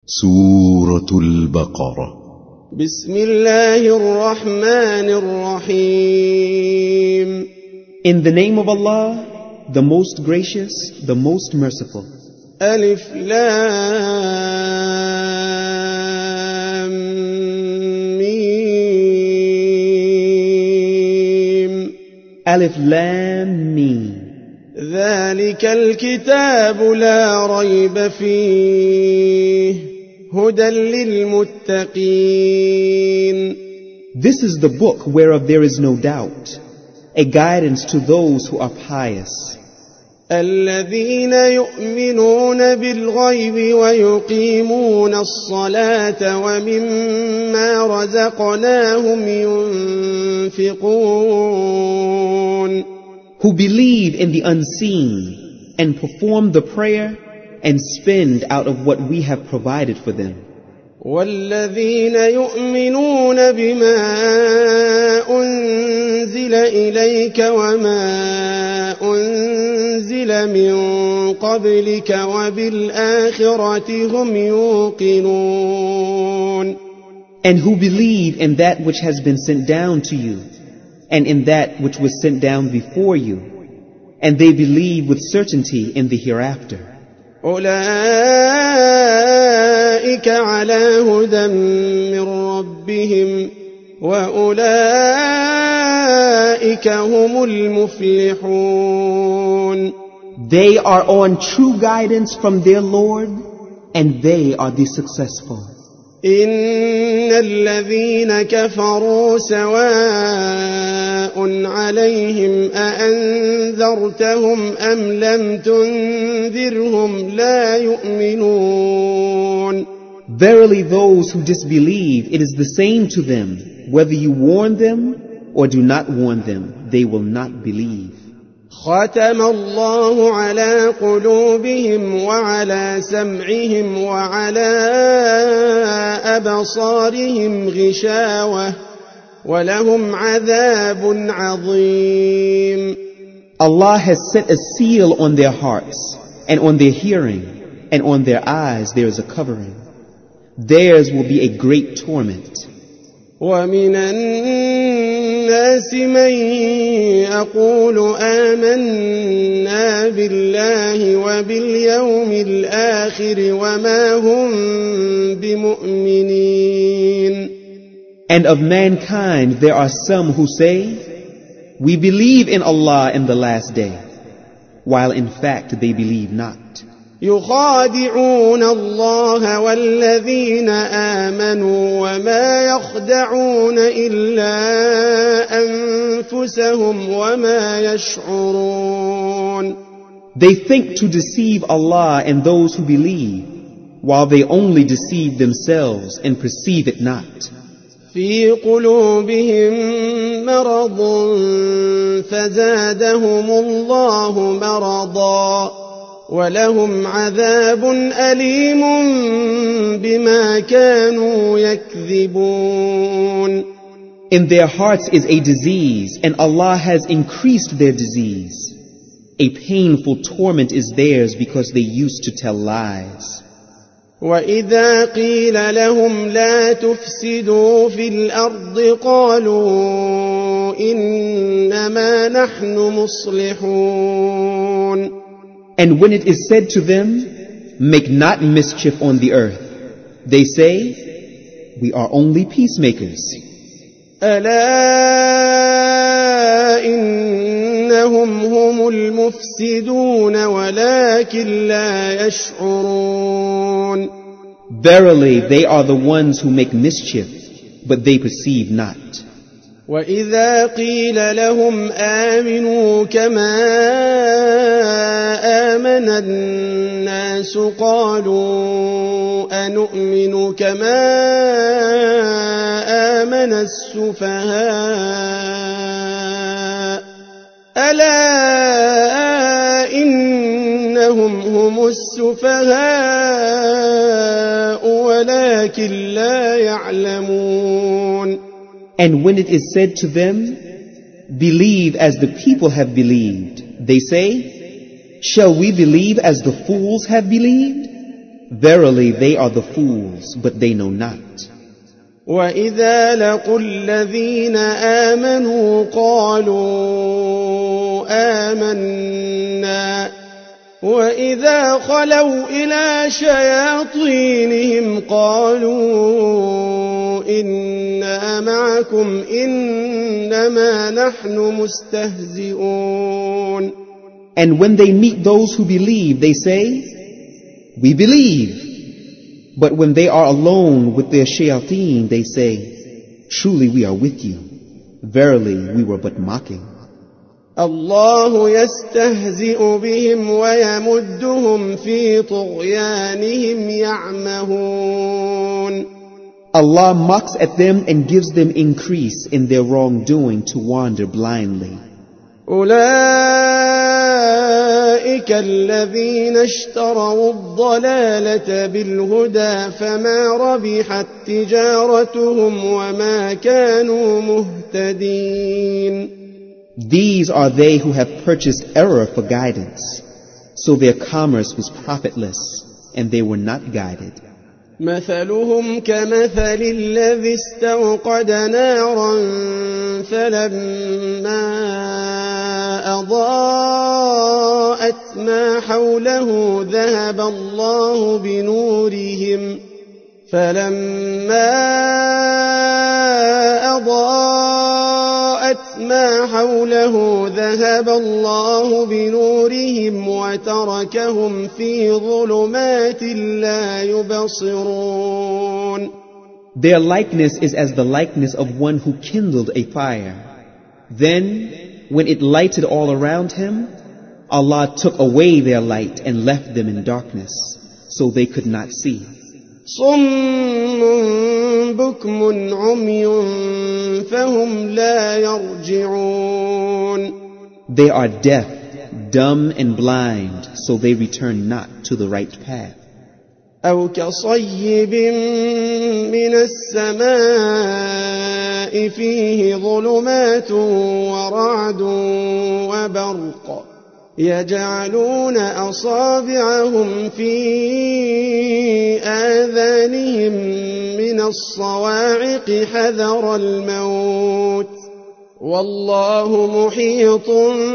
سورة البقرة. بسم الله الرحمن الرحيم. In the name of Allah, the most gracious, the most merciful. ألف لام ميم. Alif Lam Mim. ذلك الكتاب لا ريب فيه هدى للمتقين. This is the book whereof there is no doubt, a guidance to those who are pious. الذين يؤمنون بالغيب ويقيمون الصلاة ومما رزقناهم ينفقون. Who believe in the unseen and perform the prayer and spend out of what we have provided for them. والذين يؤمنون بما أنزل إليك وما أنزل من قبلك وبالآخرة هم يوقنون. And who believe in that which has been sent down to you and in that which was sent down before you, and they believe with certainty in the hereafter. أولئك على هدى من ربهم وأولئك هم المفلحون. They are on true guidance from their Lord, and they are the successful. إن الذين كفروا سواء عليهم أأنذرتهم أم لم تنذرهم لا يؤمنون. Verily those who disbelieve, it is the same to them, whether you warn them or do not warn them, they will not believe. ختم الله على قلوبهم وعلى سمعهم وعلى أبصارهم غشاوة ولهم عذاب عظيم. Allah has set a seal on their hearts and on their hearing, and on their eyes there is a covering. Theirs will be a great torment. ومن الناس من يقول آمنا بالله وباليوم الآخر وما هم بمؤمنين. And of mankind there are some who say, we believe in Allah in the last day, while in fact they believe not. يخادعون الله والذين آمنوا وما يخدعون إلا أنفسهم وما يشعرون. They think to deceive Allah and those who believe, while they only deceive themselves and perceive it not. في قلوبهم مرض فزادهم الله مرضا ولهم عذاب أليم بما كانوا يكذبون. In their hearts is a disease, and Allah has increased their disease. A painful torment is theirs because they used to tell lies. وإذا قيل لهم لا تفسدوا في الأرض قالوا إنما نحن مصلحون. And when it is said to them, make not mischief on the earth, they say, we are only peacemakers. ألا إنهم هم المفسدون ولكن لا يشعرون. Verily they are the ones who make mischief, but they perceive not. وإذا قيل لهم آمنوا كما آمن الناس قالوا أنؤمن كما آمن السفهاء ألا إنهم هم السفهاء ولكن لا يعلمون. And when it is said to them, believe as the people have believed, they say, shall we believe as the fools have believed? Verily they are the fools, but they know not. وإذا لقوا الذين آمنوا قالوا آمنا وإذا خلوا إلى شياطينهم قالوا إنا معكم إنما نحن مستهزئون. And when they meet those who believe, they say, we believe. But when they are alone with their shayateen, they say, truly we are with you. Verily we were but mocking. الله يستهزئ بهم ويمدهم في طغيانهم يعمهون. Allah mocks at them and gives them increase in their wrongdoing to wander blindly. أولئك الذين اشتروا الضلالة بالهدى فما ربحت تجارتهم وما كانوا مهتدين. These are they who have purchased error for guidance, so their commerce was profitless, and they were not guided. مثلهم كمثل الذي استوقد نارا فلما أضاءت ما حوله ذهب الله بنورهم وتركهم في ظلمات لا يبصرون. Their likeness is as the likeness of one who kindled a fire. Then, when it lighted all around him, Allah took away their light and left them in darkness, so they could not see. صم بكم عمي فهم لا يرجعون. They are deaf, dumb and blind, so they return not to the right path. أو كصيب من السماء فيه ظلمات ورعد وبرق يجعلون أصابعهم في آذانهم من الصواعق حذر الموت والله محيط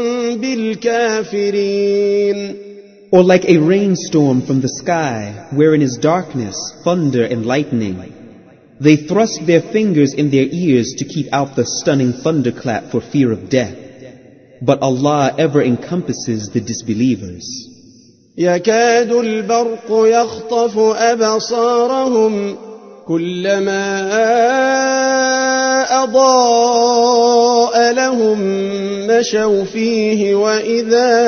بالكافرين. Or like a rainstorm from the sky, wherein is darkness, thunder and lightning. They thrust their fingers in their ears to keep out the stunning thunderclap for fear of death. But Allah ever encompasses the disbelievers. يكاد البرق يخطف أبصارهم كلما أضاء لهم مشوا فيه وإذا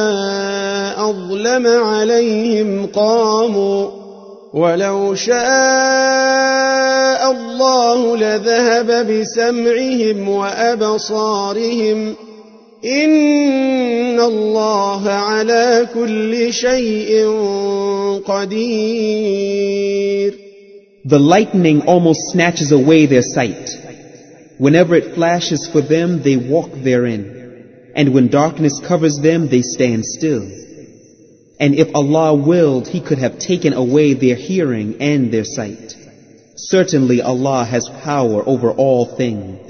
أظلم عليهم قاموا ولو شاء الله لذهب بسمعهم وأبصارهم إن الله على كل شيء قدير. The lightning almost snatches away their sight. Whenever it flashes for them, they walk therein. And when darkness covers them, they stand still. And if Allah willed, He could have taken away their hearing and their sight. Certainly Allah has power over all things.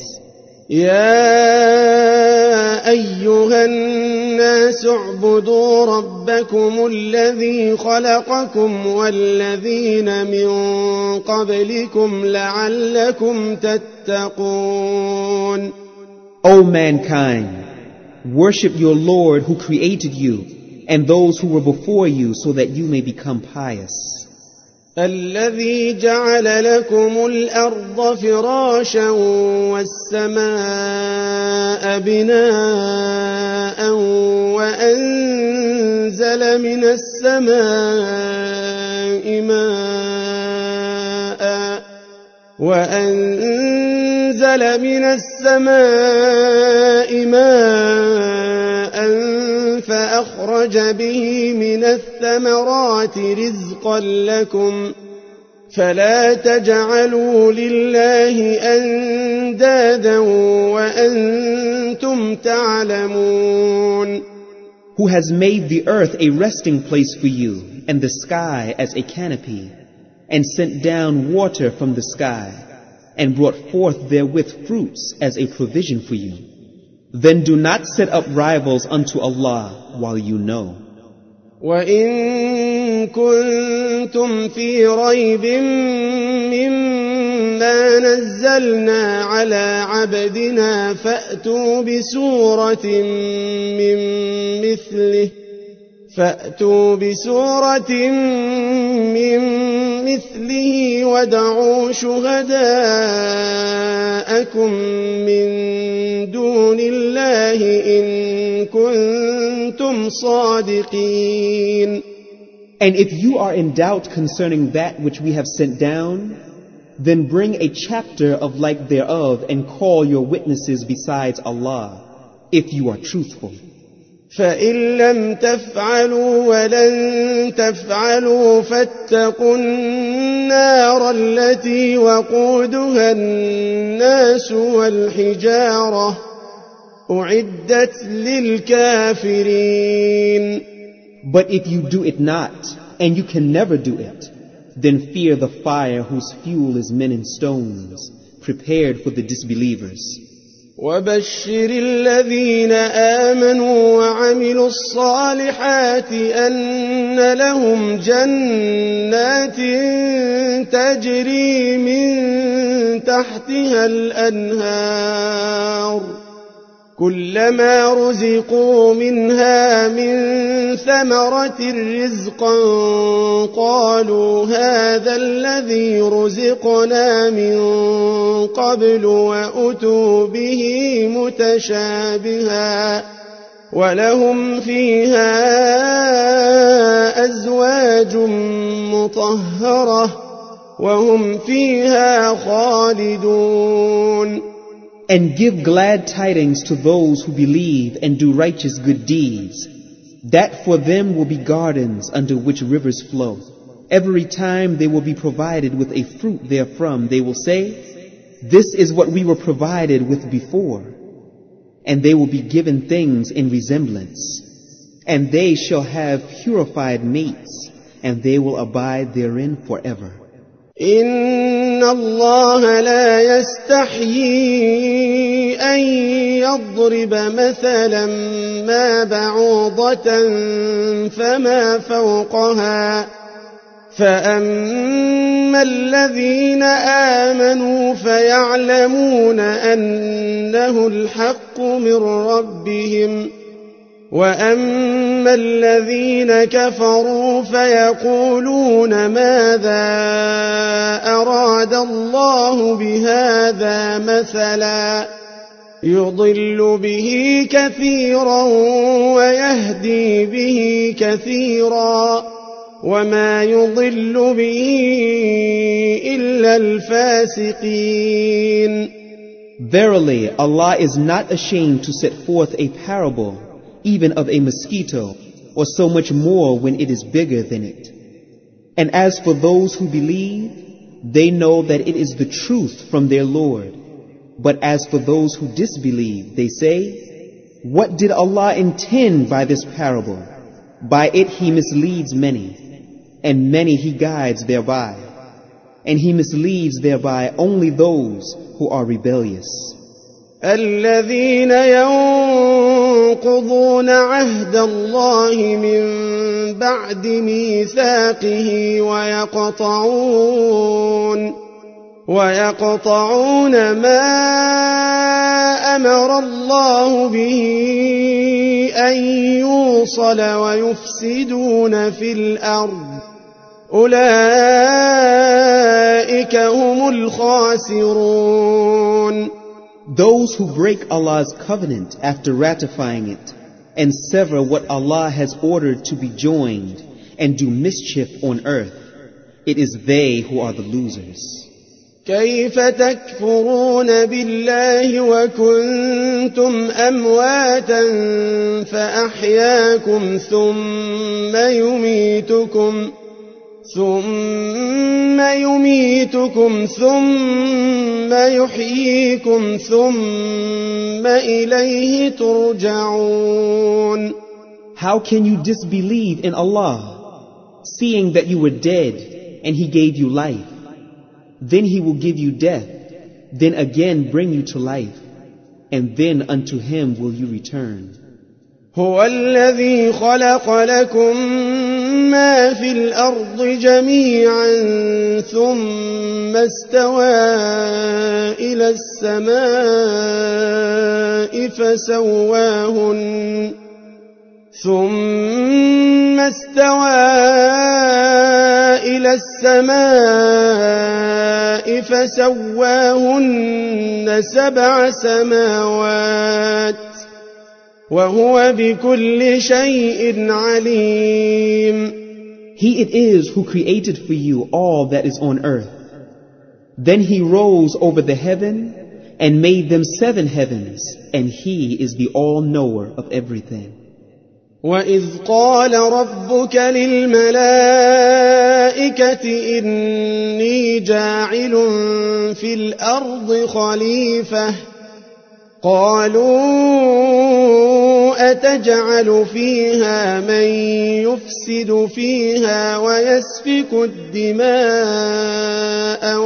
يا أيها الناس اعبدوا ربكم الذي خلقكم والذين من قبلكم لعلكم تتقون. O mankind, worship your Lord who created you and those who were before you so that you may become pious. الذي جعل لكم الأرض فراشا والسماء بناء وأنزل من السماء ماء فأخرج به من الثمرات رزقا لكم فلا تجعلوا لله أندادا وأنتم تعلمون. Who has made the earth a resting place for you and the sky as a canopy, and sent down water from the sky, and brought forth therewith fruits as a provision for you. Then do not set up rivals unto Allah while you know. وَإِن كُنتُمْ فِي رَيْبٍ مِّمَّا نَزَّلْنَا عَلَىٰ عَبْدِنَا فَأْتُوا بِسُورَةٍ مِّن مِّثْلِهِ وَادْعُوا شُهَدَاءَكُم مِّن دُونِ اللَّهِ إِن كُنتُمْ صَادِقِينَ. And if you are in doubt concerning that which we have sent down, then bring a chapter of like thereof and call your witnesses besides Allah, if you are truthful. فَإِن لَّمْ تَفْعَلُوا وَلَن تَفْعَلُوا فَاتَّقُوا النَّارَ الَّتِي وَقُودُهَا النَّاسُ وَالْحِجَارَةُ أُعِدَّتْ لِلْكَافِرِينَ. But if you do it not, and you can never do it, then fear the fire whose fuel is men and stones, prepared for the disbelievers. وَبَشِّرِ الَّذِينَ آمَنُوا وَعَمِلُوا الصَّالِحَاتِ أَنَّ لَهُمْ جَنَّاتٍ تَجْرِي مِن تَحْتِهَا الْأَنْهَارُ كُلَّمَا رُزِقُوا مِنْهَا مِن ثَمَرَةٍ رِّزْقًا قَالُوا هَٰذَا الَّذِي رُزِقْنَا مِن قَبْلُ وَأُتُوا بِهِ مُتَشَابِهًا وَلَهُمْ فِيهَا أَزْوَاجٌ مُّطَهَّرَةٌ وَهُمْ فِيهَا خَالِدُونَ. And give glad tidings to those who believe and do righteous good deeds, that for them will be gardens under which rivers flow. Every time they will be provided with a fruit therefrom, they will say, "This is what we were provided with before." And they will be given things in resemblance. And they shall have purified mates, and they will abide therein forever. إِنَّ اللَّهَ لَا يَسْتَحْيِي أَن يَضْرِبَ مَثَلًا مَّا بَعُوضَةً فَمَا فَوْقَهَا فَأَمَّا الَّذِينَ آمَنُوا فَيَعْلَمُونَ أَنَّهُ الْحَقُّ مِن رَّبِّهِمْ وَأَمَّا الَّذِينَ كَفَرُوا فَيَقُولُونَ مَاذَا أَرَادَ اللَّهُ بِهَٰذَا مَثَلًا يُضِلُّ بِهِ كَثِيرًا وَيَهْدِي بِهِ كَثِيرًا وَمَا يُضِلُّ بِهِ إِلَّا الْفَاسِقِينَ. Verily, Allah is not ashamed to set forth a parable, even of a mosquito, or so much more when it is bigger than it. And as for those who believe, they know that it is the truth from their Lord. But as for those who disbelieve, they say, "What did Allah intend by this parable? By it He misleads many, and many He guides thereby. And He misleads thereby only those who are rebellious." الَّذِينَ يَنقُضُونَ عَهْدَ اللَّهِ مِن بَعْدِ مِيثَاقِهِ وَيَقْطَعُونَ مَا أَمَرَ اللَّهُ بِهِ أَن يُوصَلَ وَيُفْسِدُونَ فِي الْأَرْضِ أُولَئِكَ هُمُ الْخَاسِرُونَ. Those who break Allah's covenant after ratifying it, and sever what Allah has ordered to be joined, and do mischief on earth, it is they who are the losers. كيف تكفرون بالله وكنتم أمواتا فأحياكم ثم يميتكم ثم يحييكم ثم إليه ترجعون. How can you disbelieve in Allah, seeing that you were dead, and he gave you life. Then he will give you death, then again bring you to life, and then unto him will you return. هو الذي خلق لكم ما في الأرض جميعا ثم استوى إلى السماء فسواهن 7 سماوات وهو بكل شيء عليم. He it is who created for you all that is on earth. Then he rose over the heaven and made them 7 heavens, and he is the all-knower of everything. وَإِذْ قَالَ رَبُّكَ لِلْمَلَائِكَةِ إِنِّي جَاعِلٌ فِي الْأَرْضِ خَلِيفَةً قالوا أتجعل فيها من يفسد فيها ويسفك الدماء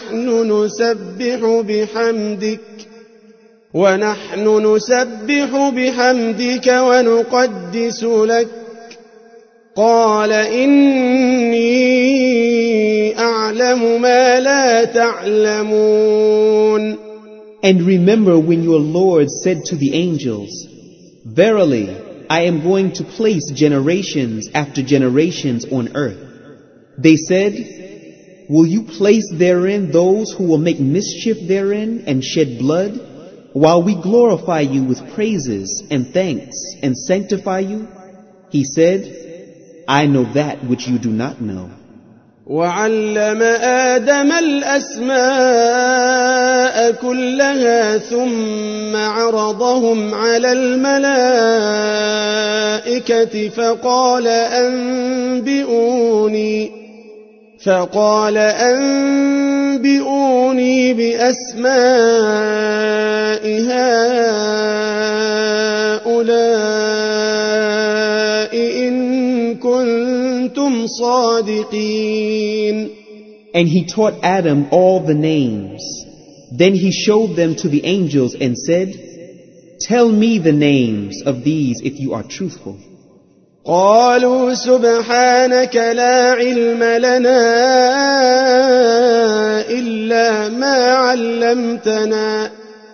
ونحن نسبح بحمدك ونقدس لك قال إني أعلم ما لا تعلمون. And remember when your Lord said to the angels, Verily, I am going to place generations after generations on earth. They said, Will you place therein those who will make mischief therein and shed blood, while we glorify you with praises and thanks and sanctify you? He said, I know that which you do not know. وعلم آدم الأسماء كلها ثم عرضهم على الملائكة فقال أنبئوني بأسماء هؤلاء إن كنتم صادقين. And he taught Adam all the names. Then he showed them to the angels and said, Tell me the names of these if you are truthful. قالوا سبحانك لا علم لنا إلا ما علمتنا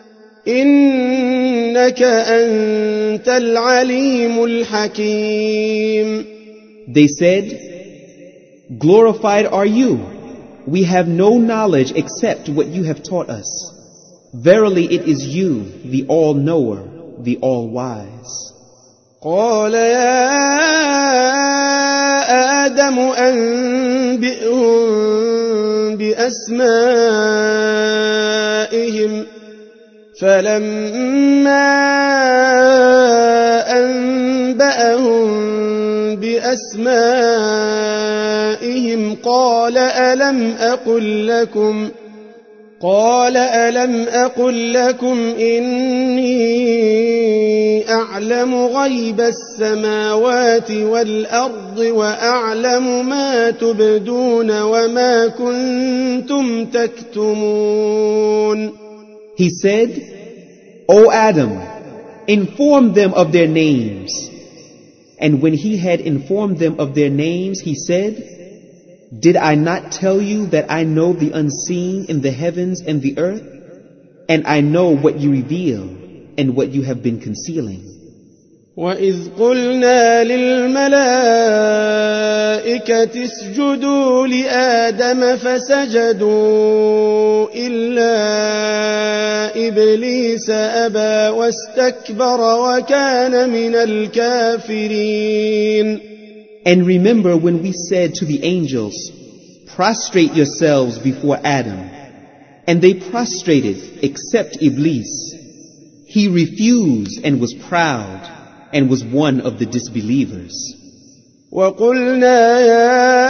إنك أنت العليم الحكيم. They said, Glorified are you. We have no knowledge except what you have taught us. Verily it is you, the all-knower, the all-wise. قال يا آدم أنبئهم بأسمائهم فلما أنبأهم بأسمائهم قال ألم أقل لكم إني أعلم غيب السماوات والأرض وأعلم ما تبدون وما كنتم تكتمون. He said, O Adam, inform them of their names. And when he had informed them of their names, he said, Did I not tell you that I know the unseen in the heavens and the earth? And I know what you reveal and what you have been concealing. وَإِذْ قُلْنَا لِلْمَلَائِكَةِ اسْجُدُوا لِآدَمَ فَسَجَدُوا إِلَّا إِبْلِيسَ أَبَى وَاسْتَكْبَرَ وَكَانَ مِنَ الْكَافِرِينَ. And remember when we said to the angels, Prostrate yourselves before Adam. And they prostrated except Iblis. He refused and was proud and was one of the disbelievers. وَقُلْنَا يَا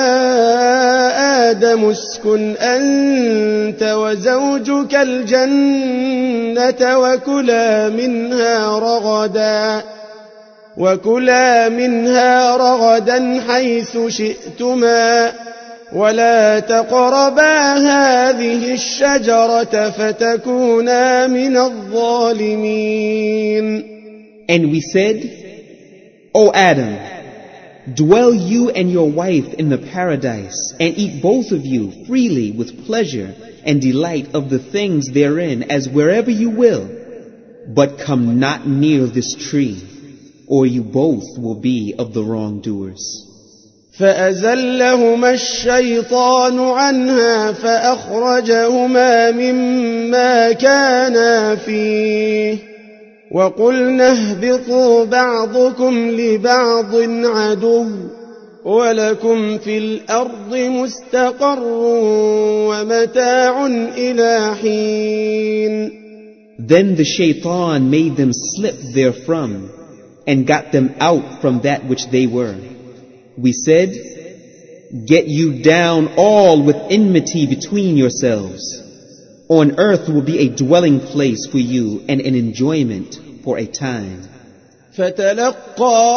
آدَمُ اسْكُنْ أَنْتَ وَزَوْجُكَ الْجَنَّةَ وكلا منها رغدا حيث شئتما ولا تقربا هذه الشجرة فتكونا من الظالمين. And we said, O Adam, dwell you and your wife in the paradise, and eat both of you freely with pleasure and delight of the things therein as wherever you will, but come not near this tree, or you both will be of the wrongdoers. فأزلهما الشيطان عنها فأخرجهما مما كانا فيه وقلنا اهبطوا بعضكم لبعض عدو ولكم في الأرض مستقر ومتاع إلى حين. Then the shaitan made them slip therefrom and got them out from that which they were. We said, get you down all with enmity between yourselves. On earth will be a dwelling place for you and an enjoyment for a time. فتلقى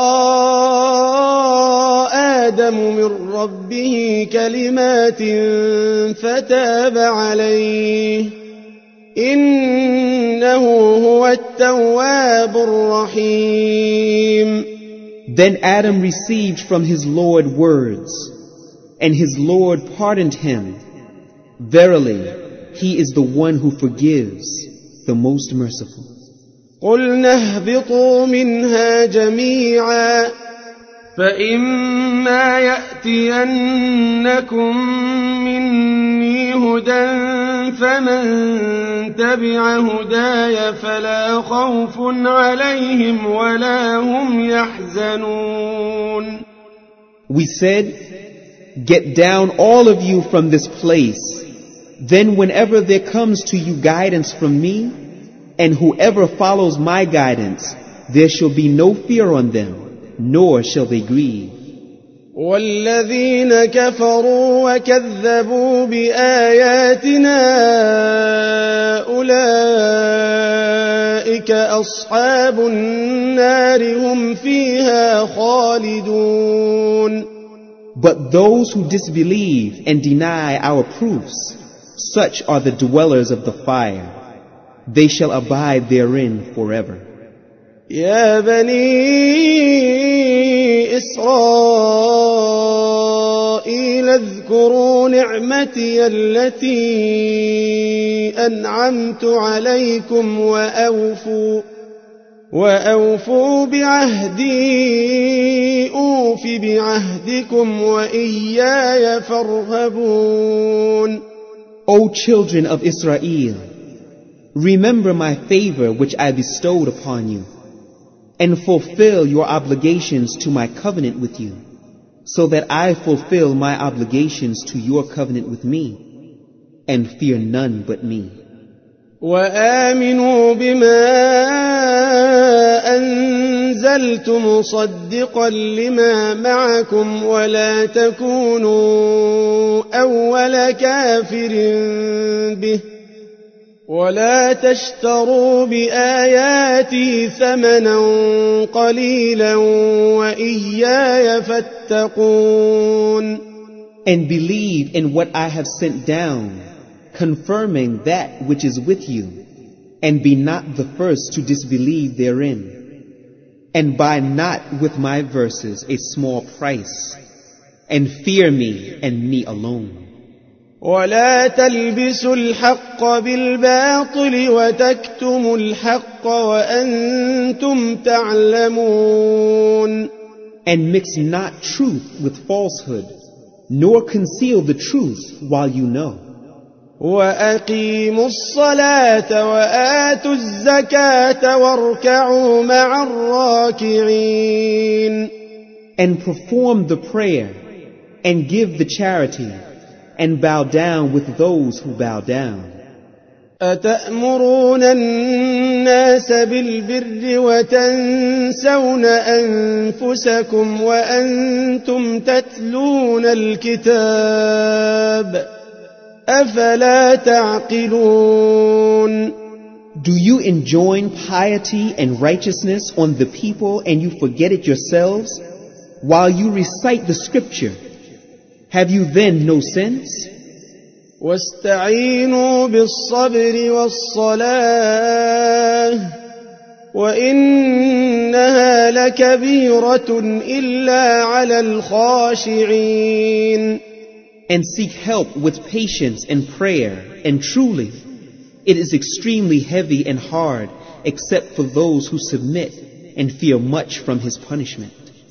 آدم من ربه كلمات فتاب عليه إنه هو التواب الرحيم. Then Adam received from his Lord words, and his Lord pardoned him. Verily, he is the one who forgives, the most merciful. قُلْنَا اهْبِطُوا مِنْهَا جَمِيعًا فَإِمَّا يَأْتِيَنَّكُمْ مِنِّي هُدًى فَمَنْ تَبِعَ هُدَايَ فَلَا خَوْفٌ عَلَيْهِمْ وَلَا هُمْ يَحْزَنُونَ. We said, get down all of you from this place. Then whenever there comes to you guidance from me, and whoever follows my guidance, there shall be no fear on them, nor shall they grieve. والذين كفروا وكذبوا بآياتنا أولئك أصحاب النار هم فيها خالدون. But those who disbelieve and deny our proofs, such are the dwellers of the fire. They shall abide therein forever. يا بني إسرائيل اذكروا نعمتي التي أنعمت عليكم وأوفوا بعهدي أوف بعهدكم وإياي فارهبون. O children of Israel, remember my favor which I bestowed upon you, and fulfill your obligations to my covenant with you, so that I fulfill my obligations to your covenant with me, and fear none but me. وآمنوا بما أنزلت مصدقا لما معكم ولا تكونوا أول كافر به ولا تشتروا بآياتي ثمنا قليلا وإياي فاتقون. And believe in what I have sent down, confirming that which is with you, and be not the first to disbelieve therein, and buy not with my verses a small price, and fear me and me alone. ولا تلبسوا الحق بالباطل وتكتموا الحق وأنتم تعلمون. And mix not truth with falsehood, nor conceal the truth while you know. وأقيموا الصلاة وآتوا الزكاة واركعوا مع الراكعين. And perform the prayer, and give the charity, and bow down with those who bow down. أتأمرون الناس بالبر وتنسون أنفسكم وأنتم تتلون الكتاب أفلا تعقلون. Do you enjoin piety and righteousness on the people and you forget it yourselves? While you recite the scripture, have you then no sense? واستعينوا بالصبر والصلاة وإنها لكبيرة إلا على الخاشعين. And seek help with patience and prayer, and truly, it is extremely heavy and hard except for those who submit and fear much from his punishment.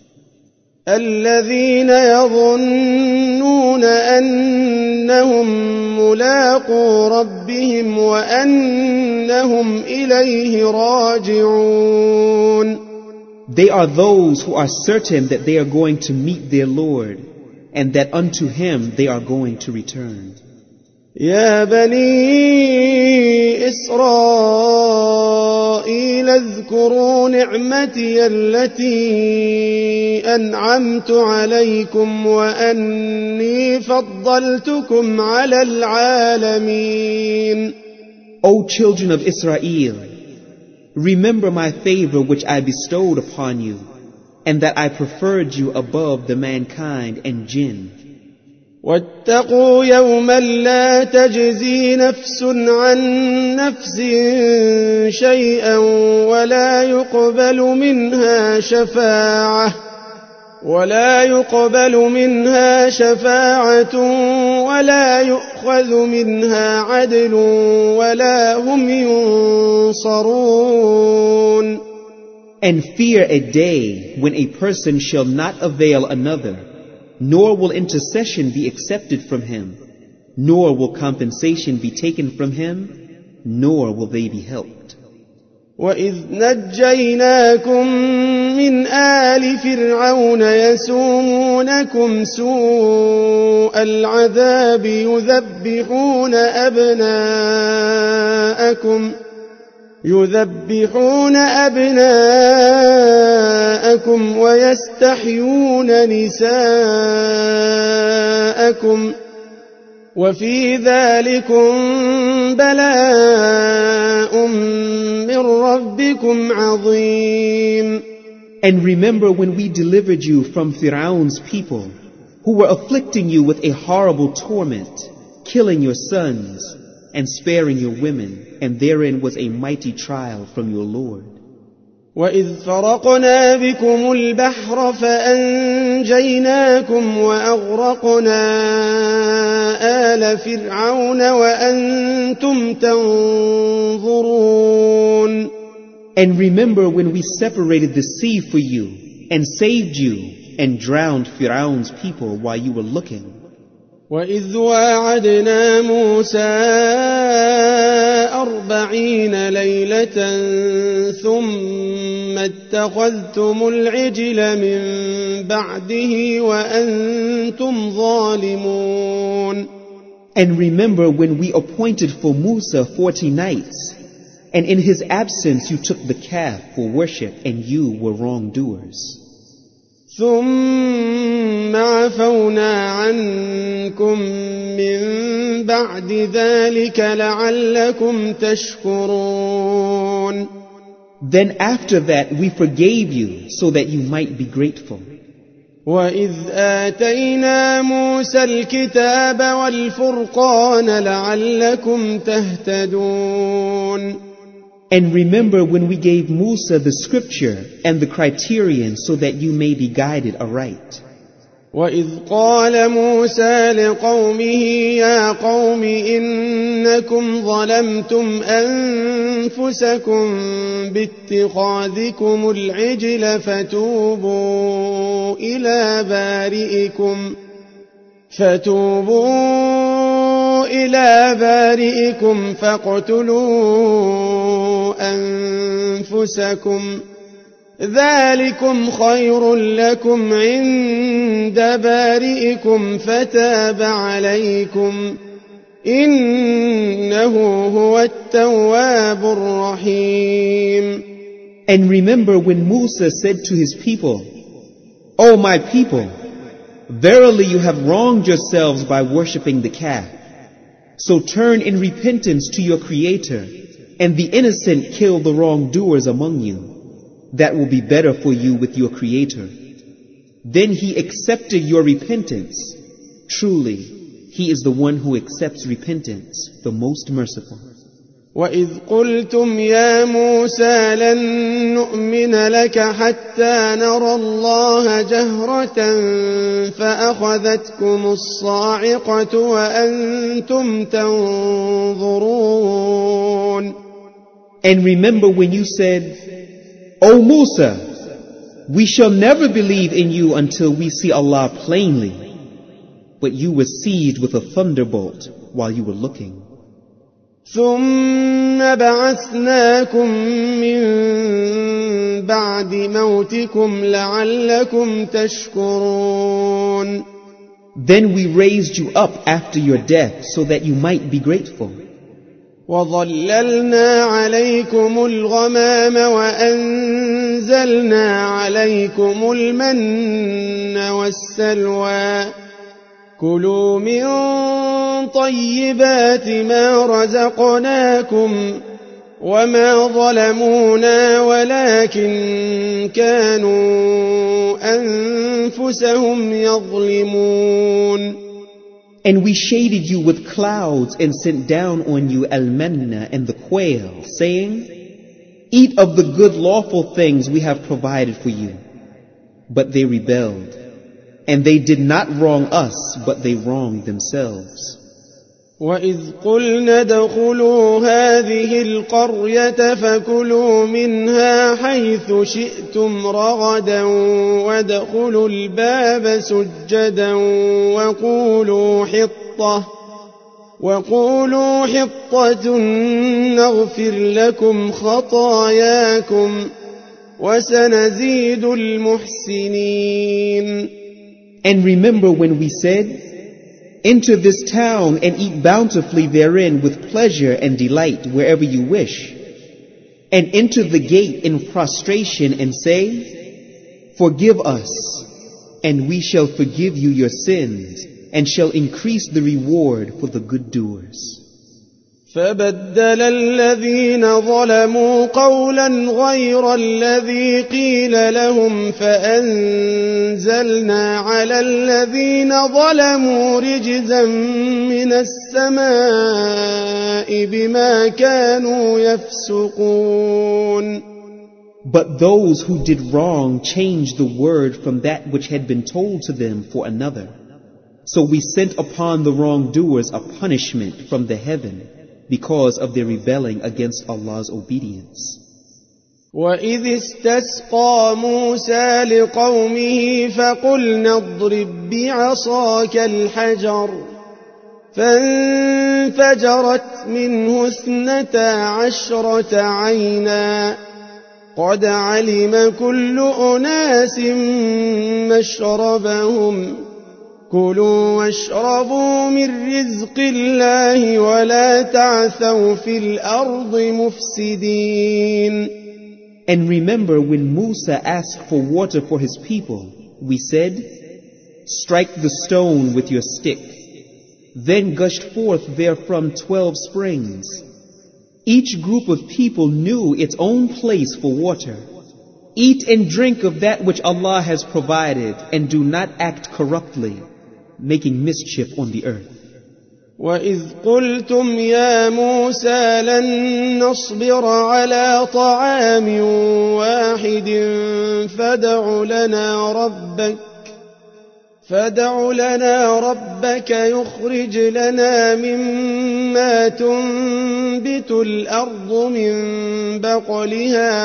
الذين يظنون أنهم ملاقو ربهم وأنهم إليه راجعون. They are those who are certain that they are going to meet their Lord and that unto him they are going to return. يا بني إسرائيل اذكروا نعمتي التي أنعمت عليكم وأني فضلتكم على العالمين. O children of Israel, remember my favor which I bestowed upon you, and that I preferred you above the mankind and jinn. واتقوا يوما لا تجزي نفس عن نفس شيئا ولا يقبل منها شفاعة ولا يؤخذ منها عدل ولا هم ينصرون. And fear a day when a person shall not avail another, nor will intercession be accepted from him, nor will compensation be taken from him, nor will they be helped. وَإِذْ نَجَّيْنَاكُمْ مِنْ آلِ فِرْعَوْنَ يَسُومُونَكُمْ سُوءَ الْعَذَابِ يذبحون أبناءكم ويستحيون نساءكم وفي ذلكم بلاء من ربكم عظيم. And remember when we delivered you from Pharaoh's people, who were afflicting you with a horrible torment, killing your sons and sparing your women, and therein was a mighty trial from your Lord. وَإِذْ فَرَقْنَا بِكُمُ الْبَحْرَ فَأَنْجَيْنَاكُمْ وَأَغْرَقْنَا آلَ فِرْعَوْنَ وَأَنْتُمْ تَنْظُرُونَ. And remember when we separated the sea for you, and saved you, and drowned Pharaoh's people while you were looking. وَإِذْ وَاعَدْنَا مُوسَىٰ 40 لَيْلَةً ثُمَّ اتَّخَذْتُمُ الْعِجْلَ مِن بَعْدِهِ وَأَنْتُمْ ظَالِمُونَ. And remember when we appointed for Musa 40 nights, and in his absence you took the calf for worship, and you were wrongdoers. ثم عفونا عنكم من بعد ذلك لعلكم تشكرون. Then after that we forgave you so that you might be grateful. وَإِذْ آتَيْنَا مُوسَى الْكِتَابَ وَالْفُرْقَانَ لَعَلَّكُمْ تَهْتَدُونَ. And remember when we gave Musa the scripture and the criterion so that you may be guided aright. وَإِذْ قَالَ مُوسَى لِقَوْمِهِ يَا قَوْمِ إِنَّكُمْ ظَلَمْتُمْ أَنفُسَكُمْ بِاتِّخَاذِكُمُ الْعِجْلَ فَتُوبُوا إِلَى بَارِئِكُمْ فَاقْتُلُوا أَنفُسَكُمْ ذَلِكُمْ خَيْرٌ لَكُمْ عِندَ بَارِئِكُمْ فَتَابَ عَلَيْكُمْ إِنَّهُ هُوَ التَّوَّابُ الرَّحِيمُ. And remember when Musa said to his people, O my people, verily you have wronged yourselves by worshipping the calf. So turn in repentance to your Creator, And the innocent kill the wrongdoers among you. That will be better for you with your Creator. Then He accepted your repentance. Truly, He is the one who accepts repentance, the most merciful. وَإِذْ قُلْتُمْ يَا مُوسَى لَن نُّؤْمِنَ لَكَ حَتَّى نَرَى اللَّهَ جَهْرَةً فَأَخَذَتْكُمُ الصَّاعِقَةُ وَأَنْتُمْ تَنظُرُونَ. And remember when you said, O Musa, we shall never believe in you until we see Allah plainly. But you were seized with a thunderbolt while you were looking. ثُمَّ بَعَثْنَاكُم مِّن بَعْدِ مَوْتِكُمْ لَعَلَّكُمْ تَشْكُرُونَ. Then we raised you up after your death so that you might be grateful. وَظَلَّلْنَا عَلَيْكُمُ الْغَمَامَ وَأَنزَلْنَا عَلَيْكُمُ الْمَنَّ وَالسَّلْوَىٰ كُلُوا مِن طَيِّبَاتِ مَا رَزَقْنَاكُمْ وَمَا ظَلَمُونَا وَلَكِن كَانُوا أَنفُسَهُمْ يَظْلِمُونَ. And we shaded you with clouds and sent down on you al-manna and the quail, saying, Eat of the good lawful things we have provided for you. But they rebelled, and they did not wrong us, but they wronged themselves. وَإِذْ قُلْنَا ادْخُلُوا هَٰذِهِ الْقَرْيَةَ فَكُلُوا مِنْهَا حَيْثُ شِئْتُمْ رَغَدًا وَادْخُلُوا الْبَابَ سُجَّدًا وَقُولُوا حِطَّةٌ نَّغْفِرْ لَكُمْ خَطَايَاكُمْ وَسَنَزِيدُ الْمُحْسِنِينَ. And remember when we said, Enter this town and eat bountifully therein with pleasure and delight wherever you wish. And enter the gate in prostration and say, Forgive us, and we shall forgive you your sins, and shall increase the reward for the good doers. فَبَدَّلَ الَّذِينَ ظَلَمُوا قَوْلًا غَيْرَ الَّذِي قِيلَ لَهُمْ فَأَنزَلْنَا عَلَى الَّذِينَ ظَلَمُوا رِجْزًا مِّنَ السَّمَاءِ بِمَا كَانُوا يَفْسُقُونَ. But those who did wrong changed the word from that which had been told to them for another. So we sent upon the wrongdoers a punishment from the heaven, because of their rebelling against Allah's obedience. وَإِذِ اسْتَسْقَىٰ مُوسَىٰ لِقَوْمِهِ فَقُلْنَا اضْرِب بِّعَصَاكَ الْحَجَرَ فَانفَجَرَتْ مِنْهُ 12 عَيْنًا قَدْ عَلِمَ كُلُّ أُنَاسٍ مَّشْرَبَهُمْ كُلُوا وَاشْرَبُوا مِن رِّزْقِ اللَّهِ وَلَا تَعْثَوْا فِي الْأَرْضِ مُفْسِدِينَ. And remember when Musa asked for water for his people, we said, Strike the stone with your stick. Then gushed forth therefrom 12 springs. Each group of people knew its own place for water. Eat and drink of that which Allah has provided, and do not act corruptly, making mischief on the earth. وَإِذْ قُلْتُمْ يَا مُوسَىٰ لَن نَّصْبِرَ عَلَىٰ طَعَامٍ وَاحِدٍ فَادْعُ لَنَا رَبَّكَ يُخْرِجْ لَنَا مِمَّا تُنبِتُ الْأَرْضُ مِن بَقْلِهَا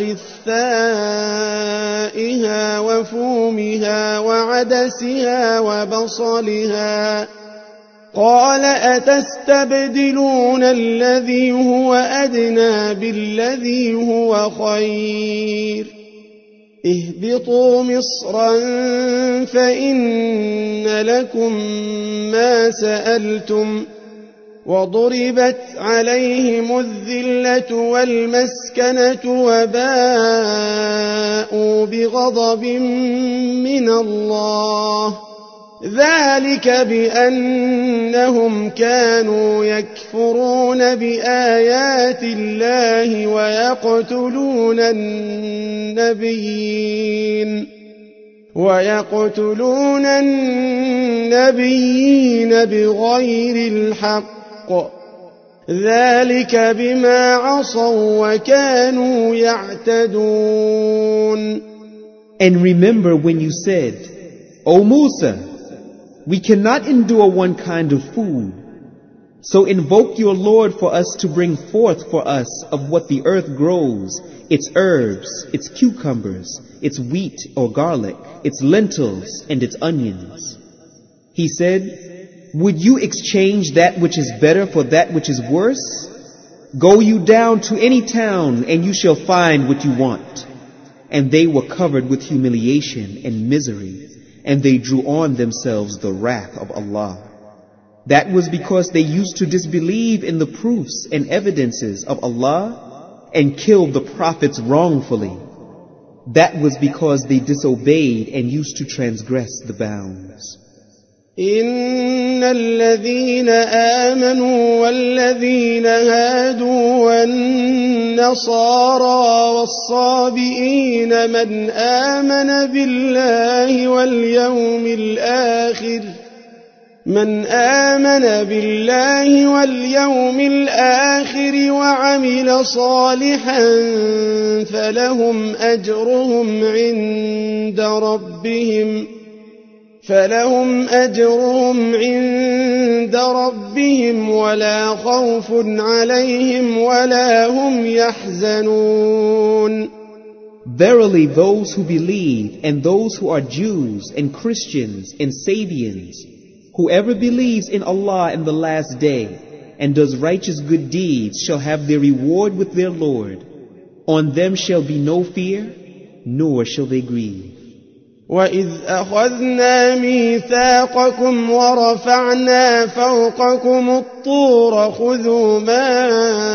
وَقِثَّائِهَا وَفُومِهَا وَعَدَسِهَا وَبَصَلِهَا قَالَ أَتَسْتَبْدِلُونَ الَّذِي هُوَ أَدْنَىٰ بِالَّذِي هُوَ خَيْرٌ اهْبِطُوا مِصْرًا فَإِنَّ لَكُم مَّا سَأَلْتُمْ وَضُرِبَتْ عَلَيْهِمُ الذِّلَّةُ وَالْمَسْكَنَةُ وَبَاءُوا بِغَضَبٍ مِّنَ اللَّهِ ذلك بأنهم كانوا يكفرون بآيات الله ويقتلون النبيين بغير الحق ذلك بما عصوا وكانوا يعتدون. And remember when you said, O Musa, we cannot endure one kind of food, so invoke your Lord for us to bring forth for us of what the earth grows, its herbs, its cucumbers, its wheat or garlic, its lentils and its onions. He said, would you exchange that which is better for that which is worse? Go you down to any town and you shall find what you want. And they were covered with humiliation and misery, and they drew on themselves the wrath of Allah. That was because they used to disbelieve in the proofs and evidences of Allah and killed the prophets wrongfully. That was because they disobeyed and used to transgress the bounds. إن الذين آمنوا والذين هادوا والنصارى والصابئين من آمن بالله واليوم الآخر وعمل صالحا فلهم أجرهم عند ربهم ولا خوف عليهم ولا هم يحزنون. Verily those who believe and those who are Jews and Christians and Sabians, whoever believes in Allah and the last day and does righteous good deeds shall have their reward with their Lord. On them shall be no fear, nor shall they grieve. وَإِذْ أَخَذْنَا مِيثَاقَكُمْ وَرَفَعْنَا فَوْقَكُمُ الطُّورَ خُذُوا مَا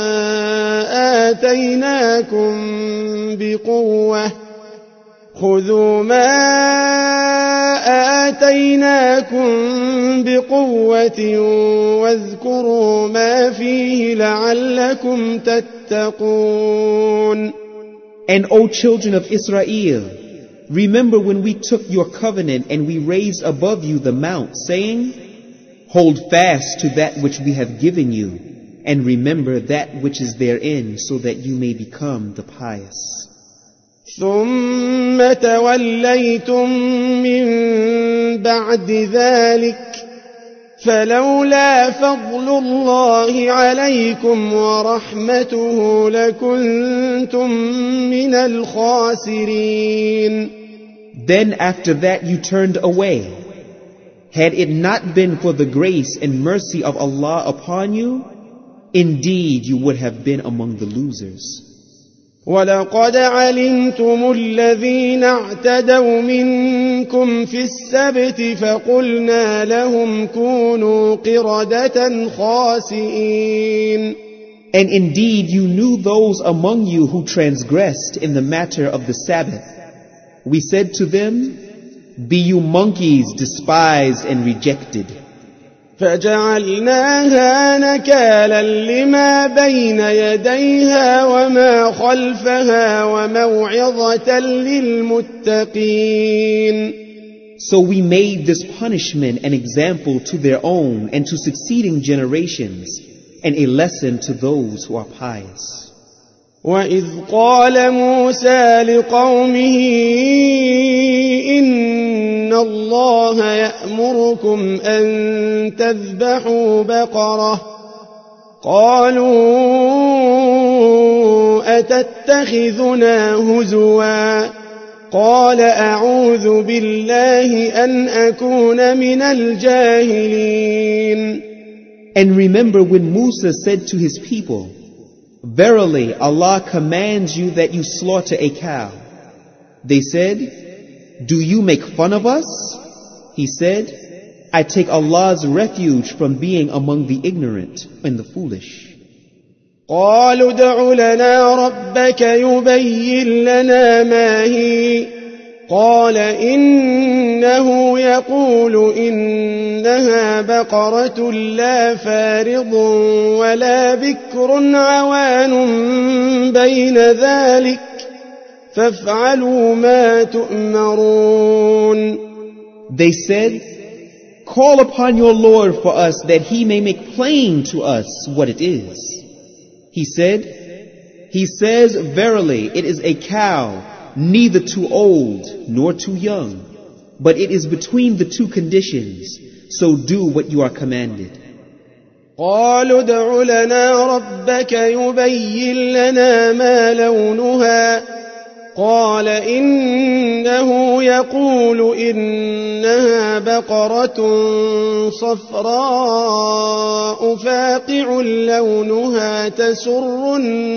آتَيْنَاكُمْ بِقُوَّةٍ وَاذْكُرُوا مَا فِيهِ لَعَلَّكُمْ تَتَّقُونَ. And O children of Israel, remember when we took your covenant and we raised above you the mount, saying, hold fast to that which we have given you, and remember that which is therein, so that you may become the pious. ثُمَّ تَوَلَّيْتُم مِّن بَعْدِ ذَلِكَ فَلَوْلَا فَضْلُ اللَّهِ عَلَيْكُمْ وَرَحْمَتُهُ لَكُنتُم مِّنَ الْخَاسِرِينَ. Then after that you turned away. Had it not been for the grace and mercy of Allah upon you, indeed you would have been among the losers. وَلَقَدْ عَلِمْتُمُ الَّذِينَ اعْتَدَوْا مِنكُمْ فِي السَّبْتِ فَقُلْنَا لَهُمْ كُونُوا قِرَدَةً خَاسِئِينَ. And indeed you knew those among you who transgressed in the matter of the Sabbath. We said to them, be you monkeys despised and rejected. فَجَعَلْنَاهَا نَكَالًا لِمَا بَيْنَ يَدَيْهَا وَمَا خَلْفَهَا وَمَوْعِظَةً لِلْمُتَّقِينَ. So we made this punishment an example to their own and to succeeding generations, and a lesson to those who are pious. وَإِذْ قَالَ مُوسَى لِقَوْمِهِ إِنَّ اللَّهَ يَأْمُرُكُمْ أَن تَذْبَحُوا بَقَرَةً قَالُوا أَتَتَّخِذُنَا هُزُوًا قَالَ أَعُوذُ بِاللَّهِ أَنْ أَكُونَ مِنَ الْجَاهِلِينَ. And remember when Musa said to his people, verily Allah commands you that you slaughter a cow. They said, do you make fun of us? He said, I take Allah's refuge from being among the ignorant and the foolish. قالوا ادع لنا ربك يبين لنا ما هي قال إنه يقول إنها بقرة لا فارض ولا بكر عوان بين ذلك فافعلوا ما تؤمرون. They said, "Call upon your Lord for us that he may make plain to us what it is." He says, "Verily, it is a cow, neither too old nor too young, but it is between the two conditions, so do what you are commanded." قالوا ادع لنا ربك يبين لنا ما لونها قال إنه يقول إنها بقرة صفراء فاقع لونها تسر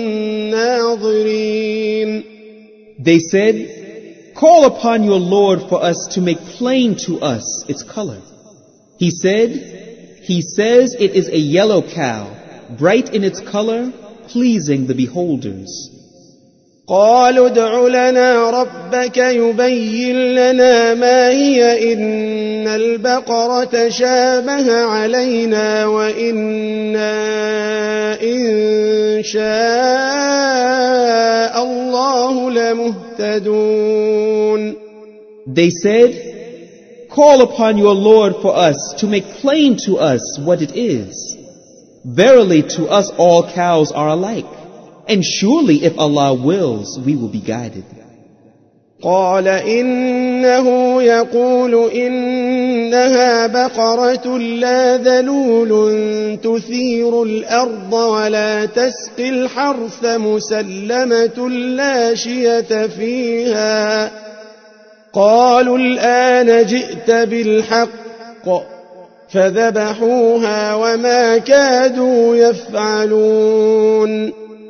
الناظرين. They said, "Call upon your Lord for us to make plain to us its color." He says it is a yellow cow, bright in its color, pleasing the beholders. قالوا ادع لنا ربك يبين لنا ما هي إن البقرة شابه علينا وإنا إن شاء الله لمهتدون. They said, "Call upon your Lord for us to make plain to us what it is. Verily to us all cows are alike. And surely if Allah wills, we will be guided." قال إنه يقول إنها بقرة لا ذلول تثير الأرض ولا تسقي الحرث مسلمة لا شية فيها. قالوا الآن جئت بالحق فذبحوها وما كادوا يفعلون.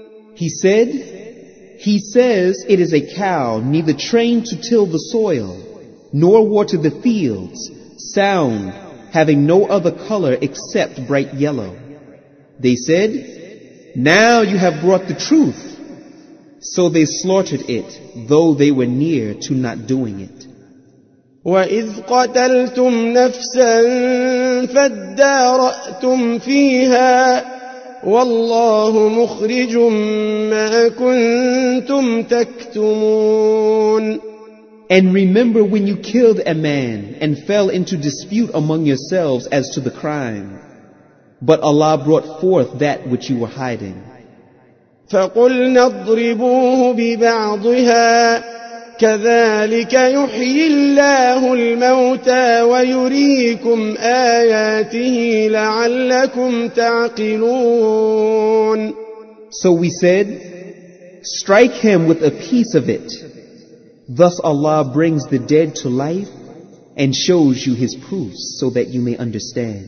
He says it is a cow neither trained to till the soil, nor water the fields, sound, having no other color except bright yellow. They said, "Now you have brought the truth." So they slaughtered it, though they were near to not doing it. وَإِذْ قَتَلْتُمْ نَفْسًا فَادَّارَأْتُمْ فِيهَا والله مخرج ما كنتم تكتمون. And remember when you killed a man and fell into dispute among yourselves as to the crime. But Allah brought forth that which you were hiding. فَقُلْنَا اضْرِبُوهُ بِبَعْضِهَا كَذَلِكَ يُحْيِي اللَّهُ الْمَوْتَى وَيُرِيكُمْ آيَاتِهِ لَعَلَّكُمْ تَعْقِلُونَ. So we said, "Strike him with a piece of it." Thus Allah brings the dead to life and shows you His proofs so that you may understand.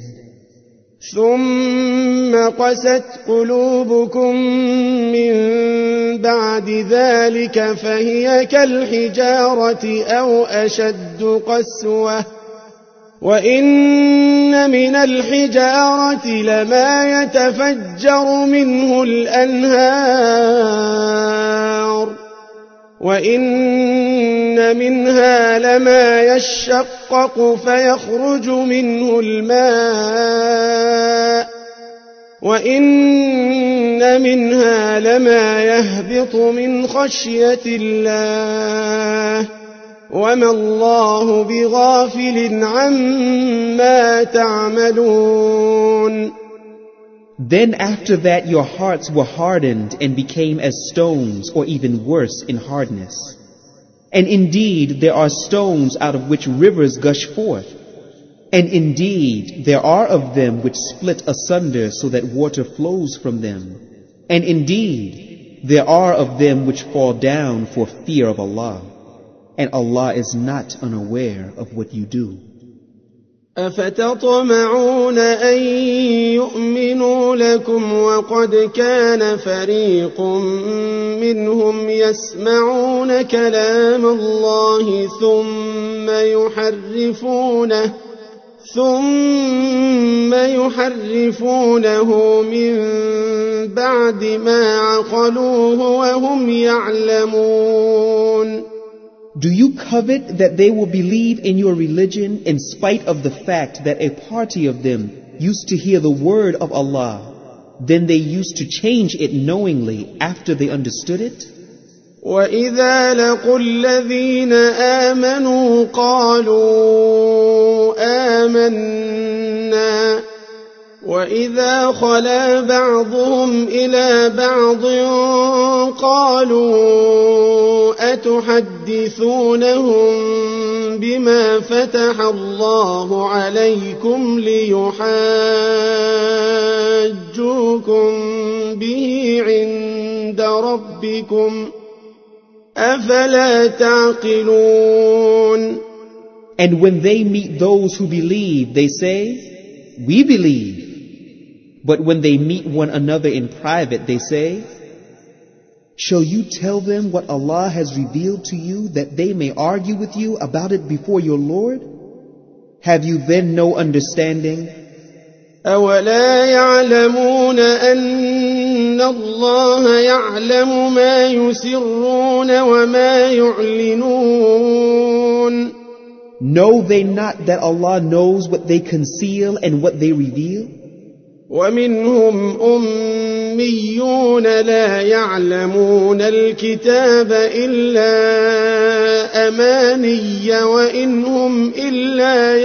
ثم قست قلوبكم من بعد ذلك فهي كالحجارة أو أشد قسوة وإن من الحجارة لما يتفجر منه الأنهار وإن منها لما يشقق فيخرج منه الماء وإن منها لما يهبط من خشية الله وما الله بغافل عما تعملون. Then after that your hearts were hardened and became as stones or even worse in hardness. And indeed there are stones out of which rivers gush forth. And indeed there are of them which split asunder so that water flows from them. And indeed there are of them which fall down for fear of Allah. And Allah is not unaware of what you do. أفتطمعون أن يؤمنوا لكم وقد كان فريق منهم يسمعون كلام الله ثم يحرفونه من بعد ما عقلوه وهم يعلمون. Do you covet that they will believe in your religion in spite of the fact that a party of them used to hear the word of Allah, then they used to change it knowingly after they understood it? وَإِذَا لَقُوا الَّذِينَ آمَنُوا قَالُوا آمَنَّا وَإِذَا خَلَا بَعْضُهُمْ إِلَى بَعْضٍ قَالُوا أَتُحَدِّثُونَهُم بِمَا فَتَحَ اللَّهُ عَلَيْكُمْ لِيُحَاجُّوكُم بِهِ عِندَ رَبِّكُمْ أَفَلَا تَعْقِلُونَ. And when they meet those who believe, they say, "We believe." But when they meet one another in private, they say, "Shall you tell them what Allah has revealed to you, that they may argue with you about it before your Lord? Have you then no understanding?" أَوَلَا يَعْلَمُونَ أَنَّ اللَّهَ يَعْلَمُ مَا يُسِرُّونَ وَمَا يُعْلِنُونَ. Know they not that Allah knows what they conceal and what they reveal? وَمِنْهُمْ أُمِّيُّونَ لَا يَعْلَمُونَ الْكِتَابَ إِلَّا أَمَانِيَّ وَإِنْ هُمْ إِلَّا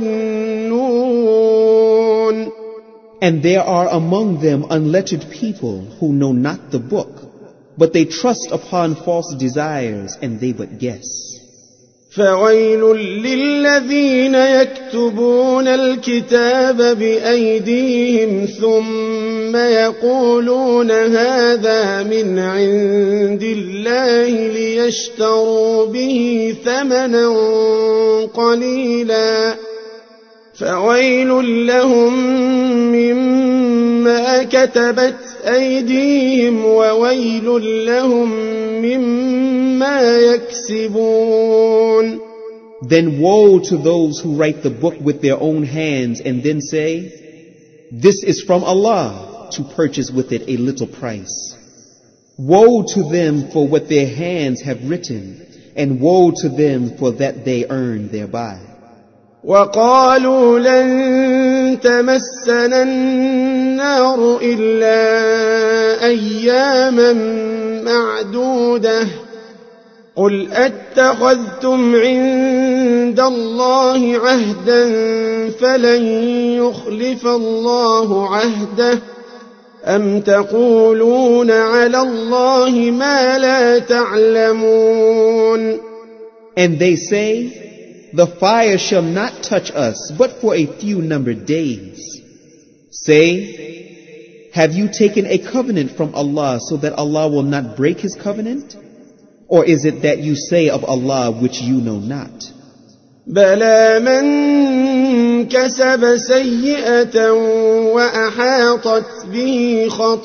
يَظُنُّونَ. And there are among them unlettered people who know not the book, but they trust upon false desires and they but guess. فَوَيْلٌ لِّلَّذِينَ يَكْتُبُونَ الْكِتَابَ بِأَيْدِيهِمْ ثُمَّ يَقُولُونَ هَذَا مِنْ عِندِ اللَّهِ لِيَشْتَرُوا بِهِ ثَمَنًا قَلِيلًا فَوَيْلٌ لَّهُم مِّمَّا كَتَبَتْ أَيْدِيهِمْ وَوَيْلٌ لَّهُم مِّمَّا يَكْسِبُونَ. Then woe to those who write the book with their own hands and then say, "This is from Allah," to purchase with it a little price. Woe to them for what their hands have written, and woe to them for that they earn thereby. وَقَالُوا لَن تَمَسَّنَا النَّارُ إِلَّا أَيَّامًا مَّعْدُودَةً قُلْ أَتَّخَذْتُمْ عِندَ اللَّهِ عَهْدًا فَلَن يُخْلِفَ اللَّهُ عَهْدَهُ أَمْ تَقُولُونَ عَلَى اللَّهِ مَا لَا تَعْلَمُونَ. And they say, "The fire shall not touch us but for a few numbered days." Say, "Have you taken a covenant from Allah so that Allah will not break His covenant? Or is it that you say of Allah which you know not?" بَلَى مَن كَسَبَ سَيِّئَةً وَأَحَاطَتْ بِهِ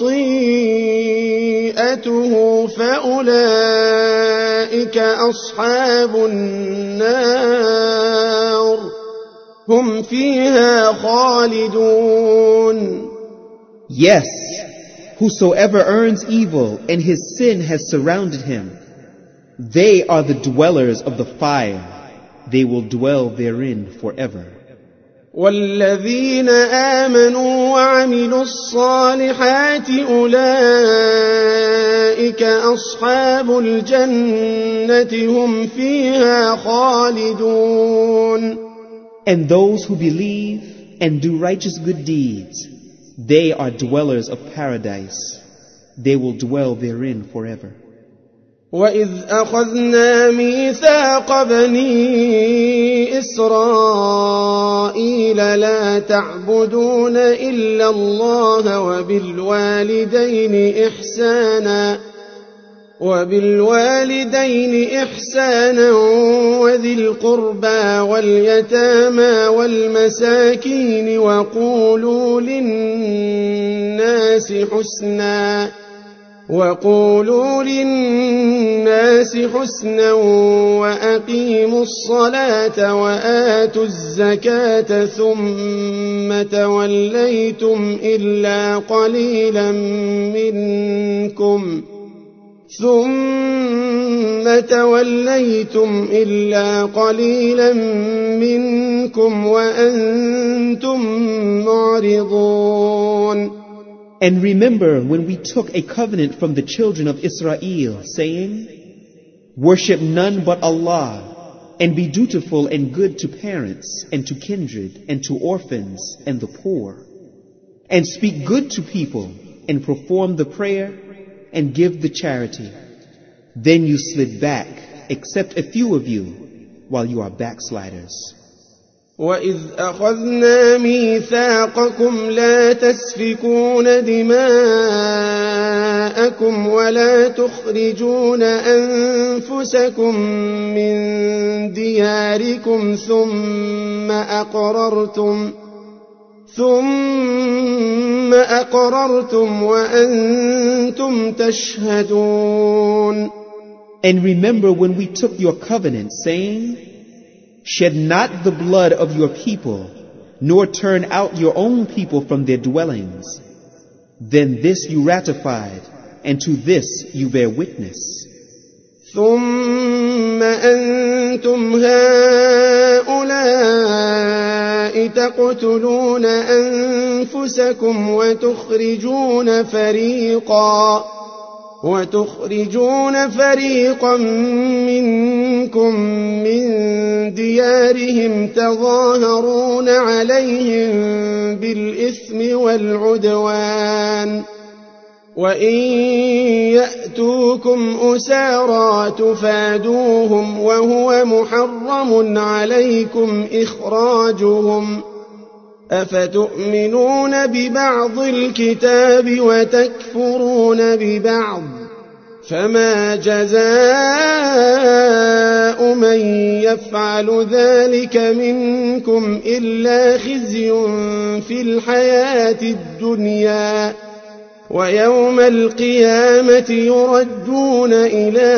خَطِيئَتُهُ فَأُولَئِكَ أَصْحَابُ النَّارِ هُمْ فِيهَا خَالِدُونَ. Yes, whosoever earns evil and his sin has surrounded him, they are the dwellers of the fire. They will dwell therein forever. وَالَّذِينَ آمَنُوا وَعَمِلُوا الصَّالِحَاتِ أُولَئِكَ أَصْحَابُ الْجَنَّةِ هُمْ فِيهَا خَالِدُونَ. And those who believe and do righteous good deeds, they are dwellers of paradise. They will dwell therein forever. وَإِذْ أَخَذْنَا مِيثَاقَ بَنِي إِسْرَائِيلَ لَا تَعْبُدُونَ إِلَّا اللَّهَ وَبِالْوَالِدَيْنِ إِحْسَانًا وَذِي الْقُرْبَى وَالْيَتَامَى وَالْمَسَاكِينِ وَقُولُوا لِلنَّاسِ حُسْنًا وَأَقِيمُوا الصَّلَاةَ وَآتُوا الزَّكَاةَ ثُمَّ تَوَلَّيْتُمْ إِلَّا قَلِيلًا ثم توليتم إلا قليلا منكم وأنتم معرضون. And remember when we took a covenant from the children of Israel, saying, worship none but Allah, and be dutiful and good to parents, and to kindred, and to orphans, and the poor. And speak good to people, and perform the prayer, and give the charity. Then you slid back, except a few of you, while you are backsliders. وَإِذْ أَخَذْنَا مِيثَاقَكُمْ لَا تَسْفِكُونَ دِمَاءَكُمْ وَلَا تُخْرِجُونَ أَنفُسَكُمْ مِنْ دِيَارِكُمْ ثُمَّ أَقْرَرْتُمْ وَأَنْتُمْ تَشْهَدُونَ. And remember when we took your covenant, saying, shed not the blood of your people, nor turn out your own people from their dwellings. Then this you ratified, and to this you bear witness. ثم أنتم هؤلاء تقتلون أنفسكم وتخرجون فريقا منكم من ديارهم تظاهرون عليهم بالإثم والعدوان وإن يأتوكم أسارى تفادوهم وهو محرم عليكم إخراجهم أفتؤمنون ببعض الكتاب وتكفرون ببعض فما جزاء من يفعل ذلك منكم إلا خزي في الحياة الدنيا ويوم القيامة يردون إلى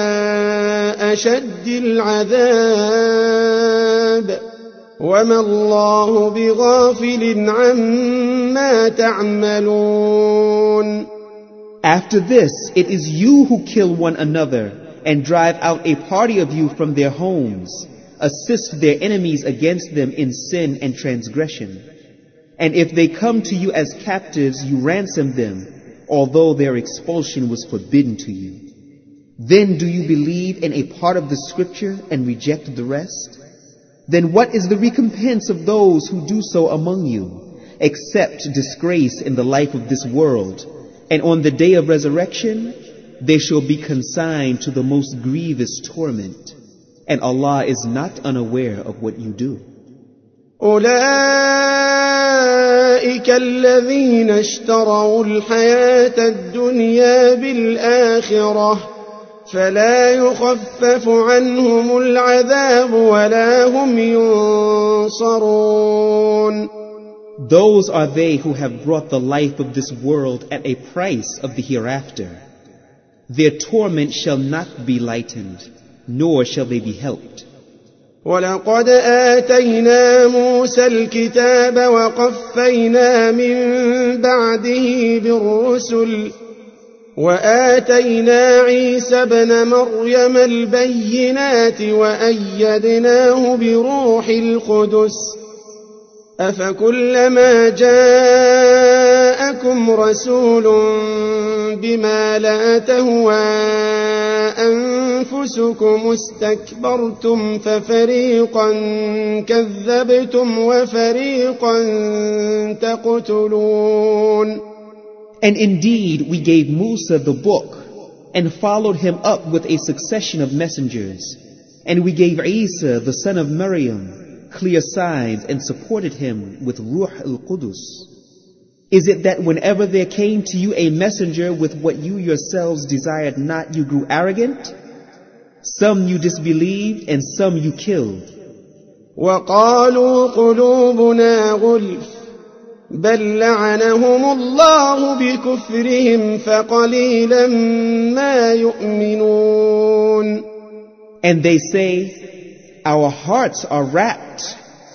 أشد العذاب وما الله بغافل عما تعملون. After this, it is you who kill one another and drive out a party of you from their homes, assist their enemies against them in sin and transgression. And if they come to you as captives, you ransom them, although their expulsion was forbidden to you. Then do you believe in a part of the scripture and reject the rest? Then what is the recompense of those who do so among you, except disgrace in the life of this world? And on the day of resurrection, they shall be consigned to the most grievous torment. And Allah is not unaware of what you do. أولئك الذين اشتروا الحياة الدنيا بالآخرة فلا يخفف عنهم العذاب ولا هم ينصرون. Those are they who have brought the life of this world at a price of the hereafter. Their torment shall not be lightened, nor shall they be helped. ولقد آتينا موسى الكتاب وقفينا من بعده بالرسل وآتينا عيسى ابن مريم البينات وأيدناه بروح القدس أفكلما جاءكم رسول بما لا تهوى أنفسكم استكبرتم ففريقا كذبتم وفريقا تقتلون. And indeed we gave Musa the book and followed him up with a succession of messengers. And we gave Isa the son of Maryam clear signs and supported him with Ruh al-Qudus. Is it that whenever there came to you a messenger with what you yourselves desired not, you grew arrogant? Some you disbelieved and some you killed. وقالوا قلوبنا غلف بل لعنهم الله بكفرهم فقليلا ما يؤمنون. And they say, our hearts are wrapped.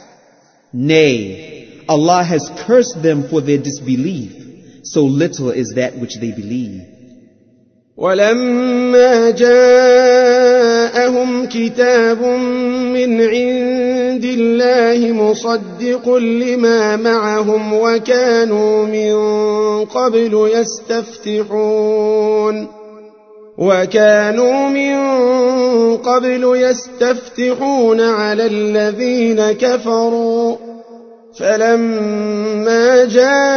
Nay, Allah has cursed them for their disbelief, so little is that which they believe. ولما جاءهم كتاب من عند الله مصدق لما معهم وكانوا من قبل يستفتحون على الذين كفروا فلما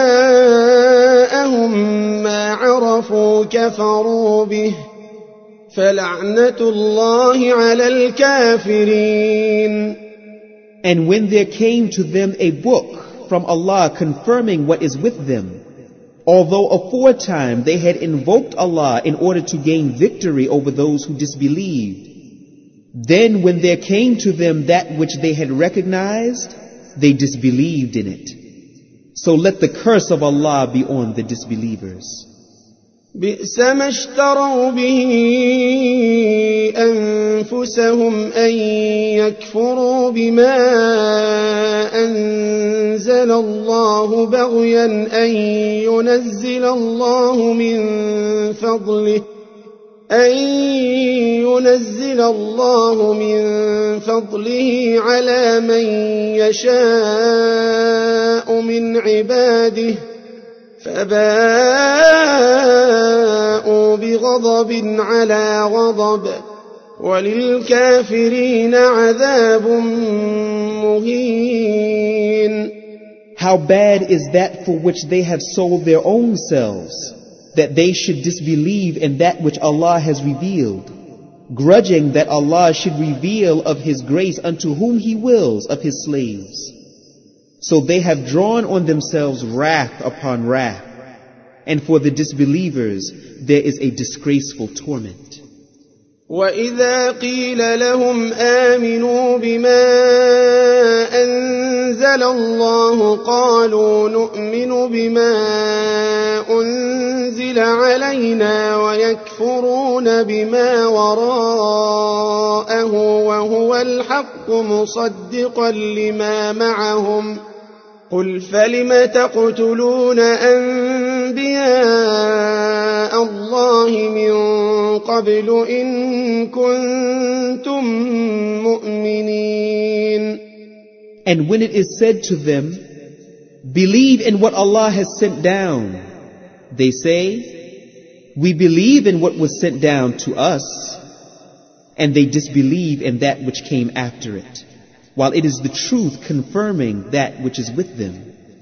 جاءهم ما عرفوا كفروا به فلعنة الله على الكافرين. And when there came to them a book from Allah confirming what is with them, although aforetime they had invoked Allah in order to gain victory over those who disbelieved, then when there came to them that which they had recognized, they disbelieved in it. So let the curse of Allah be on the disbelievers. بئس ما اشتروا به أنفسهم أن يكفروا بما أنزل الله بغيا أن ينزل الله من فضله على من يشاء من عباده فباءوا بغضب على غضب وللكافرين عذاب مهين. How bad is that for which they have sold their own selves, that they should disbelieve in that which Allah has revealed, grudging that Allah should reveal of His grace unto whom He wills of His slaves. So they have drawn on themselves wrath upon wrath, and for the disbelievers there is a disgraceful torment. وَإِذَا قِيلَ لَهُمْ آمِنُوا بِمَا أَنزَلَ اللَّهُ قَالُوا نُؤْمِنُ بِمَا أُنزِلَ عَلَيْنَا وَيَكْفُرُونَ بِمَا وَرَاءَهُ وَهُوَ الْحَقُّ مُصَدِّقًا لِمَا مَعَهُمْ قُلْ فَلِمَ تَقْتُلُونَ أَنبِيَاءَ اللَّهِ مِن قَبْلُ إِن كُنتُم مُّؤْمِنِينَ. And when it is said to them, believe in what Allah has sent down, they say, we believe in what was sent down to us, and they disbelieve in that which came after it, while it is the truth confirming that which is with them.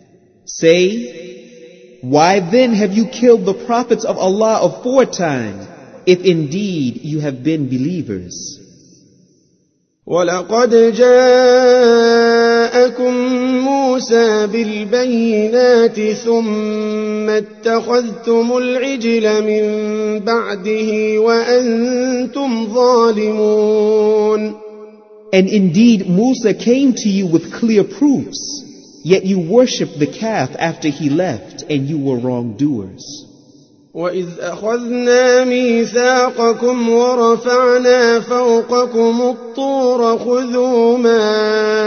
Say, why then have you killed the prophets of Allah aforetime, if indeed you have been believers? وَلَقَدْ جَاءَكُم مُّوسَىٰ بِالْبَيِّنَاتِ ثُمَّ اتَّخَذْتُمُ الْعِجْلَ مِن بَعْدِهِ وَأَنتُمْ ظَالِمُونَ. And indeed Musa came to you with clear proofs, yet you worshipped the calf after he left, and you were wrongdoers. وَإِذْ أَخَذْنَا مِيثَاقَكُمْ وَرَفَعْنَا فَوْقَكُمُ الطُّورَ خُذُوا مَا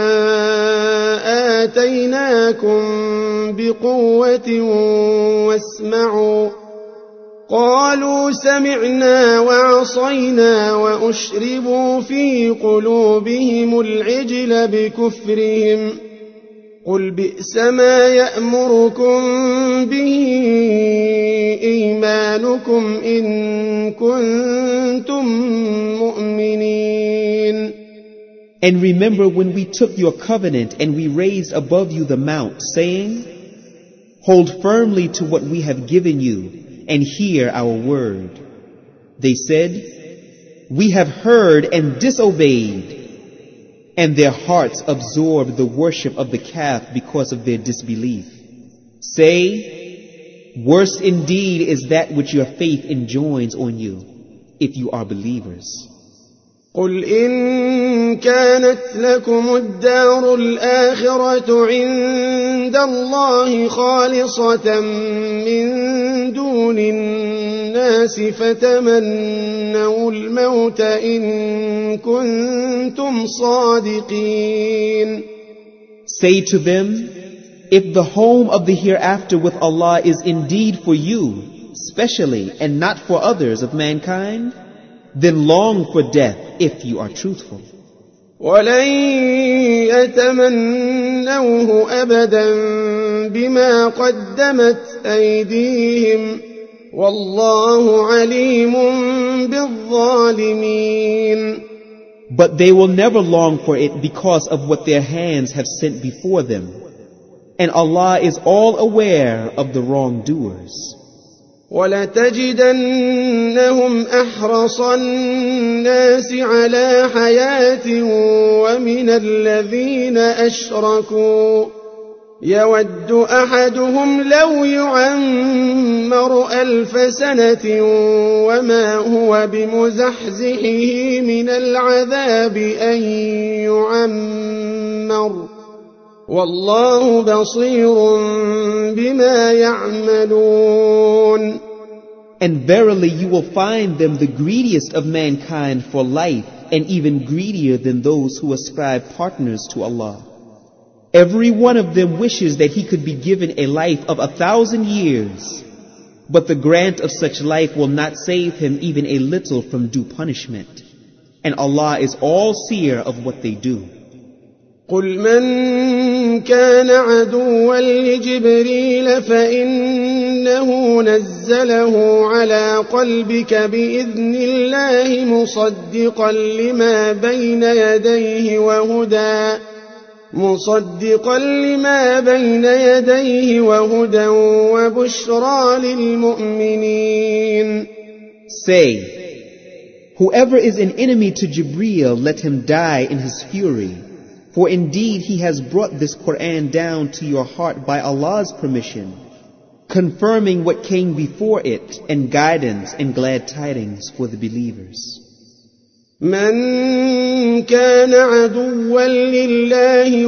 آتَيْنَاكُمْ بِقُوَّةٍ وَاسْمَعُوا قَالُوا سَمِعْنَا وَعَصَيْنَا وَأُشْرِبُوا فِي قُلُوبِهِمُ الْعِجْلَ بِكُفْرِهِمْ قُلْ بِئْسَ مَا يَأْمُرُكُم بِهِ إِيمَانُكُمْ إِن كُنتُم مُّؤْمِنِينَ. And remember when we took your covenant and we raised above you the mount, saying, hold firmly to what we have given you and hear our word. They said, we have heard and disobeyed. And their hearts absorbed the worship of the calf because of their disbelief. Say, worse indeed is that which your faith enjoins on you, if you are believers. قُلْ إِن كَانَتْ لَكُمُ الدَّارُ الْآخِرَةُ عِندَ اللَّهِ خَالِصَةً مِّن دُونِ النَّاسِ فَتَمَنَّوُا الْمَوْتَ إِن كُنتُمْ صَادِقِينَ. Say to them, if the home of the hereafter with Allah is indeed for you, specially and not for others of mankind? Then long for death if you are truthful. ولن يتمنوه أبدا بما قدمت أيديهم والله عليم بالظالمين. But they will never long for it because of what their hands have sent before them. And Allah is all aware of the wrongdoers. وَلَتَجِدَنَّهُمْ أَحْرَصَ النَّاسِ عَلَى حَيَاةٍ وَمِنَ الَّذِينَ أَشْرَكُوا يَوَدُّ أَحَدُهُمْ لَوْ يُعَمَّرُ 1000 سَنَةٍ وَمَا هُوَ بِمُزَحْزِحِهِ مِنَ الْعَذَابِ أَن يُعَمَّرَ وَاللَّهُ بَصِيرٌ بِمَا يَعْمَلُونَ. And verily you will find them the greediest of mankind for life, and even greedier than those who ascribe partners to Allah. Every one of them wishes that he could be given a life of 1,000 years, but the grant of such life will not save him even a little from due punishment. And Allah is all-seer of what they do. قل من كان عدوا لجبريل فإنه نزله على قلبك بإذن الله مصدقا لما بين يديه وهدى وبشرى للمؤمنين. Say, whoever is an enemy to Jibreel, let him die in his fury. For indeed he has brought this Quran down to your heart by Allah's permission, confirming what came before it, and guidance and glad tidings for the believers. من كان عدوا لله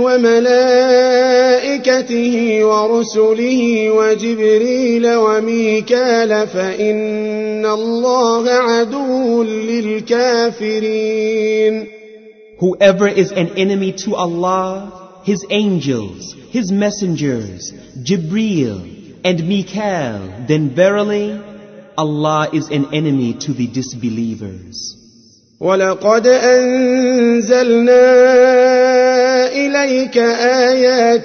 وملائكته ورسله وجبريل وميكال فإن الله عدو للكافرين. Whoever is an enemy to Allah, His angels, His messengers, Jibreel and Mikael, then verily Allah is an enemy to the disbelievers. وَلَقَدْ أَنزَلْنَا إِلَيْكَ آيَاتٍ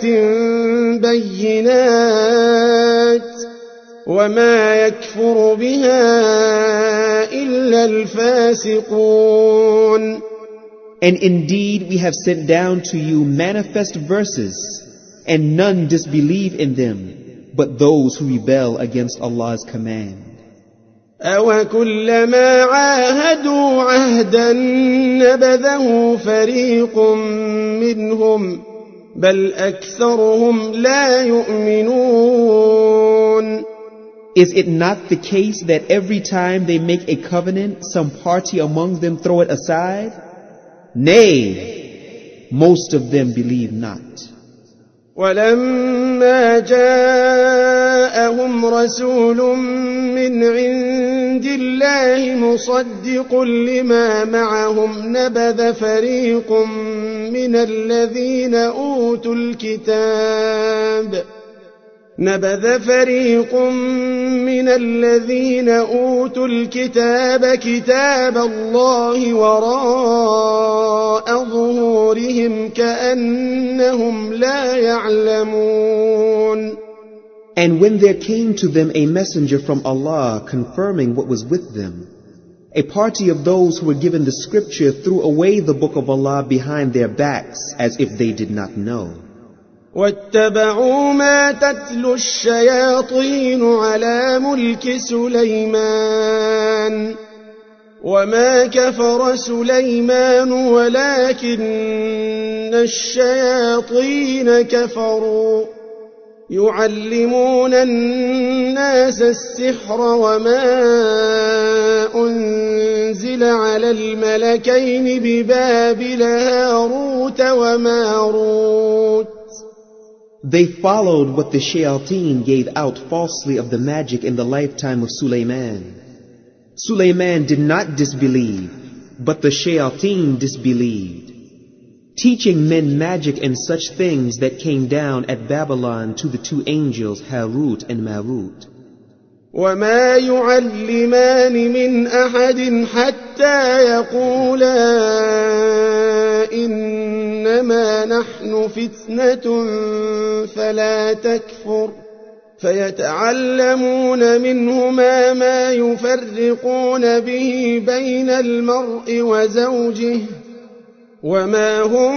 بَيِّنَاتٍ وَمَا يَكْفُرُ بِهَا إِلَّا الْفَاسِقُونَ. And indeed we have sent down to you manifest verses, and none disbelieve in them, but those who rebel against Allah's command. أَوَكُلَّمَا عَاهَدُوا عَهْدًا نَبَذَهُ فَرِيقٌ مِّنْهُمْ بَلْ أَكْثَرُهُمْ لَا يُؤْمِنُونَ. Is it not the case that every time they make a covenant, some party among them throw it aside? Nay, most of them believe not. وَلَمَّا جَاءَهُمْ رَسُولٌ مِّنْ عِندِ اللَّهِ مُصَدِّقٌ لِّمَا مَعَهُمْ نَبَذَ فَرِيقٌ مِّنَ الَّذِينَ أُوتُوا الْكِتَابَ كِتَابَ اللَّهِ وَرَاءَ ظُهُورِهِمْ كَأَنَّهُمْ لَا يَعْلَمُونَ. And when there came to them a messenger from Allah confirming what was with them, a party of those who were given the scripture threw away the book of Allah behind their backs as if they did not know. وَاتَّبَعُوا مَا تَتْلُو الشَّيَاطِينُ عَلَى مُلْكِ سُلَيْمَانَ وَمَا كَفَرَ سُلَيْمَانُ وَلَكِنَّ الشَّيَاطِينَ كَفَرُوا يُعَلِّمُونَ النَّاسَ السِّحْرَ وَمَا أُنزِلَ عَلَى الْمَلَكَيْنِ بِبَابِلَ هَارُوتَ وَمَارُوتَ. They followed what the shayateen gave out falsely of the magic in the lifetime of Sulaiman. Sulaiman did not disbelieve, but the shayateen disbelieved, teaching men magic and such things that came down at Babylon to the two angels Harut and Marut. وما يعلمان من أحد حتى يقولا إنما نحن فتنة فلا تكفر فيتعلمون منهما ما يفرقون به بين المرء وزوجه وما هم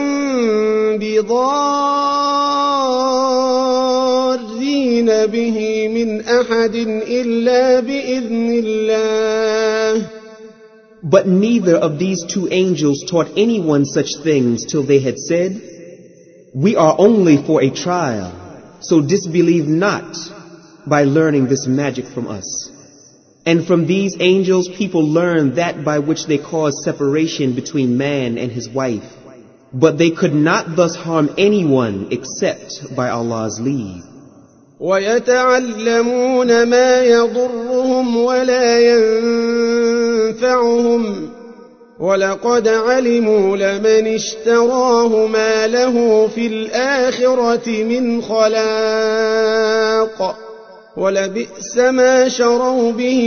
بضارين به من أحد إلا بإذن الله. But neither of these two angels taught anyone such things till they had said, "We are only for a trial, so disbelieve not by learning this magic from us." And from these angels people learn that by which they cause separation between man and his wife, but they could not thus harm anyone except by Allah's leave. وَيَتَعَلَّمُونَ مَا يَضُرُّهُمْ وَلَا يَنفَعُهُمْ وَلَقَدْ عَلِمُوا لَمَنِ اشْتَرَاهُ مَا لَهُ فِي الْآخِرَةِ مِنْ خَلَاقٍ وَلَبِئْسَ مَا شَرَوْا بِهِ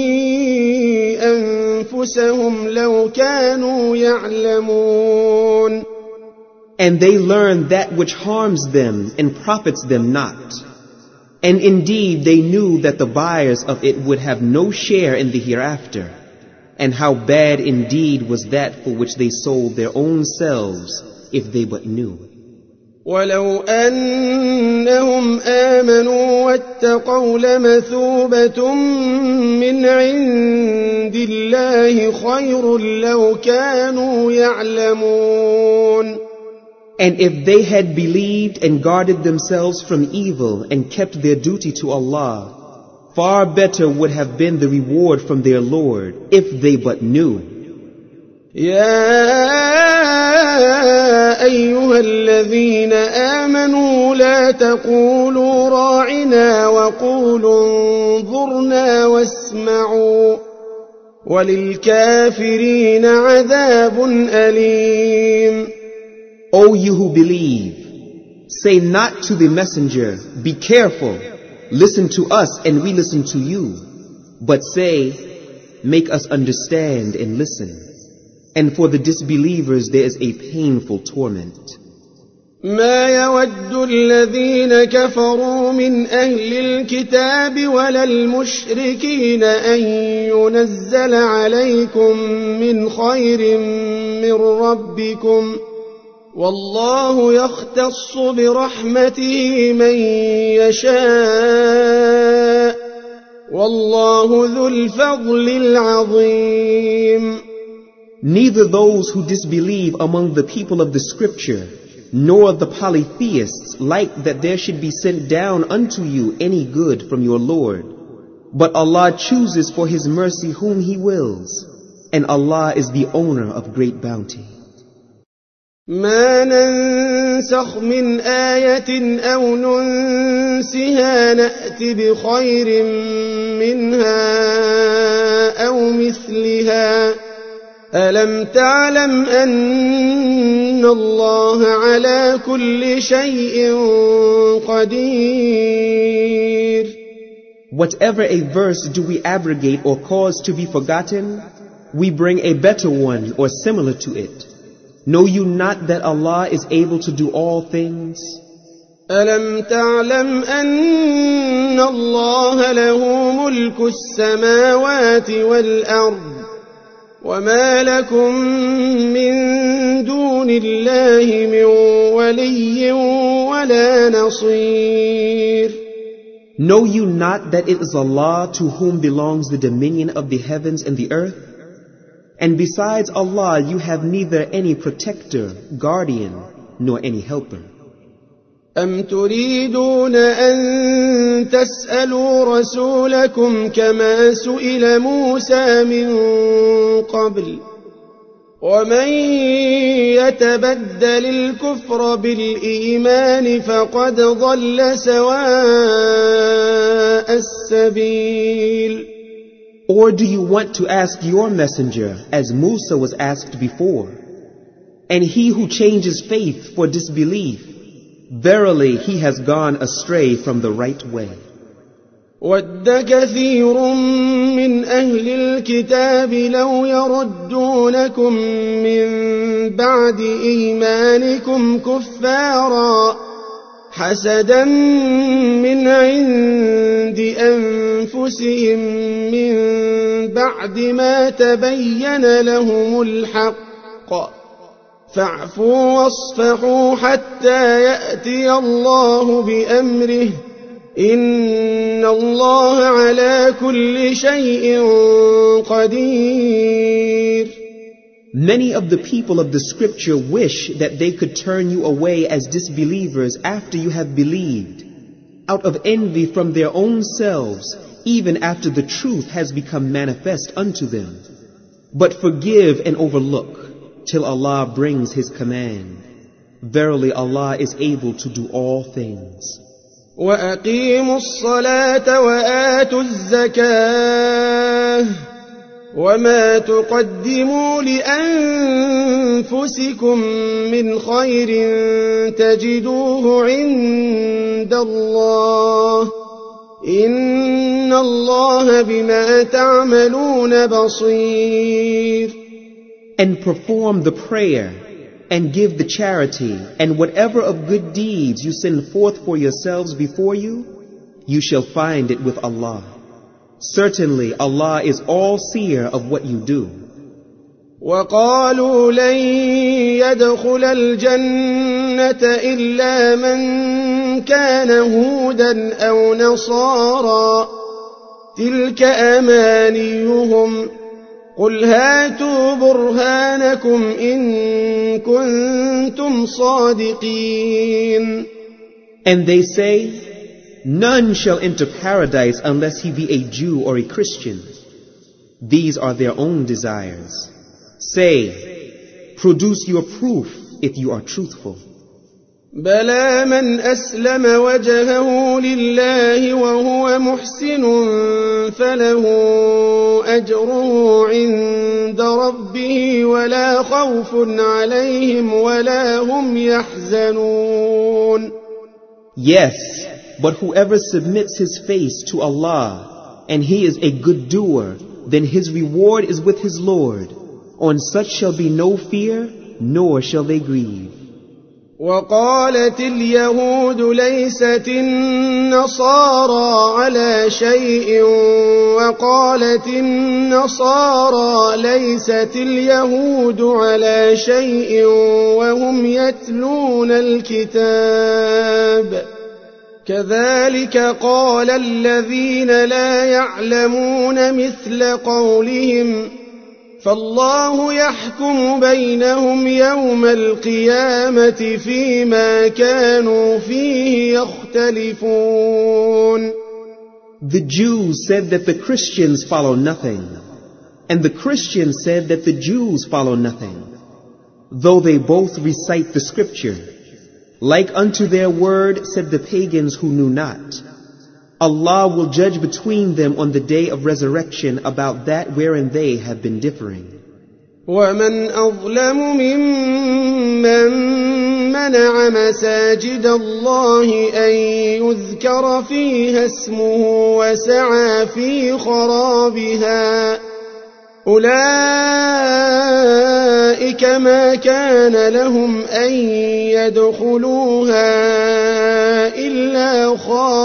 أَنفُسَهُمْ لَوْ كَانُوا يَعْلَمُونَ. And they learn that which harms them and profits them not. And indeed they knew that the buyers of it would have no share in the hereafter. And how bad indeed was that for which they sold their own selves, if they but knew. وَلَوْ أَنَّهُمْ آمَنُوا وَاتَّقَوْا لَمَثُوبَةٌ مِّنْ عِندِ اللَّهِ خَيْرٌ لَوْ كَانُوا يَعْلَمُونَ. And if they had believed and guarded themselves from evil and kept their duty to Allah, far better would have been the reward from their Lord, if they but knew. يا أيها الذين آمنوا لا تقولوا راعنا وقولوا انظرنا واسمعوا وللكافرين عذاب أليم. O you who believe, say not to the messenger, "Be careful, listen to us and we listen to you," but say, "Make us understand and listen." And for the disbelievers there is a painful torment. ما يود الذين كفروا من أهل الكتاب ولا المشركين أن ينزل عليكم من خير من ربكم والله يختص برحمته من يشاء والله ذو الفضل العظيم. Neither those who disbelieve among the people of the scripture, nor the polytheists, like that there should be sent down unto you any good from your Lord. But Allah chooses for His mercy whom He wills, and Allah is the owner of great bounty. ما ننسخ من آية أو ننسها نأت بخير منها أو مثلها ألم تعلم أن الله على كل شيء قدير. Whatever a verse do we abrogate or cause to be forgotten, we bring a better one or similar to it. Know you not that Allah is able to do all things? ألم تعلم أن الله له ملك السماوات والأرض وما لكم من دون الله من ولي ولا نصير. Know you not that it is Allah to whom belongs the dominion of the heavens and the earth? And besides Allah you have neither any protector, guardian, nor any helper. أم تريدون أن تسألوا رسولكم كما سئل موسى من قبل ومن يتبدل الكفر بالإيمان فقد ضل سواء السبيل. Or do you want to ask your messenger as Musa was asked before? And he who changes faith for disbelief, verily he has gone astray from the right way. وَدَّ كَثِيرٌ مِّنْ أَهْلِ الْكِتَابِ لَوْ يَرُدُّونَكُم مِّن بَعْدِ إِيمَانِكُمْ كُفَّارًا حَسَدًا مِّنْ عِندِ أَنفُسِهِم مِّن بَعْدِ مَا تَبَيَّنَ لَهُمُ الْحَقُّ فَاعْفُوا وَاصْفَحُوا حَتَّىٰ يَأْتِيَ اللَّهُ بِأَمْرِهِ إِنَّ اللَّهَ عَلَىٰ كُلِّ شَيْءٍ قَدِيرٌ. Many of the people of the scripture wish that they could turn you away as disbelievers after you have believed, out of envy from their own selves, even after the truth has become manifest unto them. But forgive and overlook till Allah brings His command. Verily Allah is able to do all things. وَأَقِيمُوا الصَّلَاةَ وَآتُوا الزَّكَاةَ وَمَا تُقَدِّمُوا لِأَنفُسِكُم مِّنْ خَيْرٍ تَجِدُوهُ عِندَ اللَّهِ إِنَّ اللَّهَ بِمَا تَعْمَلُونَ بَصِيرٌ. And perform the prayer, and give the charity, and whatever of good deeds you send forth for yourselves before you, you shall find it with Allah. Certainly Allah is all-seer of what you do. وَقَالُوا لَن يَدْخُلَ الْجَنَّةَ إِلَّا مَن كَانَ هُودًا أَوْ نَصَارَىٰ تِلْكَ أَمَانِيُّهُمْ قُلْ هَاتُوا بُرْهَانَكُمْ إِن كُنتُمْ صَادِقِينَ. And they say, none shall enter paradise unless he be a Jew or a Christian. These are their own desires. Say, produce your proof if you are truthful. بَلَىٰ مَنْ أَسْلَمَ وَجْهَهُ لِلَّهِ وَهُوَ مُحْسِنٌ فَلَهُ أَجْرُهُ عِندَ رَبِّهِ وَلَا خَوْفٌ عَلَيْهِمْ وَلَا هُمْ يَحْزَنُونَ. Yes, but whoever submits his face to Allah, and he is a good doer, then his reward is with his Lord. On such shall be no fear, nor shall they grieve. وَقَالَتِ الْيَهُودُ لَيْسَتِ النَّصَارَىٰ عَلَىٰ شَيْءٍ وَقَالَتِ النَّصَارَىٰ لَيْسَتِ الْيَهُودُ عَلَىٰ شَيْءٍ وَهُمْ يَتْلُونَ الْكِتَابَ كَذَلِكَ قَالَ الَّذِينَ لَا يَعْلَمُونَ مِثْلَ قَوْلِهِمْ فالله يحكم بينهم يوم القيامة فيما كانوا فيه يختلفون. The Jews said that the Christians follow nothing, and the Christians said that the Jews follow nothing, though they both recite the scripture. Like unto their word said the pagans who knew not. Allah will judge between them on the day of resurrection about that wherein they have been differing. وَمَنْ أَظْلَمُ مِمَّن مَّنَعَ مَسَاجِدَ اللَّهِ أَن يُذْكَرَ فِيهَا اسْمُهُ وَسَعَىٰ فِي خَرَابِهَا أُولَٰئِكَ مَا كَانَ لَهُمْ أَن يَدْخُلُوهَا إِلَّا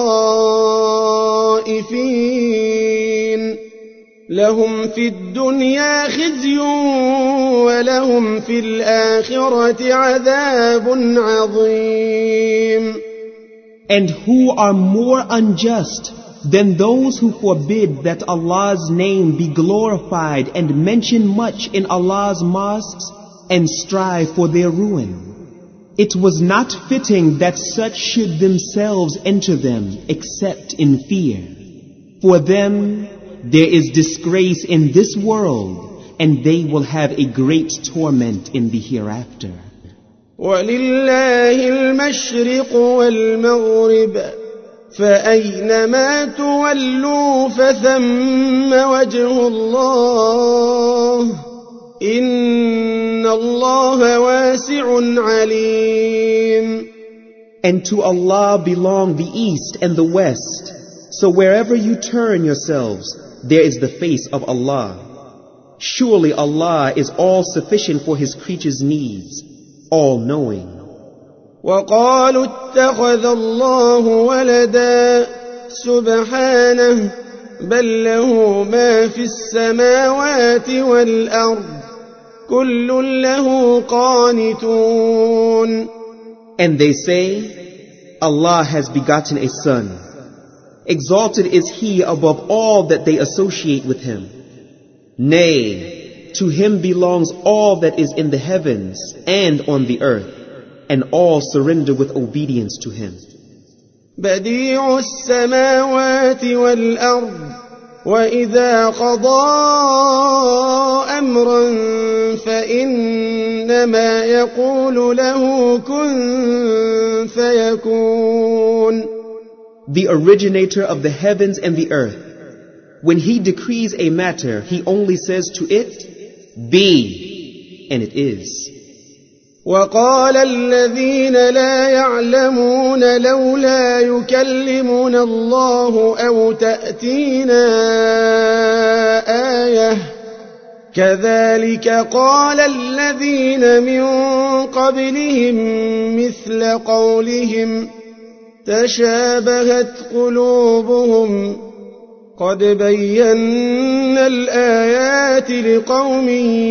خَائِفِينَ لَهُمْ فِي الدُّنْيَا خِزْيٌ وَلَهُمْ فِي الْآخِرَةِ عَذَابٌ عَظِيمٌ. And who are more unjust than those who forbid that Allah's name be glorified and mention much in Allah's mosques and strive for their ruin? It was not fitting that such should themselves enter them except in fear. For them there is disgrace in this world, and they will have a great torment in the hereafter. وَلِلَّهِ الْمَشْرِقُ وَالْمَغْرِبُ فَأَيْنَمَا تُوَلُّوا فَثَمَّ وَجْهُ اللَّهِ إِنَّ اللَّهَ وَاسِعٌ عَلِيمٌ. And to Allah belong the east and the west, So wherever you turn yourselves, there is the face of Allah. Surely Allah is all sufficient for His creatures' needs, all-knowing. وقالوا اتخذ الله ولدا سبحانه بل له ما في السماوات والأرض كل له قانتون. And they say, Allah has begotten a son. Exalted is He above all that they associate with Him. Nay, to Him belongs all that is in the heavens and on the earth, and all surrender with obedience to Him. بديع السماوات والأرض وإذا قضى أمرا فإنما يقول له كن فيكون. The originator of the heavens and the earth, when He decrees a matter, He only says to it, be, and it is. وقال الذين لا يعلمون لولا يكلمنا الله أو تأتينا آية كذلك قال الذين من قبلهم مثل قولهم تشابهت قلوبهم قد بينا الآيات لقوم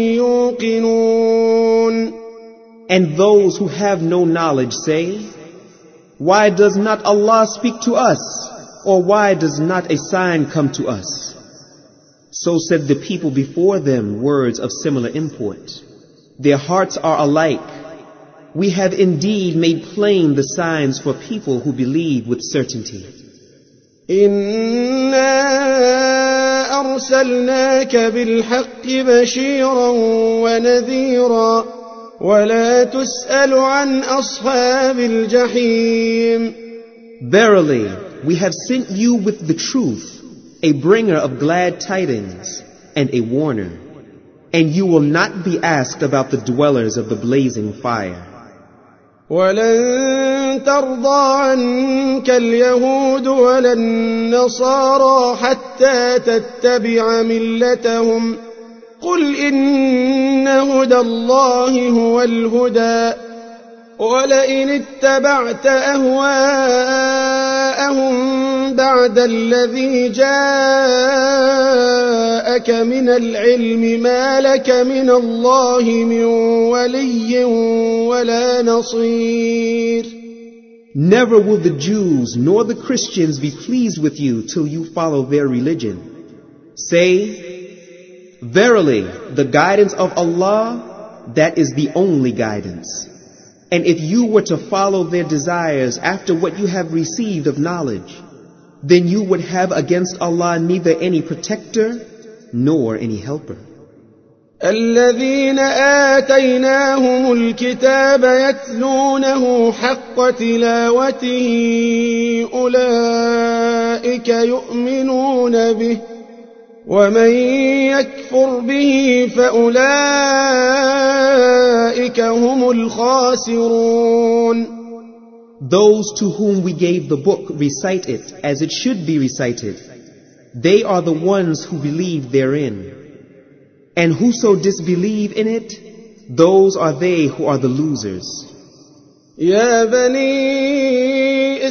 يوقنون. And those who have no knowledge say, why does not Allah speak to us? Or why does not a sign come to us? So said the people before them words of similar import. Their hearts are alike. We have indeed made plain the signs for people who believe with certainty. إنا أرسلناك بالحق بشيرا ونذيرا ولا تسأل عن أصحاب الجحيم. Verily, we have sent you with the truth, a bringer of glad tidings and a warner, and you will not be asked about the dwellers of the blazing fire. ولن ترضى عنك اليهود ولا النصارى حتى تتبع ملتهم قل إن هدى الله هو الهدى ولئن اتبعت أهواءهم بعد الذي جاءك من العلم ما لك من الله من ولي ولا نصير. Never will the Jews nor the Christians be pleased with you till you follow their religion. Say, verily, the guidance of Allah, that is the only guidance. And if you were to follow their desires after what you have received of knowledge, then you would have against Allah neither any protector nor any helper. الذين آتيناهم الكتاب يتلونه حق تلاوته أولئك يؤمنون به ومن يكفر به فأولئك هم الخاسرون. Those to whom we gave the book recite it as it should be recited. They are the ones who believe therein. And whoso disbelieve in it, those are they who are the losers. يا بني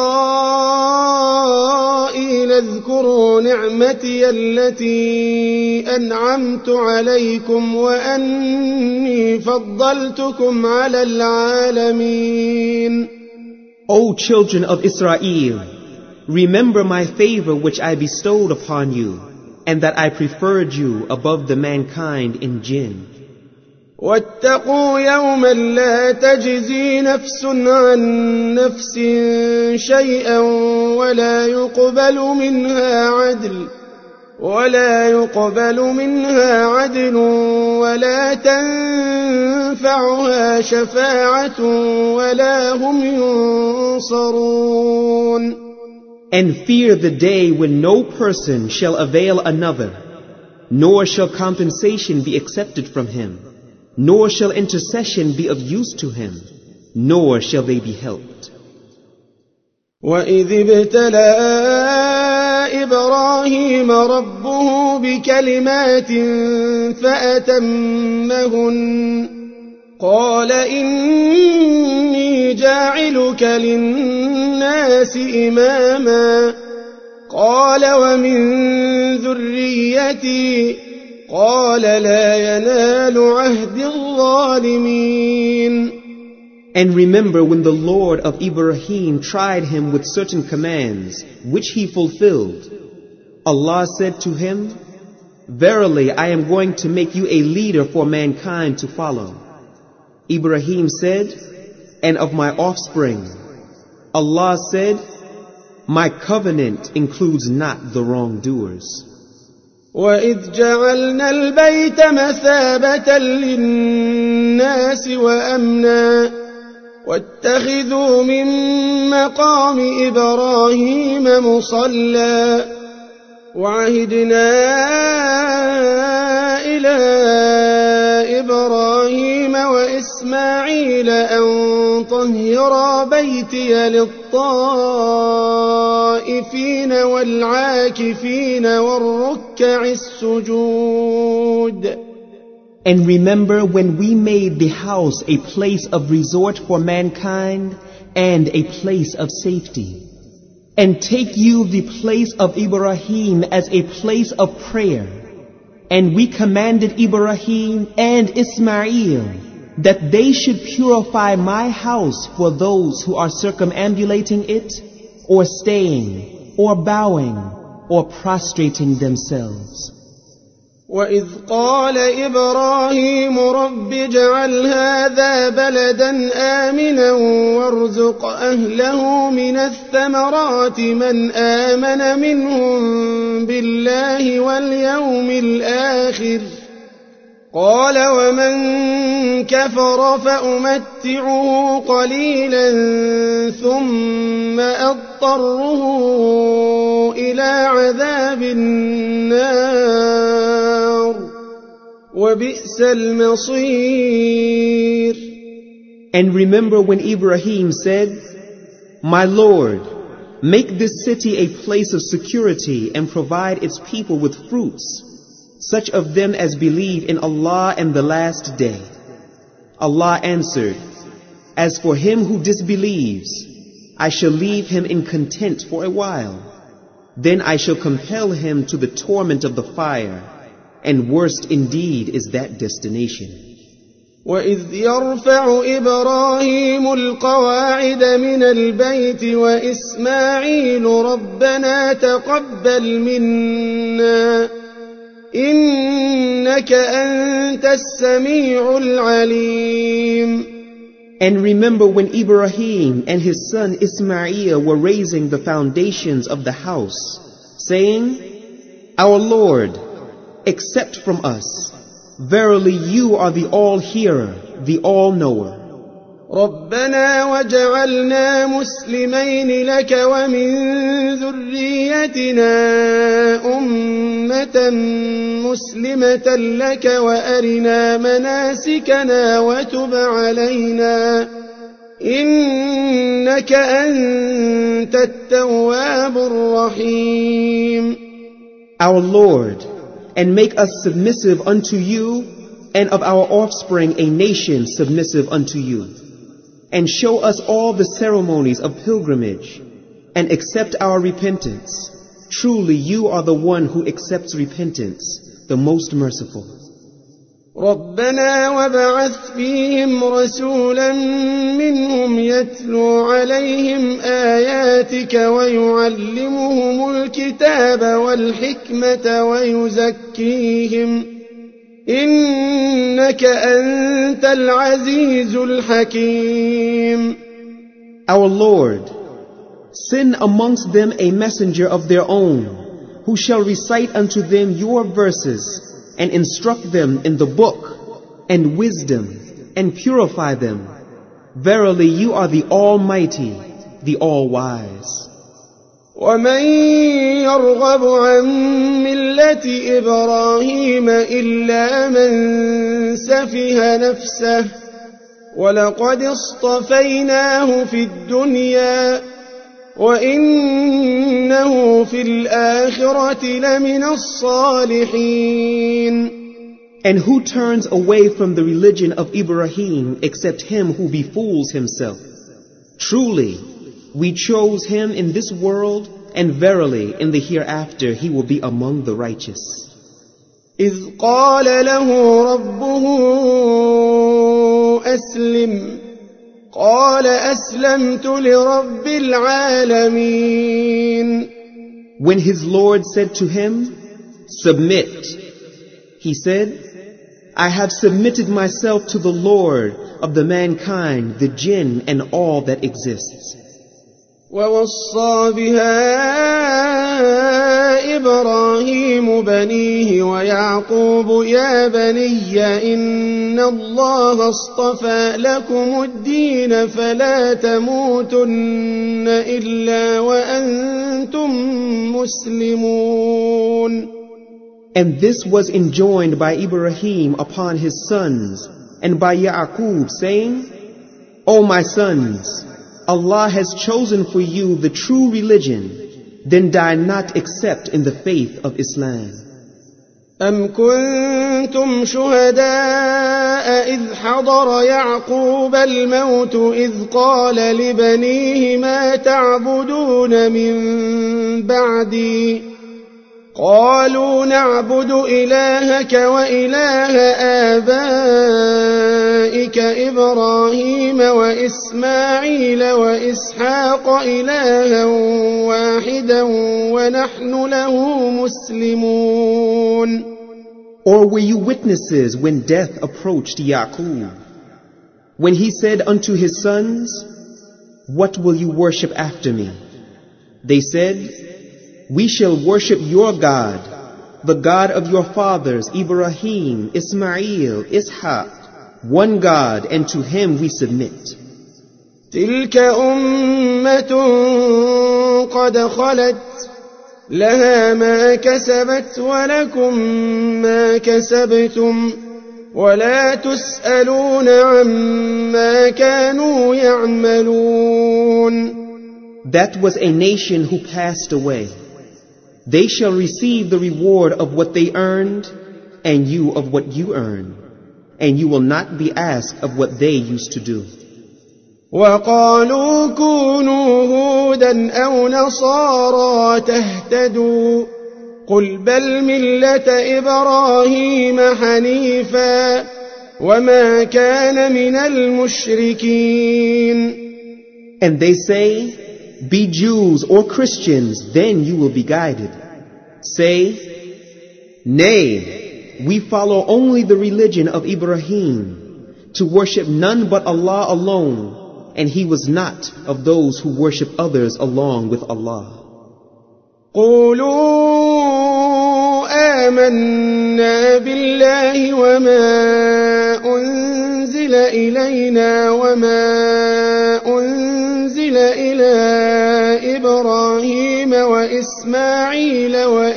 إسرائيل اذكروا نعمتي التي أنعمت عليكم وأني فضلتكم على العالمين. O children of Israel, remember my favor which I bestowed upon you, and that I preferred you above the mankind in jinn. واتقوا يوما لا تجزي نفس عن نفس شيئا ولا يقبل منها عدل ولا تنفعها شفاعة ولا هم ينصرون. And fear the day when no person shall avail another, nor shall compensation be accepted from him, nor shall intercession be of use to him, nor shall they be helped. وَإِذِ ابْتَلَىٰ إبراهيم ربه بكلمات فأتمهن قال إني جاعلك للناس إماما قال ومن ذريتي قال لا ينال عهد الظالمين. And remember when the Lord of Ibrahim tried him with certain commands, which he fulfilled. Allah said to him, Verily, I am going to make you a leader for mankind to follow. Ibrahim said, and of my offspring. Allah said, my covenant includes not the wrongdoers. وَإِذْ جَعَلْنَا الْبَيْتَ مَثَابَةً لِلنَّاسِ وَأَمْنًا وَاتَّخِذُوا مِن مَّقَامِ إِبْرَاهِيمَ مُصَلًّى وَعَهِدْنَا إِلَى إِبْرَاهِيمَ وَإِسْمَاعِيلَ أَن طَهِّرَا بَيْتِيَ لِلطَّائِفِينَ وَالْعَاكِفِينَ وَالرُّكَّعِ السُّجُودِ. And remember when we made the house a place of resort for mankind and a place of safety. And take you the place of Ibrahim as a place of prayer. And we commanded Ibrahim and Ismail that they should purify my house for those who are circumambulating it, or staying, or bowing, or prostrating themselves. وَإِذْ قَالَ إِبْرَاهِيمُ رَبِّ اجْعَلْ هَذَا بَلَدًا آمِنًا وَارْزُقْ أَهْلَهُ مِنَ الثَّمَرَاتِ مَنْ آمَنَ مِنْهُمْ بِاللَّهِ وَالْيَوْمِ الْآخِرِ قَالَ وَمَنْ كَفَرَ فَأُمَتِّعُهُ قَلِيلًا ثُمَّ أَضْطَرُّهُ إِلَى عَذَابِ النَّارِ وَبِئْسَ الْمَصِيرُ. And remember when Ibrahim said, My Lord, make this city a place of security and provide its people with fruits, such of them as believe in Allah and the last day. Allah answered, As for him who disbelieves, I shall leave him in content for a while. Then I shall compel him to the torment of the fire, and worst indeed is that destination. وَإِذْ يَرْفَعُ إِبْرَاهِيمُ الْقَوَاعِدَ مِنَ الْبَيْتِ وَإِسْمَاعِيلُ رَبَّنَا تَقَبَّلْ مِنَّا إِنَّكَ أَنْتَ السَّمِيعُ الْعَلِيمُ. And remember when Ibrahim and his son Ismail were raising the foundations of the house, saying, Our Lord, accept from us. Verily you are the all-hearer, the all-knower. رَبَّنَا وَاجْعَلْنَا مُسْلِمَيْنِ لَكَ وَمِن ذُرِّيَّتِنَا أُمَّةً مُسْلِمَةً لَكَ وَأَرِنَا مَنَاسِكَنَا وَتُبْ عَلَيْنَا إِنَّكَ أَنْتَ التَّوَّابُ الرَّحِيمُ. Our Lord, and make us submissive unto you, and of our offspring a nation submissive unto you. And show us all the ceremonies of pilgrimage, and accept our repentance. Truly you are the one who accepts repentance, the most merciful. رَبَّنَا وَابْعَثْ فِيهِمْ رَسُولًا مِّنْهُمْ يَتْلُو عَلَيْهِمْ آيَاتِكَ وَيُعَلِّمُهُمُ الْكِتَابَ وَالْحِكْمَةَ وَيُزَكِّيهِمْ إِنَّكَ أَنْتَ الْعَزِيزُ الْحَكِيمُ. Our Lord, send amongst them a messenger of their own, who shall recite unto them your verses, and instruct them in the book, and wisdom, and purify them. Verily you are the Almighty, the All-Wise. وَمَن يَرْغَبُ عَن مِّلَّةِ إِبْرَاهِيمَ إِلَّا مَن سَفِهَ نَفْسَهُ وَلَقَدِ اصْطَفَيْنَاهُ فِي الدُّنْيَا وإنه في الآخرة لمن الصالحين. And who turns away from the religion of Ibrahim except him who befools himself? Truly, we chose him in this world, and verily in the hereafter he will be among the righteous. إذ قال له ربه أسلم قال أسلمت لرب العالمين. When his Lord said to him, "Submit," he said, "I have submitted myself to the Lord of the mankind, the jinn, and all that exists." ووصى بها إبراهيم بنيه ويعقوب يا بني إن الله اصطفى لكم الدين فلا تموتن إلا وأنتم مسلمون. And this was enjoined by Ibrahim upon his sons and by Ya'qub, saying, "O my sons, Allah has chosen for you the true religion, then die not except in the faith of Islam." أم كنتم شهداء إذ حضر يعقوب الموت إذ قال لبنيه ما تعبدون من بعدي قالوا نعبد إلهك وإله آبائك إبراهيم وإسماعيل وإسحاق إلها واحدا ونحن له مسلمون. Or were you witnesses when death approached Ya'qub, when he said unto his sons, "What will you worship after me?" They said, "We shall worship your God, the God of your fathers, Ibrahim, Ismail, Ishaq, one God, and to him we submit." تلك أمة قد خلت لها ما كسبت ولكم ما كسبتم ولا تسألون عما كانوا يعملون. That was a nation who passed away. They shall receive the reward of what they earned, and you of what you earn, and you will not be asked of what they used to do. وقالوا كونوا هودا أو نصارى تهتدوا قل بل ملة إبراهيم حنيفا وما كان من المشركين. And they say, "Be Jews or Christians, then you will be guided." Say, "Nay, we follow only the religion of Ibrahim, to worship none but Allah alone, and he was not of those who worship others along with Allah." قولوا آمنا بالله وما أنزل إلينا وما أنزل إلى إبراهيم وإسماعيل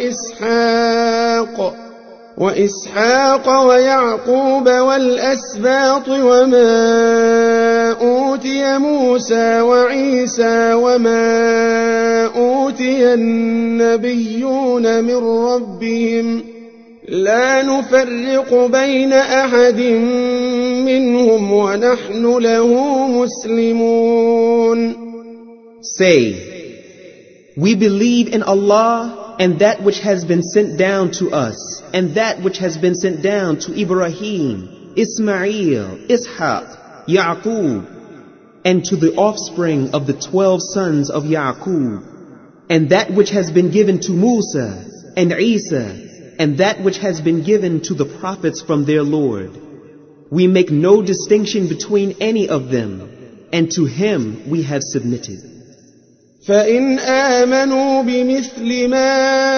وإسحاق ويعقوب والأسباط وما أوتي موسى وعيسى وما أوتي النبيون من ربهم لا نفرق بين أحد منهم ونحن له مسلمون. Say, "We believe in Allah and that which has been sent down to us, and that which has been sent down to Ibrahim, Ismail, Ishaq, Ya'qub, and to the offspring of the 12 sons of Ya'qub, and that which has been given to Musa and Isa, and that which has been given to the prophets from their Lord. We make no distinction between any of them, and to him we have submitted." فإن آمنوا بمثل ما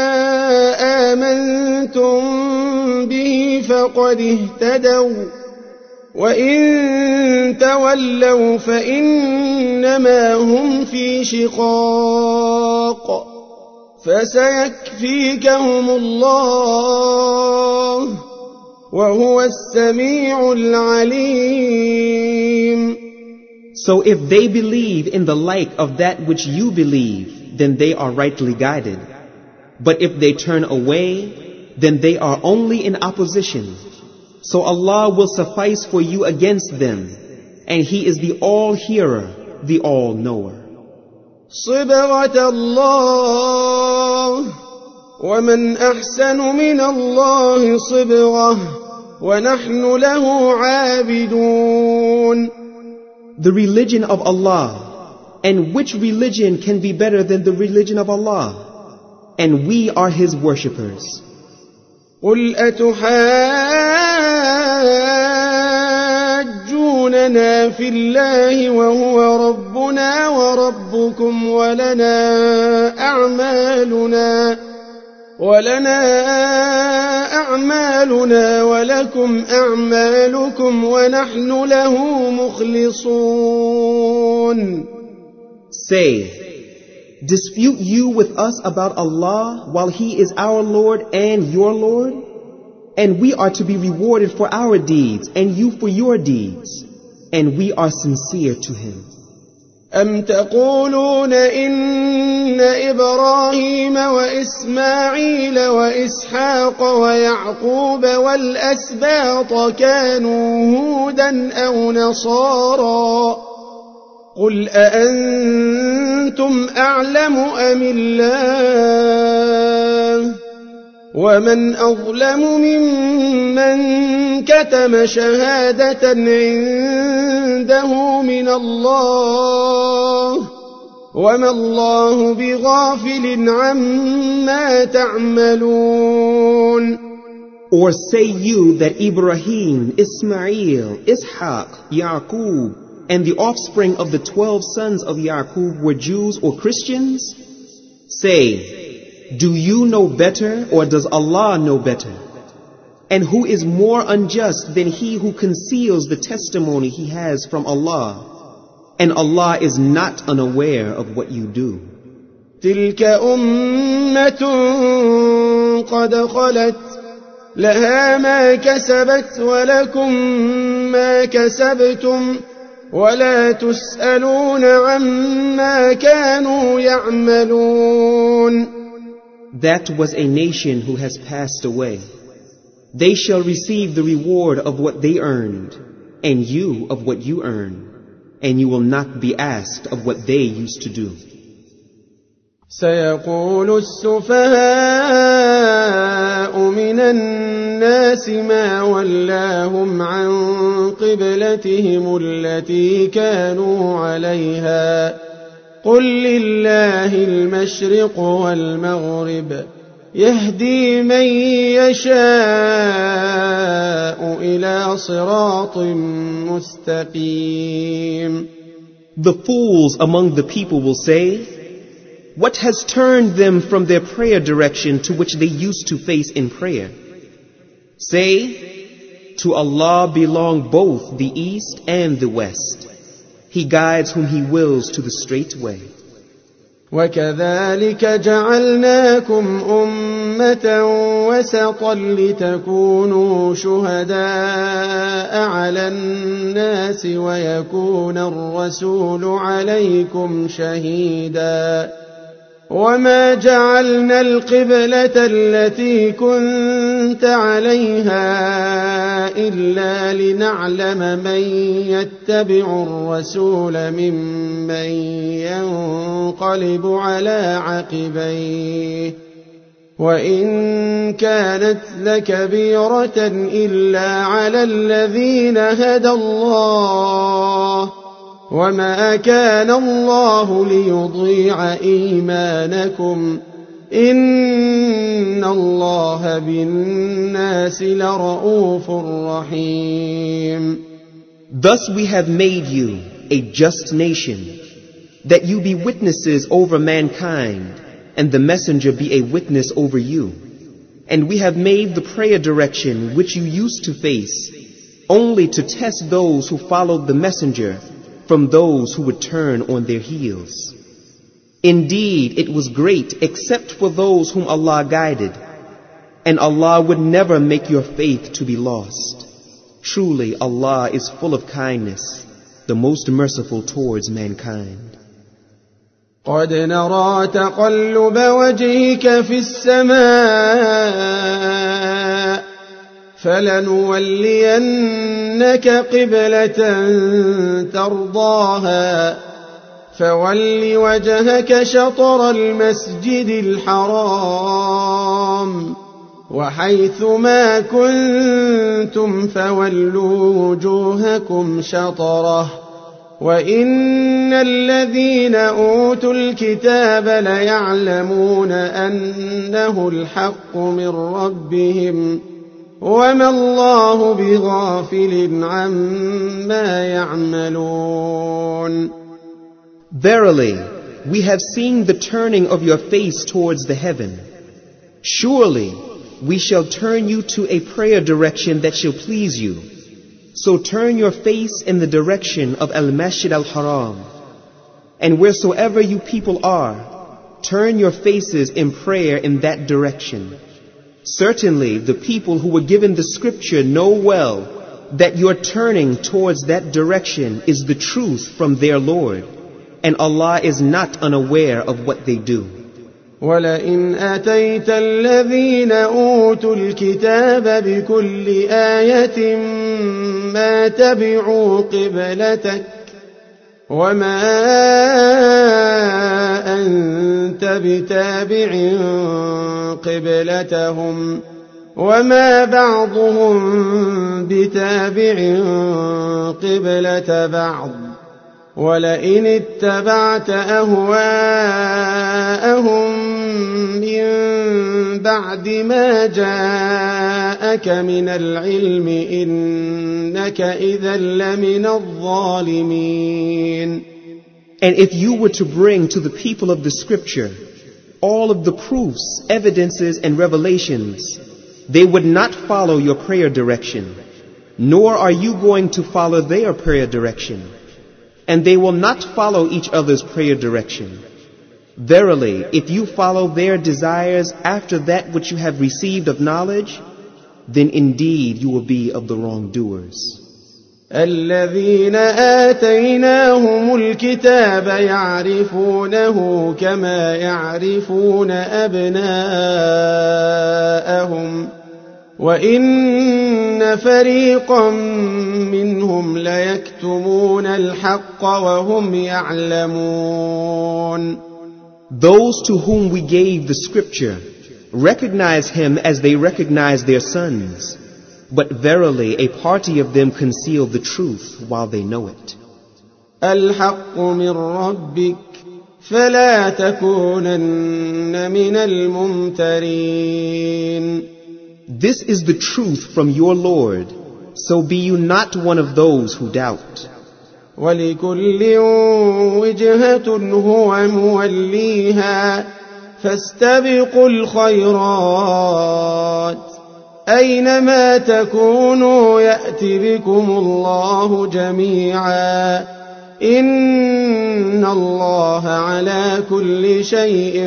آمنتم به فقد اهتدوا وإن تولوا فإنما هم في شقاق فسيكفيكهم الله وهو السميع العليم. So if they believe in the like of that which you believe, then they are rightly guided. But if they turn away, then they are only in opposition. So Allah will suffice for you against them, and He is the all-hearer, the all-knower. صبغة الله ومن أحسن من الله صبغة ونحن له عابدون. The religion of Allah, and which religion can be better than the religion of Allah? And we are His worshippers. قل أتحاجوننا في الله وهو ربنا وربكم ولنا أعمالنا ولكم أعمالكم ونحن له مخلصون. Say, dispute you with us about Allah while He is our Lord and your Lord? And we are to be rewarded for our deeds and you for your deeds. And we are sincere to Him. أم تقولون إن إبراهيم وإسماعيل وإسحاق ويعقوب والأسباط كانوا هودا أو نصارى قل أأنتم أعلم أم الله ومن أظلم ممن كتم شهادة عنده من الله وما الله بغافل عما تعملون. Or say you that Ibrahim, Ismail, Ishaq, Yaqub, and the offspring of the 12 sons of Yaqub were Jews or Christians? Say, do you know better, or does Allah know better? And who is more unjust than he who conceals the testimony he has from Allah? And Allah is not unaware of what you do. تلك أمة قد خلت لها ما كسبت ولكم ما كسبتم ولا تسألون عما كانوا يعملون. That was a nation who has passed away. They shall receive the reward of what they earned, and you of what you earn, and you will not be asked of what they used to do. سيقول السفهاء من الناس ما ولاهم عن قبلتهم التي كانوا عليها قل لله المشرق والمغرب يهدي من يشاء إلى صراط مستقيم. The fools among the people will say, what has turned them from their prayer direction to which they used to face in prayer? Say, to Allah belong both the east and the west. He guides whom He wills to the straight way. وكذلك جعلناكم أمة وسطا لتكونوا شهداء على الناس ويكون الرسول عليكم شهيدا وما جعلنا القبلة التي كنت عليها إلا لنعلم من يتبع الرسول ممن ينقلب على عقبيه وإن كانت لكبيرة إلا على الذين هدى الله وما كان الله ليضيع إيمانكم إن الله بالناس لرؤوف رحيم. Thus we have made you a just nation, that you be witnesses over mankind, and the messenger be a witness over you. And we have made the prayer direction which you used to face, only to test those who followed the messenger from those who would turn on their heels. Indeed, it was great except for those whom Allah guided, and Allah would never make your faith to be lost. Truly, Allah is full of kindness, the most merciful towards mankind. قد نرى تقلب وجهك في السماء فلنولينك قبلة ترضاها فول وجهك شطر المسجد الحرام وحيث ما كنتم فولوا وجوهكم شطره وإن الذين أوتوا الكتاب ليعلمون أنه الحق من ربهم وما الله بغافل عما يعملون. Verily, we have seen the turning of your face towards the heaven. Surely, we shall turn you to a prayer direction that shall please you. So turn your face in the direction of Al-Masjid Al-Haram. And wheresoever you people are, turn your faces in prayer in that direction. Certainly, the people who were given the scripture know well that your turning towards that direction is the truth from their Lord. And Allah is not unaware of what they do. وَلَئِنْ أَتَيْتَ الَّذِينَ أُوتُوا الْكِتَابَ بِكُلِّ آيَةٍ مَا تَبِعُوا قِبْلَتَكَ وَمَا أَنْتَ بِتَابِعٍ قِبْلَتَهُمْ وَمَا بَعْضُهُمْ بِتَابِعٍ قِبْلَةَ بَعْضٍ وَلَئِنِ اتَّبَعْتَ أَهْوَاءَهُمْ مِنْ بَعْدِ مَا جَاءَكَ مِنَ الْعِلْمِ إِنَّكَ إِذًا لَمِنَ الظَّالِمِينَ. And if you were to bring to the people of the scripture all of the proofs, evidences, and revelations, they would not follow your prayer direction, nor are you going to follow their prayer direction. And they will not follow each other's prayer direction. Verily, if you follow their desires after that which you have received of knowledge, then indeed you will be of the wrongdoers. الذين آتيناهم الكتاب يعرفونه كما يعرفون أبناءهم وإن فريقا منهم ليكتمون الحق وهم يعلمون. Those to whom we gave the scripture recognize him as they recognize their sons, but verily a party of them conceal the truth while they know it. الحق من ربك فلا تكونن من الممترين. This is the truth from your Lord, so be you not one of those who doubt. وَلِكُلٍّ وِجْهَةٌ هُوَ مُوَلِّيهَا فَاسْتَبِقُوا الْخَيْرَاتِ أَيْنَمَا تَكُونُوا يَأْتِ بِكُمُ اللَّهُ جَمِيعًا إِنَّ اللَّهَ عَلَى كُلِّ شَيْءٍ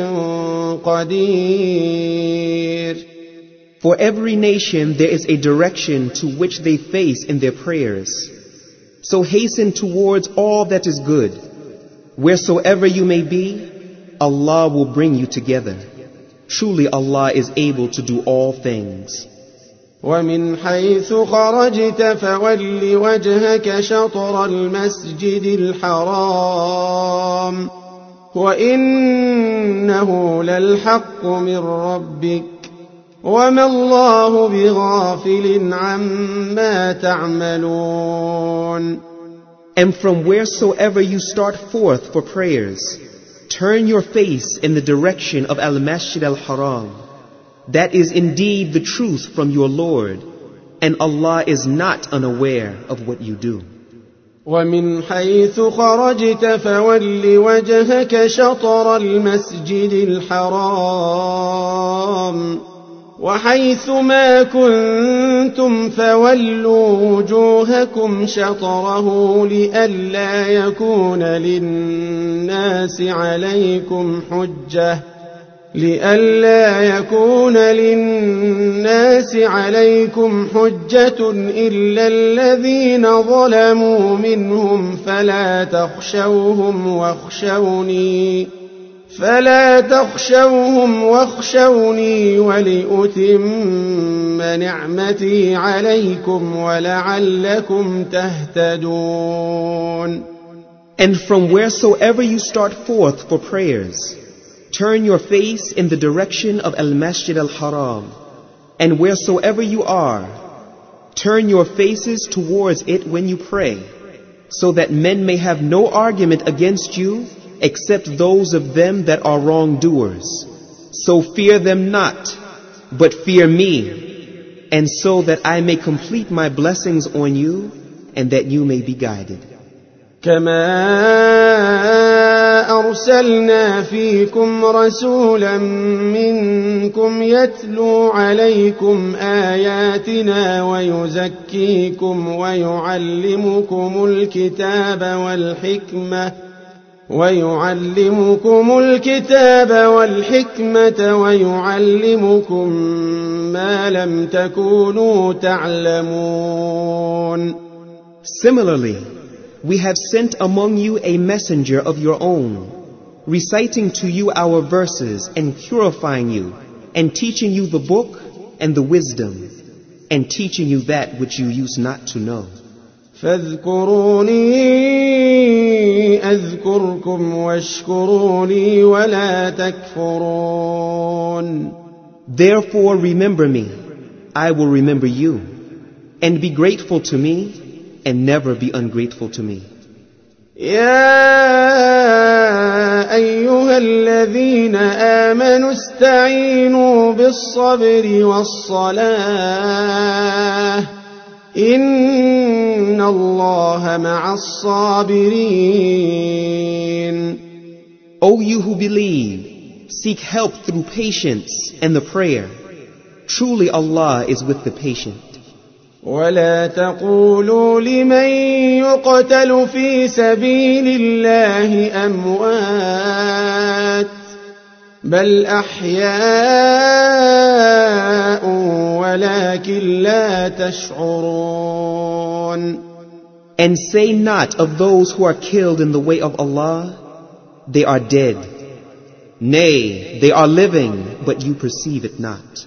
قَدِيرٌ. For every nation there is a direction to which they face in their prayers. So hasten towards all that is good. Wheresoever you may be, Allah will bring you together. Truly Allah is able to do all things. وَمِنْ حَيْثُ خَرَجْتَ فَوَلِّ وَجْهَكَ شَطْرَ الْمَسْجِدِ الْحَرَامِ وَإِنَّهُ لَلْحَقُّ مِنْ رَبِّكَ وَمَا اللَّهُ بِغَافِلٍ عَمَّا تَعْمَلُونَ. And from wheresoever you start forth for prayers, turn your face in the direction of Al-Masjid Al-Haram. That is indeed the truth from your Lord, and Allah is not unaware of what you do. وَمِنْ حَيْثُ خَرَجْتَ فَوَلِّ وَجْهَكَ شَطْرَ الْمَسْجِدِ الْحَرَامِ وَحَيْثُ مَا كُنْتُمْ فَوَلُّوا وُجُوهَكُمْ شَطْرَهُ لِئَلَّا يَكُونَ لِلنَّاسِ عَلَيْكُمْ حُجَّةٌ لئلا يكون للناس عليكم حجة إلا الذين ظلموا منهم فلا تخشوهم واخشوني ولأتم نعمتي عليكم ولعلكم تهتدون. And from wheresoever you start forth for prayers, turn your face in the direction of Al-Masjid Al-Haram, and wheresoever you are, turn your faces towards it when you pray, so that men may have no argument against you except those of them that are wrongdoers. So fear them not, but fear me, and so that I may complete my blessings on you, and that you may be guided. كما أرسلنا فيكم رسولا منكم يتلو عليكم آياتنا ويزكيكم ويعلمكم الكتاب والحكمة ويعلمكم ما لم تكونوا تعلمون. Similarly, we have sent among you a messenger of your own, reciting to you our verses and purifying you, and teaching you the book and the wisdom, and teaching you that which you used not to know. فاذكروني أذكركم واشكروا لي ولا تكفرون. Therefore remember me, I will remember you, and be grateful to me, and never be ungrateful to me. يا أيها الذين آمنوا استعينوا بالصبر والصلاة إن الله مع الصابرين. O you who believe, seek help through patience and the prayer. Truly Allah is with the patient. ولا تقولوا لمن يقتل في سبيل الله أموات بل أحياء ولكن لا تشعرون. And say not of those who are killed in the way of Allah, they are dead. Nay, they are living, but you perceive it not.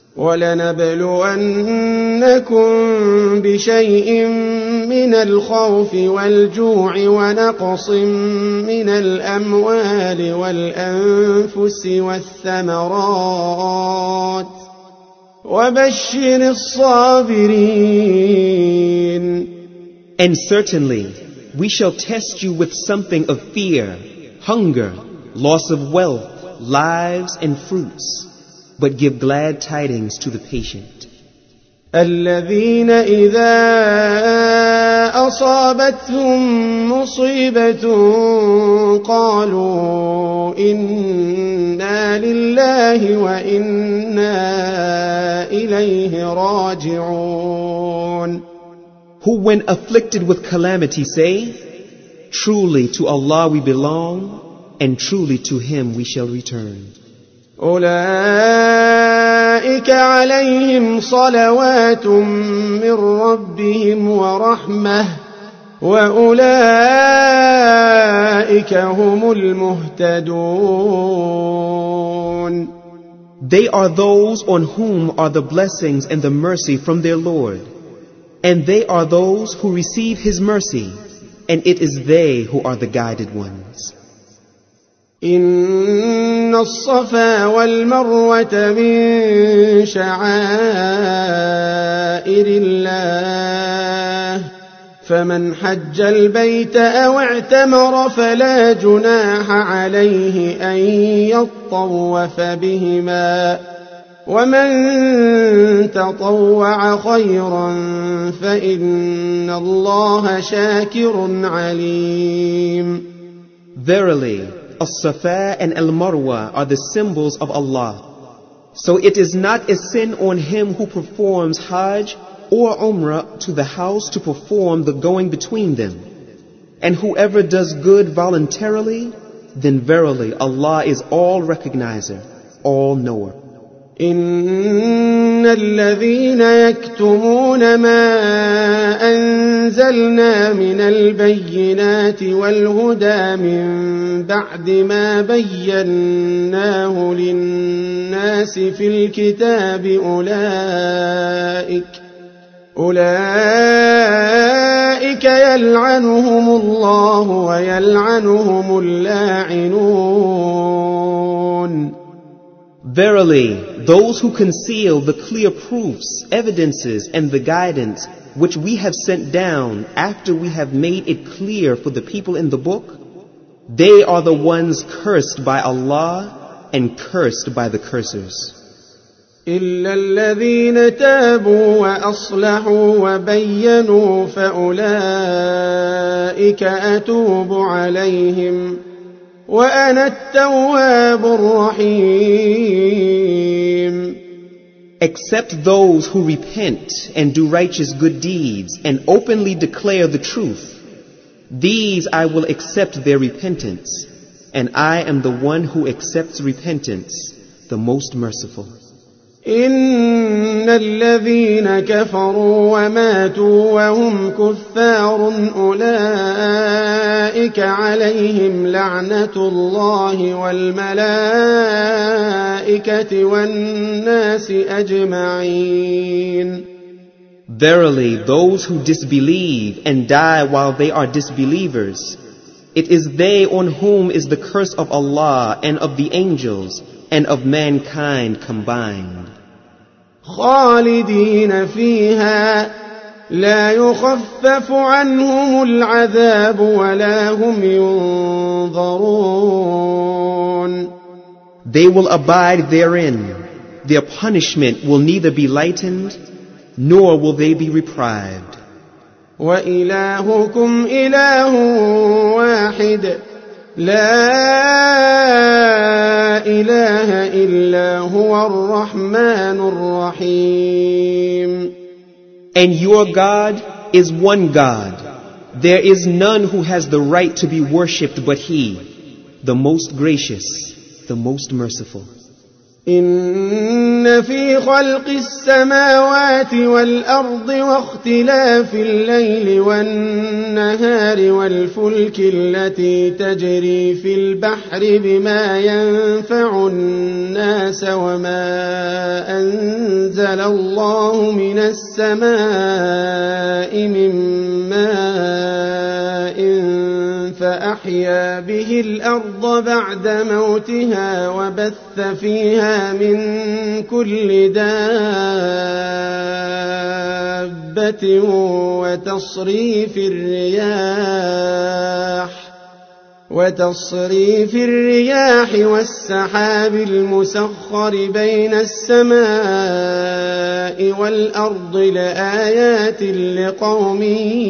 وَلَنَبْلُوَنَّكُمْ بِشَيْءٍ مِّنَ الْخَوْفِ وَالْجُوعِ وَنَقْصٍ مِّنَ الْأَمْوَالِ وَالْأَنفُسِ وَالثَّمَرَاتِ وَبَشِّرِ الصَّابِرِينَ. And certainly, we shall test you with something of fear, hunger, loss of wealth, lives, and fruits. But give glad tidings to the patient. الذين إذا أصابتهم مصيبة قالوا إنا لله وإنا إليه راجعون. Who when afflicted with calamity say, truly to Allah we belong, and truly to Him we shall return. أولئك عليهم صلوات من ربهم ورحمة وأولئك هم المهتدون. They are those on whom are the blessings and the mercy from their Lord, and they are those who receive His mercy, and it is they who are the guided ones. إن الصفا والمروة من شعائر الله فمن حج البيت أو اعتمر فلا جناح عليه أن يطوف بهما ومن تطوع خيرا فإن الله شاكر عليم. Verily, As-Safa and Al-Marwa are the symbols of Allah. So it is not a sin on him who performs Hajj or Umrah to the house to perform the going between them. And whoever does good voluntarily, then verily Allah is all recognizer, all-knower. إن الذين يكتمون ما أنزلنا من البينات والهدى من بعد ما بيناه للناس في الكتاب أولئك يلعنهم الله ويلعنهم اللاعنون. Verily, those who conceal the clear proofs, evidences, and the guidance which we have sent down after we have made it clear for the people in the book, they are the ones cursed by Allah and cursed by the cursors. إلا الذين تابوا وأصلحوا وبينوا فأولئك أتوب عليهم وأنا التواب الرحيم. Except those who repent and do righteous good deeds and openly declare the truth, these I will accept their repentance, and I am the one who accepts repentance, the most merciful. إن الذين كفروا وماتوا وهم كفار أولئك عليهم لعنة الله والملائكة والناس أجمعين. Verily, those who disbelieve and die while they are disbelievers, it is they on whom is the curse of Allah and of the angels and of mankind combined. خالدين فيها لا يخفف عنهم العذاب ولا هم ينظرون. They will abide therein. Their punishment will neither be lightened, nor will they be reprived. وإلهكم إله واحد لا إله إلا هو الرحمن الرحيم. And your God is one God. There is none who has the right to be worshipped but He, the most gracious, the most merciful. إن في خلق السماوات والأرض واختلاف الليل والنهار والفلك التي تجري في البحر بما ينفع الناس وما أنزل الله من السماء من ماء فأحيا به الأرض بعد موتها وبث فيها من كل دابة وتصريف الرياح والسحاب المسخر بين السماء والأرض لآيات لقوم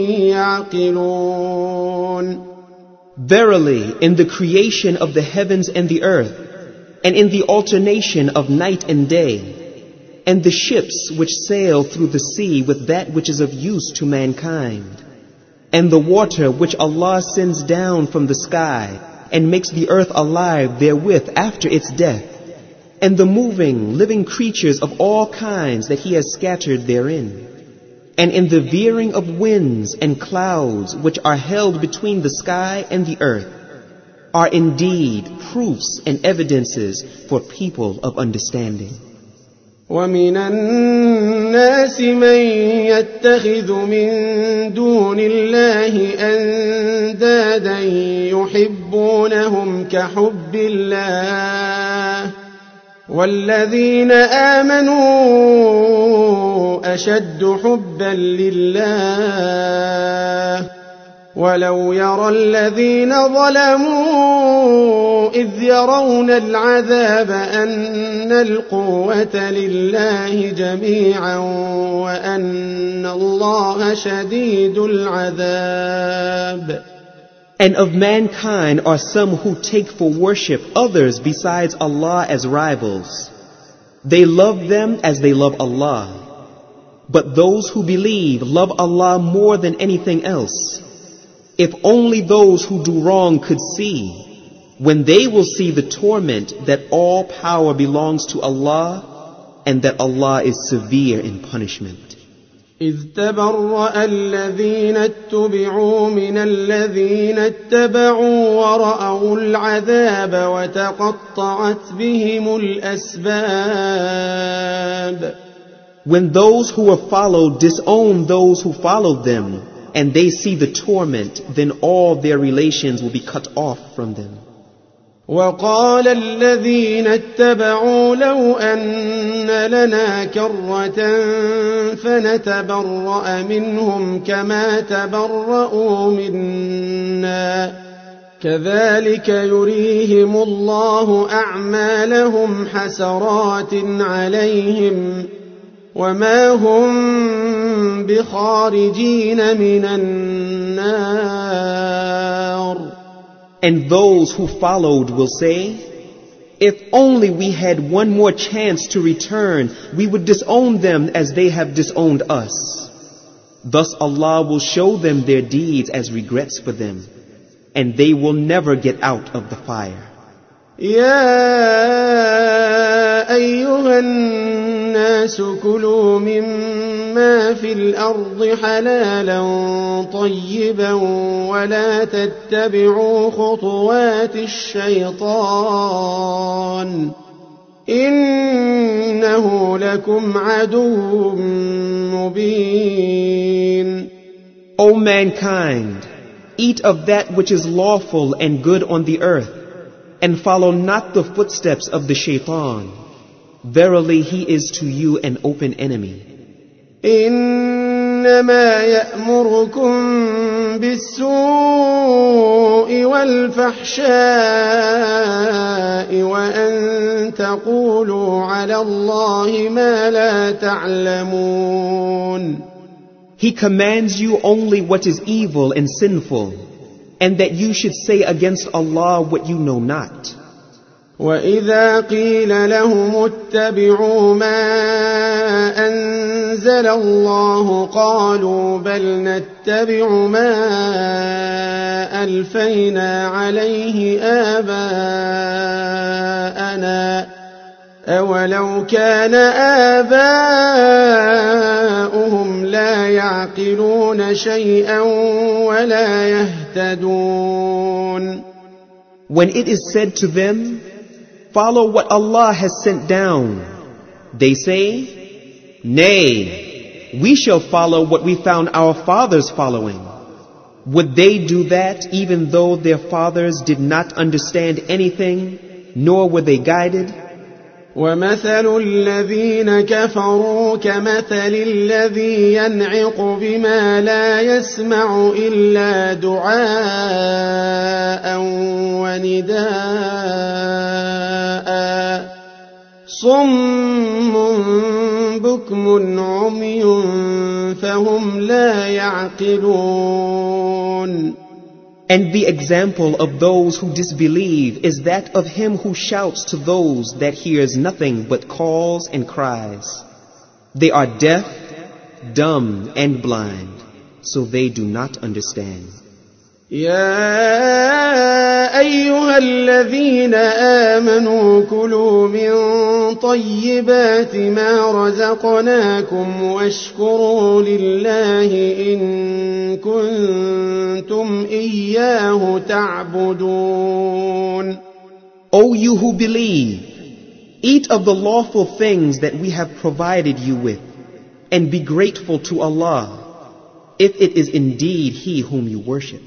يعقلون. Verily, in the creation of the heavens and the earth, and in the alternation of night and day, and the ships which sail through the sea with that which is of use to mankind, and the water which Allah sends down from the sky and makes the earth alive therewith after its death, and the moving, living creatures of all kinds that He has scattered therein, and in the veering of winds and clouds which are held between the sky and the earth, are indeed proofs and evidences for people of understanding. ومن الناس من يتخذ من دون الله أندادا يحبونهم كحب الله والذين آمنوا أشد حبا لله ولو يرى الذين ظلموا إذ يرون العذاب أن القوة لله جميعا وأن الله شديد العذاب. And of mankind are some who take for worship others besides Allah as rivals. They love them as they love Allah. But those who believe love Allah more than anything else. If only those who do wrong could see, when they will see the torment that all power belongs to Allah and that Allah is severe in punishment. إذ تبرأ الذين اتبعوا من الذين اتبعوا ورأوا العذاب وتقطعت بهم الأسباب. When those who were followed disown those who followed them, and they see the torment, then all their relations will be cut off from them. وقال الذين اتبعوا لو أن لنا كرة فنتبرأ منهم كما تبرؤوا منا كذلك يريهم الله أعمالهم حسرات عليهم وما هم بخارجين من النار. And those who followed will say, if only we had one more chance to return, we would disown them as they have disowned us. Thus Allah will show them their deeds as regrets for them, and they will never get out of the fire. يا أيها الناس كلوا مما في الأرض حلالا طيبا ولا تتبعوا خطوات الشيطان إنه لكم عدو مبين. O mankind, eat of that which is lawful and good on the earth, and follow not the footsteps of the shaitan. Verily he is to you an open enemy. إنما يأمركم بالسوء والفحشاء وأن تقولوا على الله ما لا تعلمون. He commands you only what is evil and sinful, and that you should say against Allah what you know not. وإذا قيل لهم اتبعوا ما أنزل الله قالوا بل نتبع ما ألفينا عليه آباءنا أولو كان آباؤهم لا يعقلون شيئا ولا يهتدون. When it is said to them, follow what Allah has sent down, they say, nay, we shall follow what we found our fathers following. Would they do that even though their fathers did not understand anything, nor were they guided? ومثل الذين كفروا كمثل الذي ينعق بما لا يسمع إلا دعاء ونداء صم بكم عمي فهم لا يعقلون. And the example of those who disbelieve is that of him who shouts to those that hears nothing but calls and cries. They are deaf, dumb, and blind, so they do not understand. يا أيها الذين آمنوا كلوا من طيبات ما رزقناكم واشكروا لله إن كنتم إياه تعبدون. O you who believe, eat of the lawful things that we have provided you with, and be grateful to Allah, if it is indeed He whom you worship.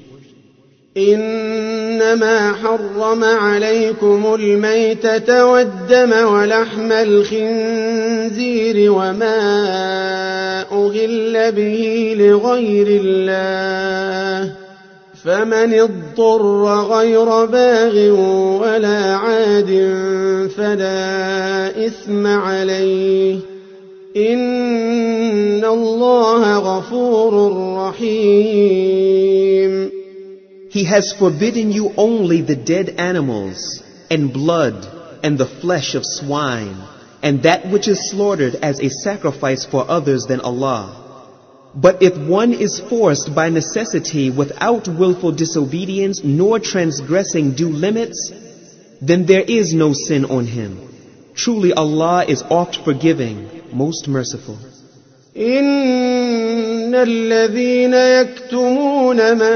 إنما حرم عليكم الميتة والدم ولحم الخنزير وما أهل به لغير الله فمن اضطر غير باغ ولا عاد فلا إثم عليه إن الله غفور رحيم. He has forbidden you only the dead animals, and blood, and the flesh of swine, and that which is slaughtered as a sacrifice for others than Allah. But if one is forced by necessity without willful disobedience nor transgressing due limits, then there is no sin on him. Truly Allah is oft forgiving, most merciful. إن الذين يكتمون ما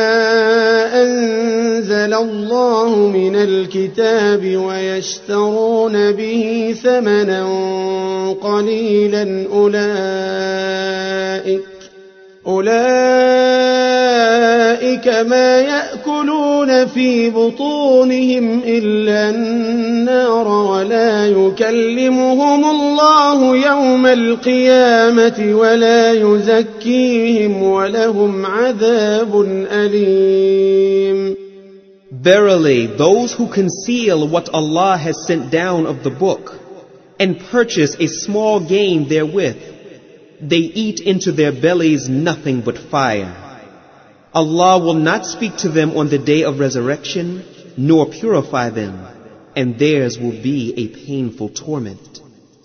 أنزل الله من الكتاب ويشترون به ثمنا قليلا أولئك ما يأكلون في بطونهم إلا النار ولا يكلمهم الله يوم القيامة ولا يزكيهم ولهم عذاب أليم. Verily, those who conceal what Allah has sent down of the book and purchase a small gain therewith, they eat into their bellies nothing but fire. Allah will not speak to them on the day of resurrection, nor purify them, and theirs will be a painful torment.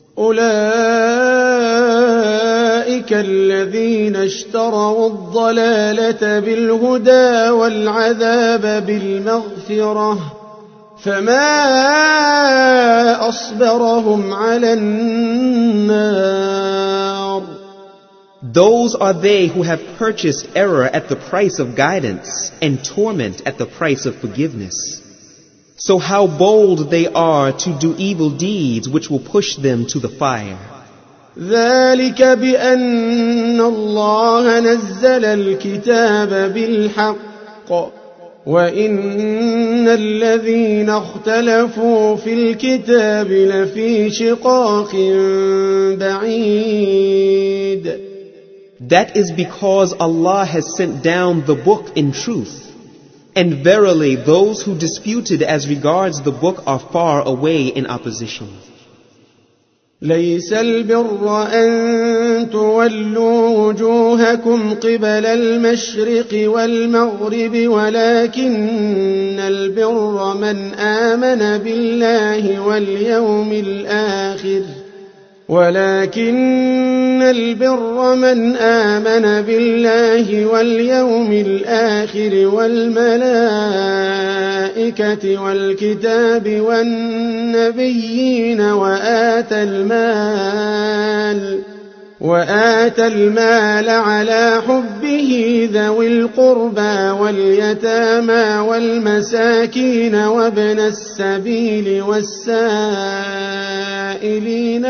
أولئك الذين اشتروا الضلالة بالهدى والعذاب بالمغفرة فما أصبرهم على النار. Those are they who have purchased error at the price of guidance and torment at the price of forgiveness. So how bold they are to do evil deeds which will push them to the fire. ذلك بأن الله نزل الكتاب بالحق وإن الذين اختلفوا في الكتاب لفي شقاق بعيد. That is because Allah has sent down the book in truth. And verily those who disputed as regards the book are far away in opposition. ليس البر أن تولوا وجوهكم قبل المشرق والمغرب ولكن البر من آمن بالله واليوم الآخر والملائكة والكتاب والنبيين وآتى المال على حبه ذوي القربى واليتامى والمساكين وابن السبيل والسائلين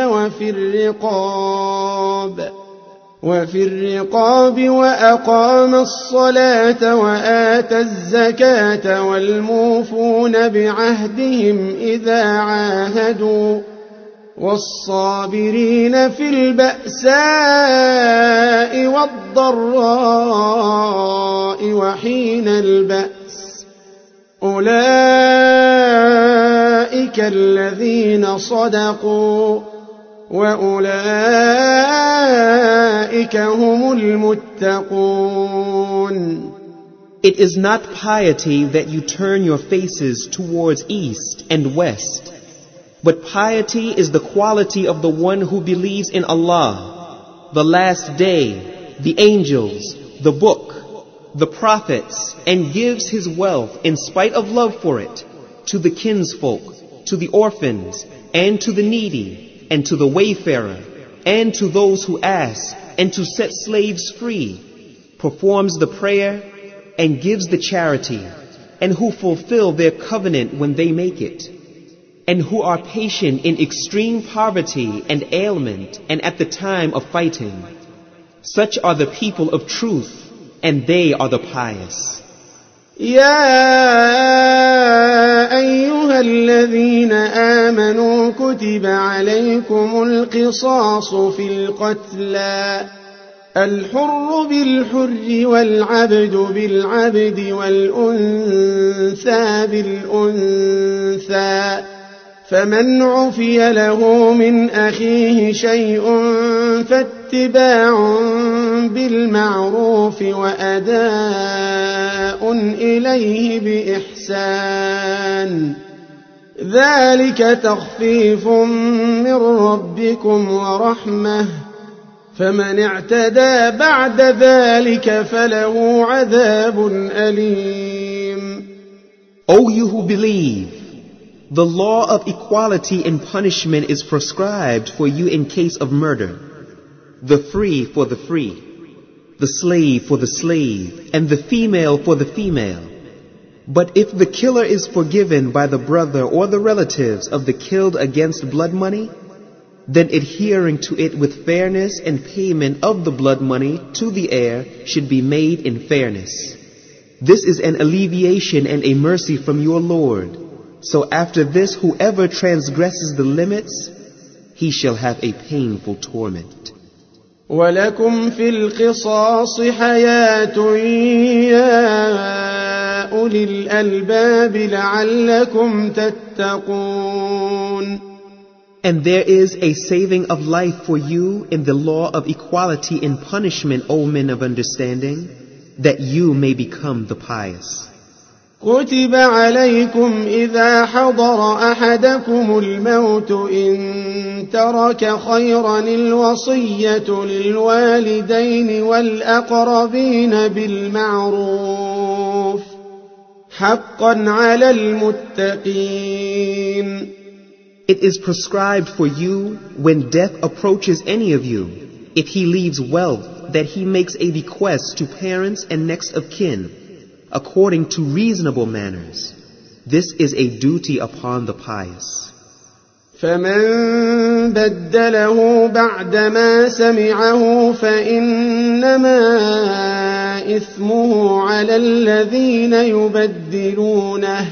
وفي الرقاب وأقام الصلاة وآتى الزكاة والموفون بعهدهم إذا عاهدوا والصابرين في البأساء والضراء وحين البأس أولئك الذين صدقوا وأولئك هم المتقون. It is not piety that you turn your faces towards east and west, but piety is the quality of the one who believes in Allah, the last day, the angels, the book, the prophets, and gives his wealth in spite of love for it to the kinsfolk, to the orphans, and to the needy, and to the wayfarer, and to those who ask, and to set slaves free, performs the prayer, and gives the charity, and who fulfill their covenant when they make it, and who are patient in extreme poverty and ailment, and at the time of fighting. Such are the people of truth, and they are the pious. يا أيها الذين آمنوا كتب عليكم القصاص في القتلى الحر بالحر والعبد بالعبد والأنثى بالأنثى فمن عفي له من أخيه شيء فاتباع بالمعروف وأداء إليه بإحسان ذلك تخفيف من ربكم ورحمة فمن اعتدى بعد ذلك فله عذاب أليم. O you who believe, the law of equality in punishment is prescribed for you in case of murder, the free for the free, the slave for the slave, and the female for the female. But if the killer is forgiven by the brother or the relatives of the killed against blood money, then adhering to it with fairness and payment of the blood money to the heir should be made in fairness. This is an alleviation and a mercy from your Lord. So after this, whoever transgresses the limits, he shall have a painful torment. وَلَكُمْ فِي الْقِصَاصِ حَيَاةٌ يَا أُولِي الْأَلْبَابِ لَعَلَّكُمْ تَتَّقُونَ. And there is a saving of life for you in the law of equality in punishment, O men of understanding, that you may become the pious. كتب عليكم إذا حضر أحدكم الموت إن ترك خيرا الوصية للوالدين والأقربين بالمعروف حقا على المتقين. It is prescribed for you when death approaches any of you, if he leaves wealth, that he makes a bequest to parents and next of kin, according to reasonable manners. This is a duty upon the pious. فمن بدله بعدما سمعه فإنما إثمه على الذين يبدلونه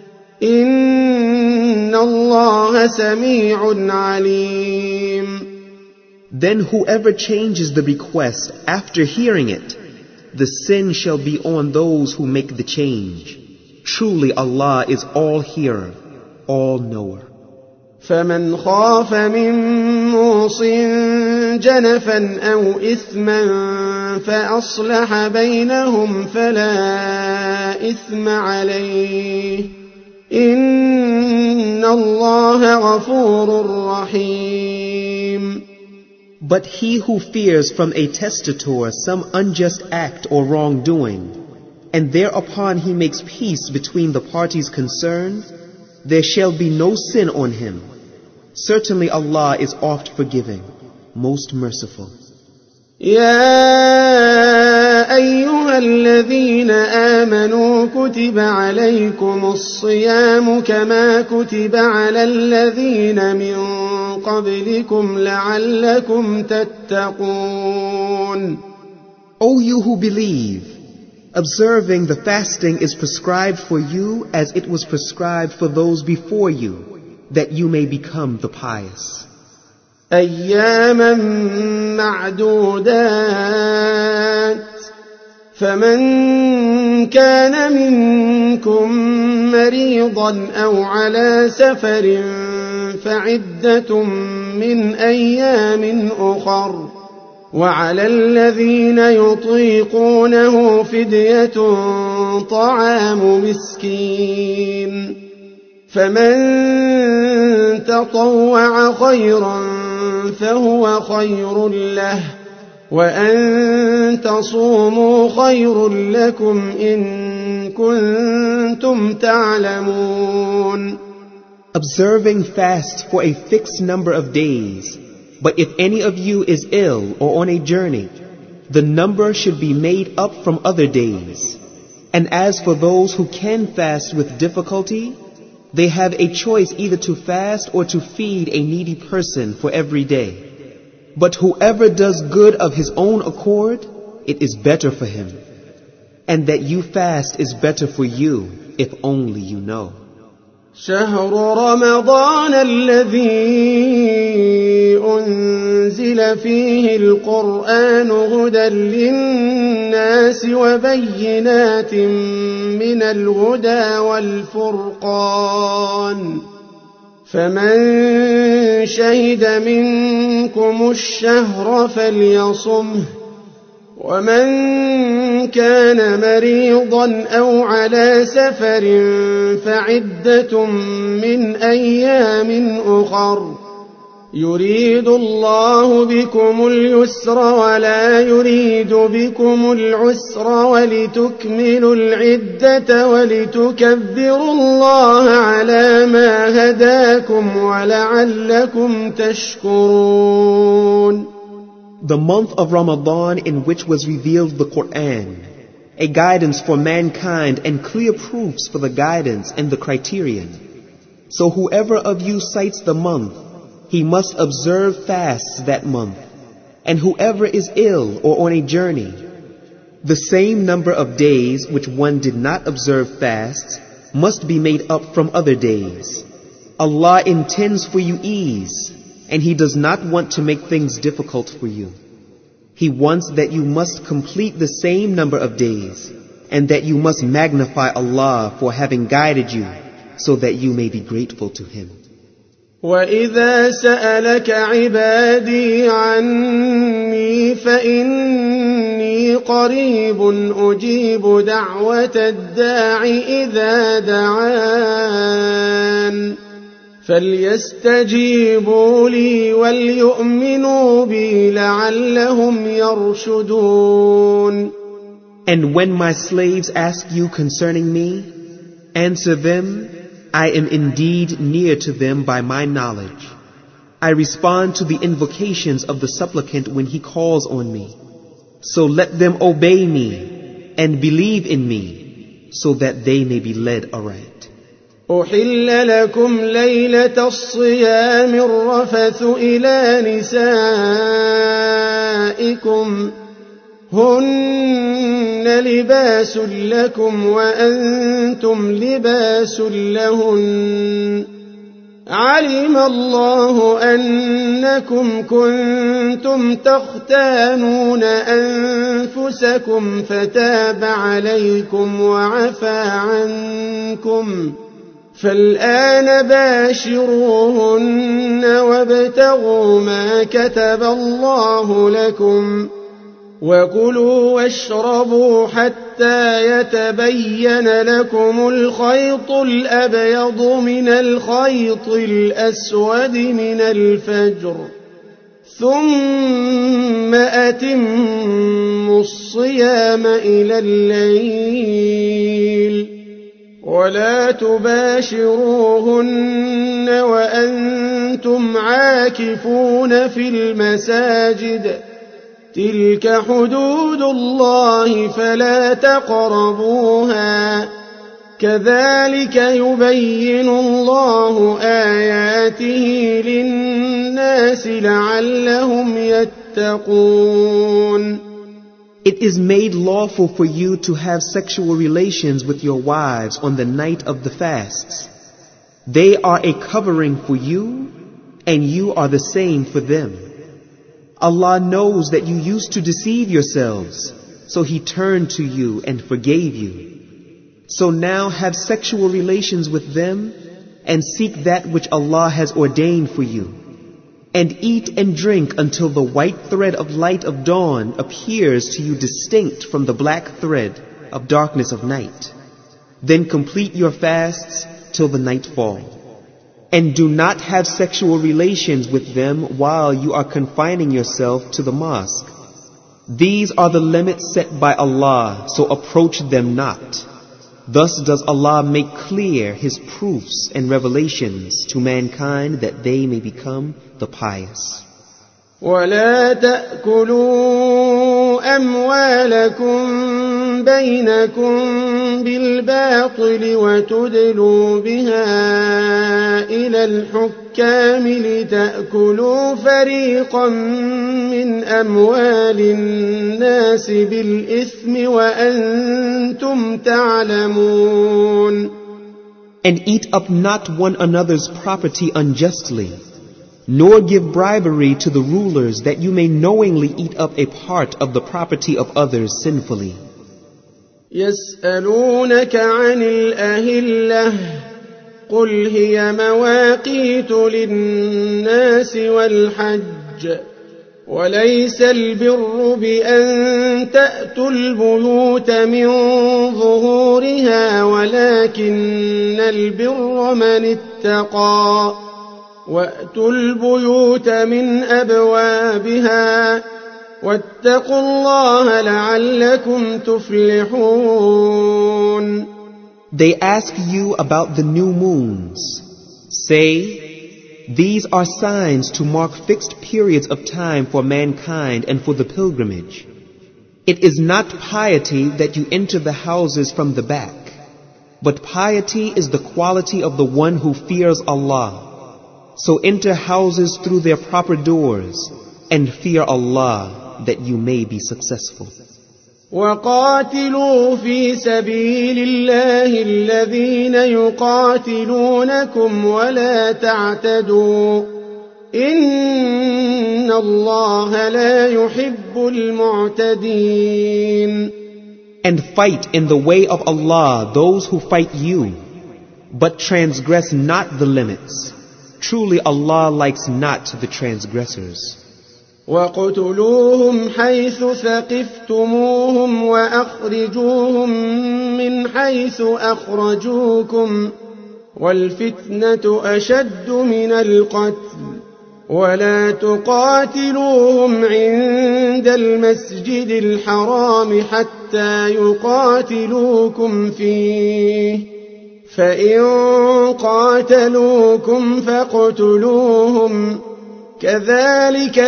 إن الله سميع عليم. Then whoever changes the bequest after hearing it, the sin shall be on those who make the change. Truly Allah is all hearer, all knower. فمن خاف من موص جنفا أو إثما فأصلح بينهم فلا إثم عليه إن الله غفور رحيم. But he who fears from a testator some unjust act or wrongdoing, and thereupon he makes peace between the parties concerned, there shall be no sin on him. Certainly Allah is oft forgiving, most merciful. يا أيها الذين آمنوا كتب عليكم الصيام كما كتب على الذين من قبلكم لعلكم تتقون. O you who believe, observing the fasting is prescribed for you as it was prescribed for those before you, that you may become the pious. أياما معدودات فمن كان منكم مريضا أو على سفر فعدة من أيام أخر وعلى الذين يطيقونه فدية طعام مسكين فمن تطوع خيرا فهو خير له وأن تصوموا خير لكم إن كنتم تعلمون. Observing fast for a fixed number of days, but if any of you is ill or on a journey, the number should be made up from other days. And as for those who can fast with difficulty, they have a choice either to fast or to feed a needy person for every day. But whoever does good of his own accord, it is better for him. And that you fast is better for you, if only you know. شهر رمضان الذي أنزل فيه القرآن هدى للناس وبينات من الهدى والفرقان فمن شهد منكم الشهر فليصمه ومن كان مريضا أو على سفر فعدة من أيام أخر يريد الله بكم اليسر ولا يريد بكم العسر ولتكملوا العدة ولتكبروا الله على ما هداكم ولعلكم تشكرون. The month of Ramadan in which was revealed the Quran, a guidance for mankind and clear proofs for the guidance and the criterion. So whoever of you cites the month, he must observe fasts that month, and whoever is ill or on a journey, the same number of days which one did not observe fasts must be made up from other days. Allah intends for you ease, and He does not want to make things difficult for you. He wants that you must complete the same number of days, and that you must magnify Allah for having guided you, so that you may be grateful to Him. وَإِذَا سَأَلَكَ عِبَادِي عَنِّي فَإِنِّي قَرِيبٌ أُجِيبُ دَعْوَةَ الدَّاعِ إِذَا دَعَانِ فَلْيَسْتَجِيبُوا لِي وَلْيُؤْمِنُوا بِي لَعَلَّهُمْ يَرْشُدُونَ. And when my slaves ask you concerning me, answer them, I am indeed near to them by my knowledge. I respond to the invocations of the supplicant when he calls on me. So let them obey me and believe in me, so that they may be led aright. أُحِلَّ لَكُمْ لَيْلَةَ الصِّيَامِ الرَّفَثُ إِلَى نِسَائِكُمْ هن لباس لكم وأنتم لباس لهن علم الله أنكم كنتم تختانون أنفسكم فتاب عليكم وعفى عنكم فالآن باشروهن وابتغوا ما كتب الله لكم وكلوا واشربوا حتى يتبين لكم الخيط الأبيض من الخيط الأسود من الفجر ثم أتموا الصيام إلى الليل ولا تباشروهن وأنتم عاكفون في المساجد تلك حدود الله فلا تقربوها كذلك يبين الله آياته للناس لعلهم يتقون. It is made lawful for you to have sexual relations with your wives on the night of the fasts. They are a covering for you, and you are the same for them. Allah knows that you used to deceive yourselves, so He turned to you and forgave you. So now have sexual relations with them and seek that which Allah has ordained for you. And eat and drink until the white thread of light of dawn appears to you distinct from the black thread of darkness of night. Then complete your fasts till the nightfall. And do not have sexual relations with them while you are confining yourself to the mosque. These are the limits set by Allah, so approach them not. Thus does Allah make clear His proofs and revelations to mankind that they may become the pious. ولا تأكلوا أموالكم بينكم بالباطل وتدلوا بها إلى الحكام لتأكلوا فريقا من أموال الناس بالإثم وأنتم تعلمون. And eat up not one another's property unjustly, nor give bribery to the rulers that you may knowingly eat up a part of the property of others sinfully. يسألونك عن الأهلة قل هي مواقيت للناس والحج وليس البر بأن تأتوا البيوت من ظهورها ولكن البر من اتقى وأتوا البيوت من أبوابها واتقوا الله لعلكم تفلحون. They ask you about the new moons. Say, these are signs to mark fixed periods of time for mankind and for the pilgrimage. It is not piety that you enter the houses from the back, but piety is the quality of the one who fears Allah. So enter houses through their proper doors and fear Allah that you may be successful. وقاتلوا في سبيل الله الذين يقاتلونكم ولا تعتدوا إن الله لا يحب المعتدين. And fight in the way of Allah those who fight you, but transgress not the limits. Truly Allah likes not the transgressors. وَاقْتُلُوهُمْ حَيْثُ ثَقِفْتُمُوهُمْ وَأَخْرِجُوهُمْ مِنْ حَيْثُ أَخْرَجُوكُمْ وَالْفِتْنَةُ أَشَدُّ مِنَ الْقَتْلِ وَلَا تُقَاتِلُوهُمْ عِندَ الْمَسْجِدِ الْحَرَامِ حَتَّى يُقَاتِلُوكُمْ فِيهِ فَإِنْ قَاتَلُوكُمْ فَاقْتُلُوهُمْ كذلك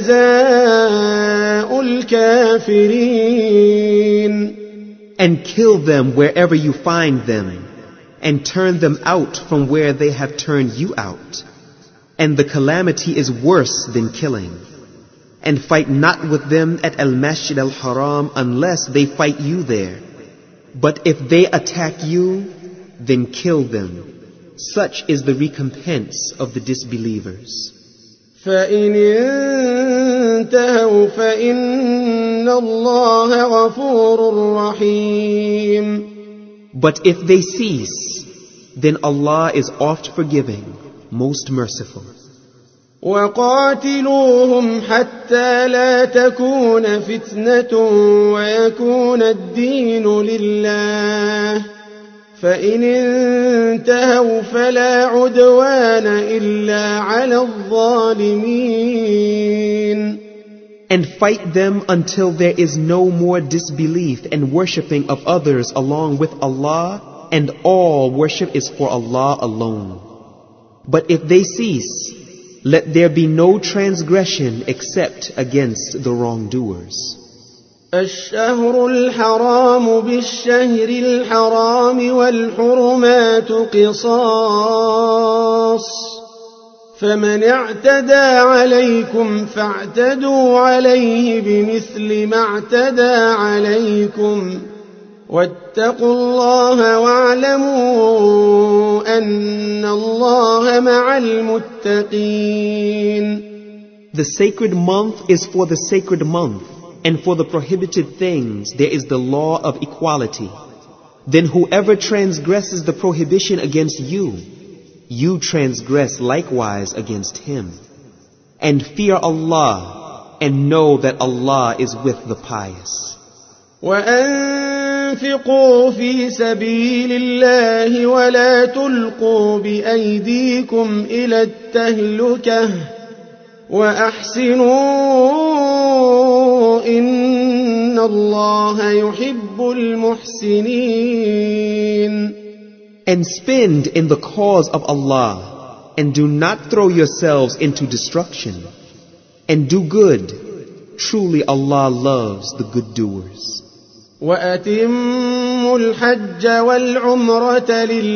جزاء الكافرين. And kill them wherever you find them, and turn them out from where they have turned you out. And the calamity is worse than killing. And fight not with them at Al-Masjid Al-Haram unless they fight you there. But if they attack you, then kill them. Such is the recompense of the disbelievers. فإن انتهوا فإن الله غفور رحيم. But if they cease, then Allah is oft forgiving, most merciful. وقاتلوهم حتى لا تكون فتنة ويكون الدين لله فإن انتهوا فلا عدوان إلا على الظالمين. And fight them until there is no more disbelief and worshipping of others along with Allah, and all worship is for Allah alone. But if they cease, let there be no transgression except against the wrongdoers. الشهر الحرام بالشهر الحرام والحرمات قصاص فمن اعتدى عليكم فاعتدوا عليه بمثل ما اعتدى عليكم واتقوا الله واعلموا أن الله مع المتقين. The sacred month is for the sacred month, and for the prohibited things there is the law of equality. Then whoever transgresses the prohibition against you, you transgress likewise against him. And fear Allah, and know that Allah is with the pious. وَأَنفِقُوا فِي سَبِيلِ اللَّهِ وَلَا تُلْقُوا بِأَيْدِيكُمْ إِلَى التَّهْلُكَةِ وَأَحْسِنُوا إِنَّ اللَّهَ يُحِبُّ الْمُحْسِنِينَ. And spend in the cause of Allah, and do not throw yourselves into destruction. And do good. Truly Allah loves the good doers. وَأَتِمُّوا الْحَجَّ وَالْعُمْرَةَ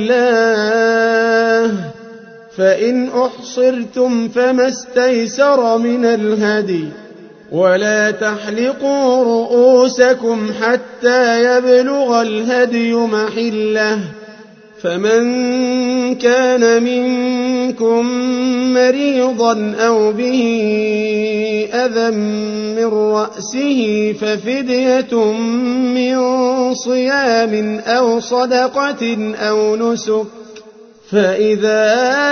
لِلَّهِ فَإِنْ أُحْصِرْتُمْ فَمَا اسْتَيْسَرَ مِنَ الْهَدْيِ وَلَا تَحْلِقُوا رُؤُوسَكُمْ حَتَّى يَبْلُغَ الْهَدْيُ مَحِلَّهُ فَمَنْ كَانَ مِنْكُمْ مَرِيضًا أَوْ بِهِ أَذًى مِّن رَّأْسِهِ فَفِدْيَةٌ مِّن صِيَامٍ أَوْ صَدَقَةٍ أَوْ نُسُكٍ فَإِذَا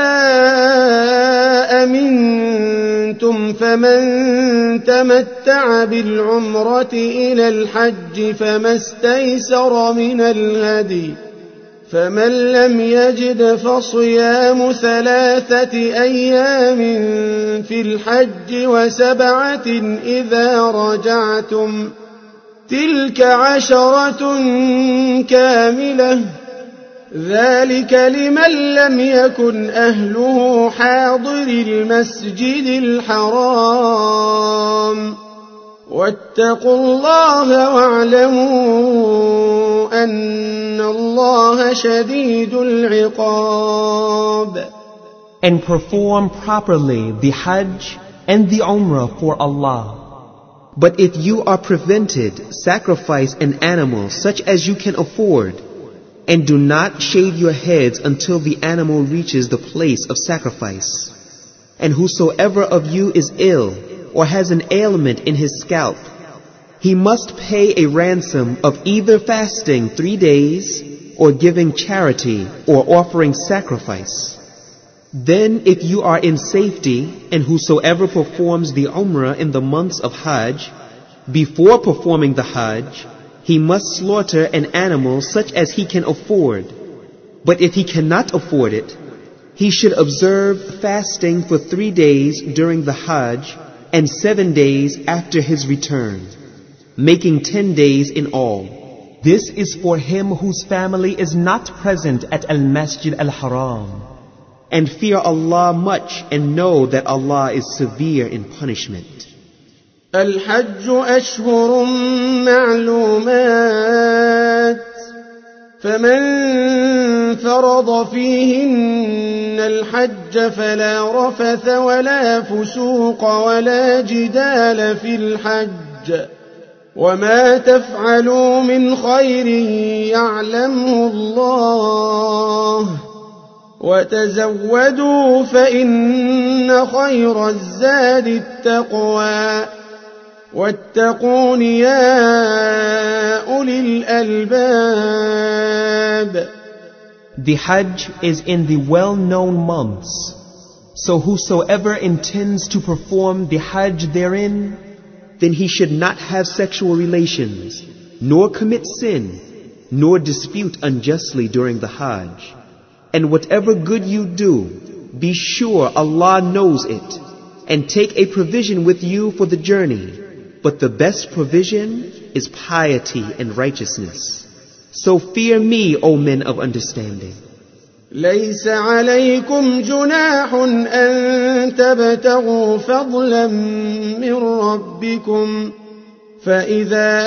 أَمِنْتُمْ فَمَنْ تَمَتَّعَ بِالْعُمْرَةِ إِلَى الْحَجِّ فَمَا اسْتَيْسَرَ مِنَ الْهَدْيِ فمن لم يجد فصيام 3 أيام في الحج و7 إذا رجعتم تلك 10 كاملة ذلك لمن لم يكن أهله حاضر المسجد الحرام واتقوا الله واعلموا أن الله شديد العقاب. And perform properly the Hajj and the Umrah for Allah. But if you are prevented, sacrifice an animal such as you can afford, and do not shave your heads until the animal reaches the place of sacrifice. And whosoever of you is ill, or has an ailment in his scalp, he must pay a ransom of either fasting 3 days, or giving charity, or offering sacrifice. Then if you are in safety, and whosoever performs the Umrah in the months of Hajj, before performing the Hajj, he must slaughter an animal such as he can afford. But if he cannot afford it, he should observe fasting for 3 days during the Hajj, and 7 days after his return, making 10 days in all. This is for him whose family is not present at Al-Masjid Al-Haram. And fear Allah much, and know that Allah is severe in punishment. الحج أشهر معلومات فمن فرض فيهن الحج فلا رفث ولا فسوق ولا جدال في الحج وما تفعلوا من خير يعلمه الله وتزودوا فإن خير الزاد التقوى واتقون يا أولي الألباب. The Hajj is in the well-known months, so whosoever intends to perform the Hajj therein, then he should not have sexual relations, nor commit sin, nor dispute unjustly during the Hajj. And whatever good you do, be sure Allah knows it, and take a provision with you for the journey. But the best provision is piety and righteousness. So fear me, O men of understanding. ليس عليكم جناح أن تبتغوا فضلا من ربكم فإذا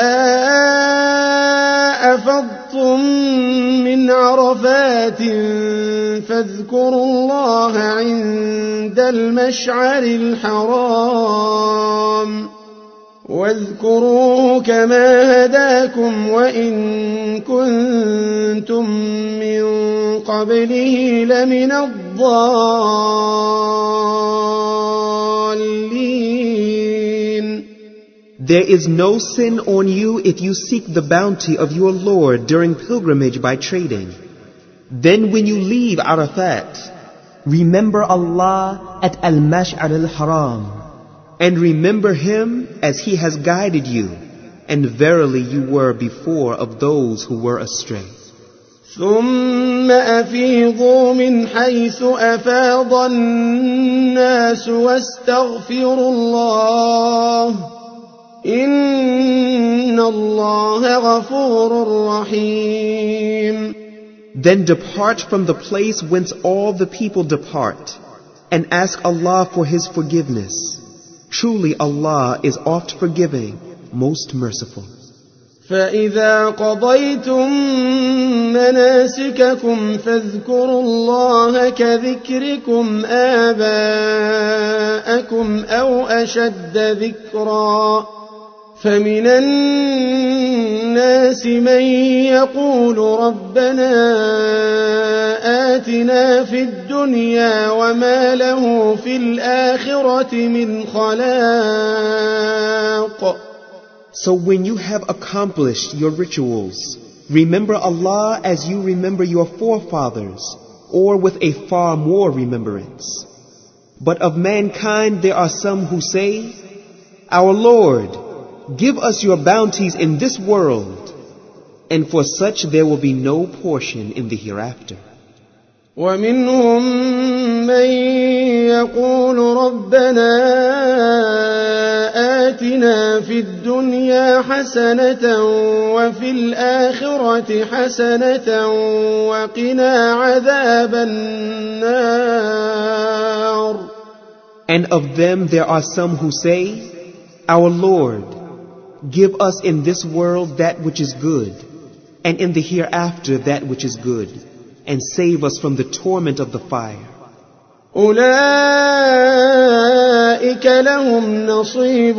أفضتم من عرفات فاذكروا الله عند المشعر الحرام واذكروه كما هداكم وإن كنتم من قبله لمن الضالين. There is no sin on you if you seek the bounty of your Lord during pilgrimage by trading. Then when you leave Arafat, remember Allah at Al-Mash'ar al-Haram, and remember Him as He has guided you, and verily you were before of those who were astray. ثم أفيضوا من حيث أفاض الناس واستغفروا الله إن الله غفور رحيم. Then depart from the place whence all the people depart, and ask Allah for His forgiveness. Truly Allah is oft forgiving, most merciful. فإذا قضيتم مناسككم فاذكروا الله كذكركم آباءكم أو أشد ذكرا فمن الناس من يقول ربنا آتنا في الدنيا وما له في الآخرة من خلاق. So when you have accomplished your rituals, remember Allah as you remember your forefathers, or with a far more remembrance. But of mankind there are some who say, Our Lord, give us your bounties in this world. And for such there will be no portion in the hereafter. ومنهم من يقول ربنا آتنا في الدنيا حسنة وفي الآخرة حسنة وقنا عذاب النار. And of them there are some who say, Our Lord, give us in this world that which is good, and in the hereafter that which is good, and save us from the torment of the fire. أولئك لهم نصيب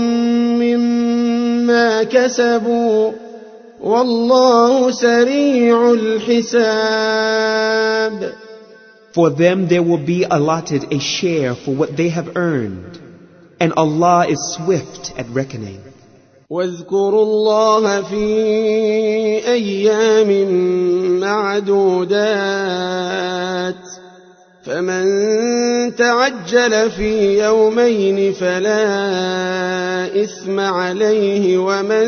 مما كسبوا والله سريع الحساب. For them there will be allotted a share for what they have earned, and Allah is swift at reckoning. واذكروا الله في أيام معدودات فمن تعجل في يومين فلا إثم عليه ومن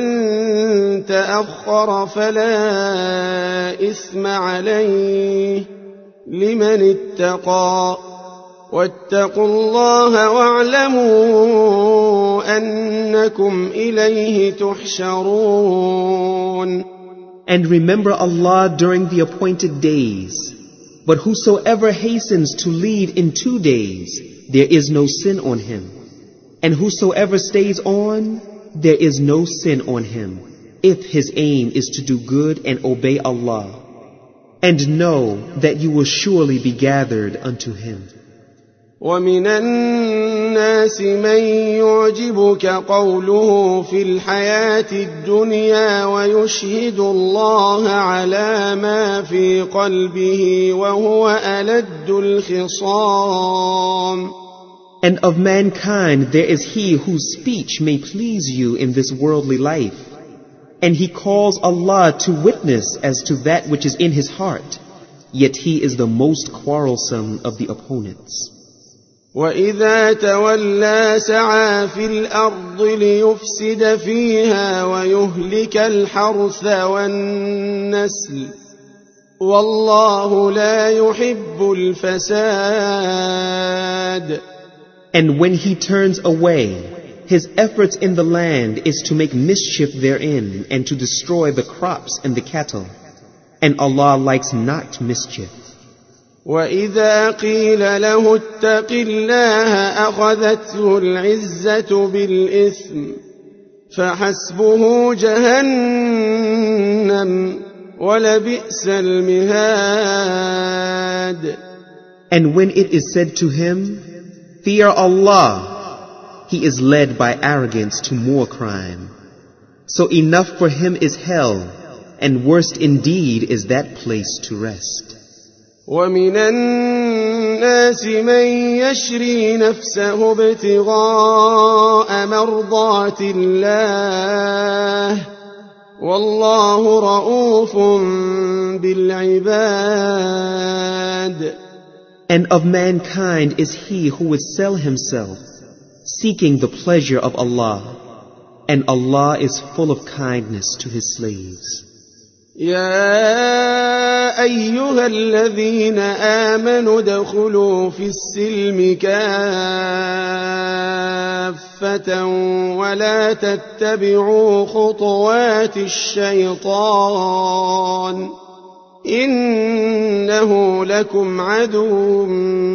تأخر فلا إثم عليه لمن اتقى واتقوا الله واعلموا أنكم إليه تحشرون. And remember Allah during the appointed days. But whosoever hastens to leave in 2 days, there is no sin on him. And whosoever stays on, there is no sin on him, if his aim is to do good and obey Allah. And know that you will surely be gathered unto him. ومن الناس من يعجبك قوله في الحياة الدنيا ويشهد الله على ما في قلبه وهو ألد الخصام. And of mankind there is he whose speech may please you in this worldly life, and he calls Allah to witness as to that which is in his heart, yet he is the most quarrelsome of the opponents. وإذا تولى سعى في الأرض ليفسد فيها ويهلك الحرث والنسل والله لا يحب الفساد. And when he turns away, his efforts in the land is to make mischief therein and to destroy the crops and the cattle. And Allah likes not mischief. وإذا قيل له اتق الله أخذته العزة بالإثم فحسبه جهنم ولبئس المهاد. And when it is said to him, Fear Allah, he is led by arrogance to more crime. So enough for him is hell, and worst indeed is that place to rest. ومن الناس من يشري نفسه ابتغاء مرضات الله والله رؤوف بالعباد. And of mankind is he who would sell himself, seeking the pleasure of Allah, and Allah is full of kindness to his slaves. يا أيها الذين آمنوا ادخلوا في السلم كافة ولا تتبعوا خطوات الشيطان إنه لكم عدو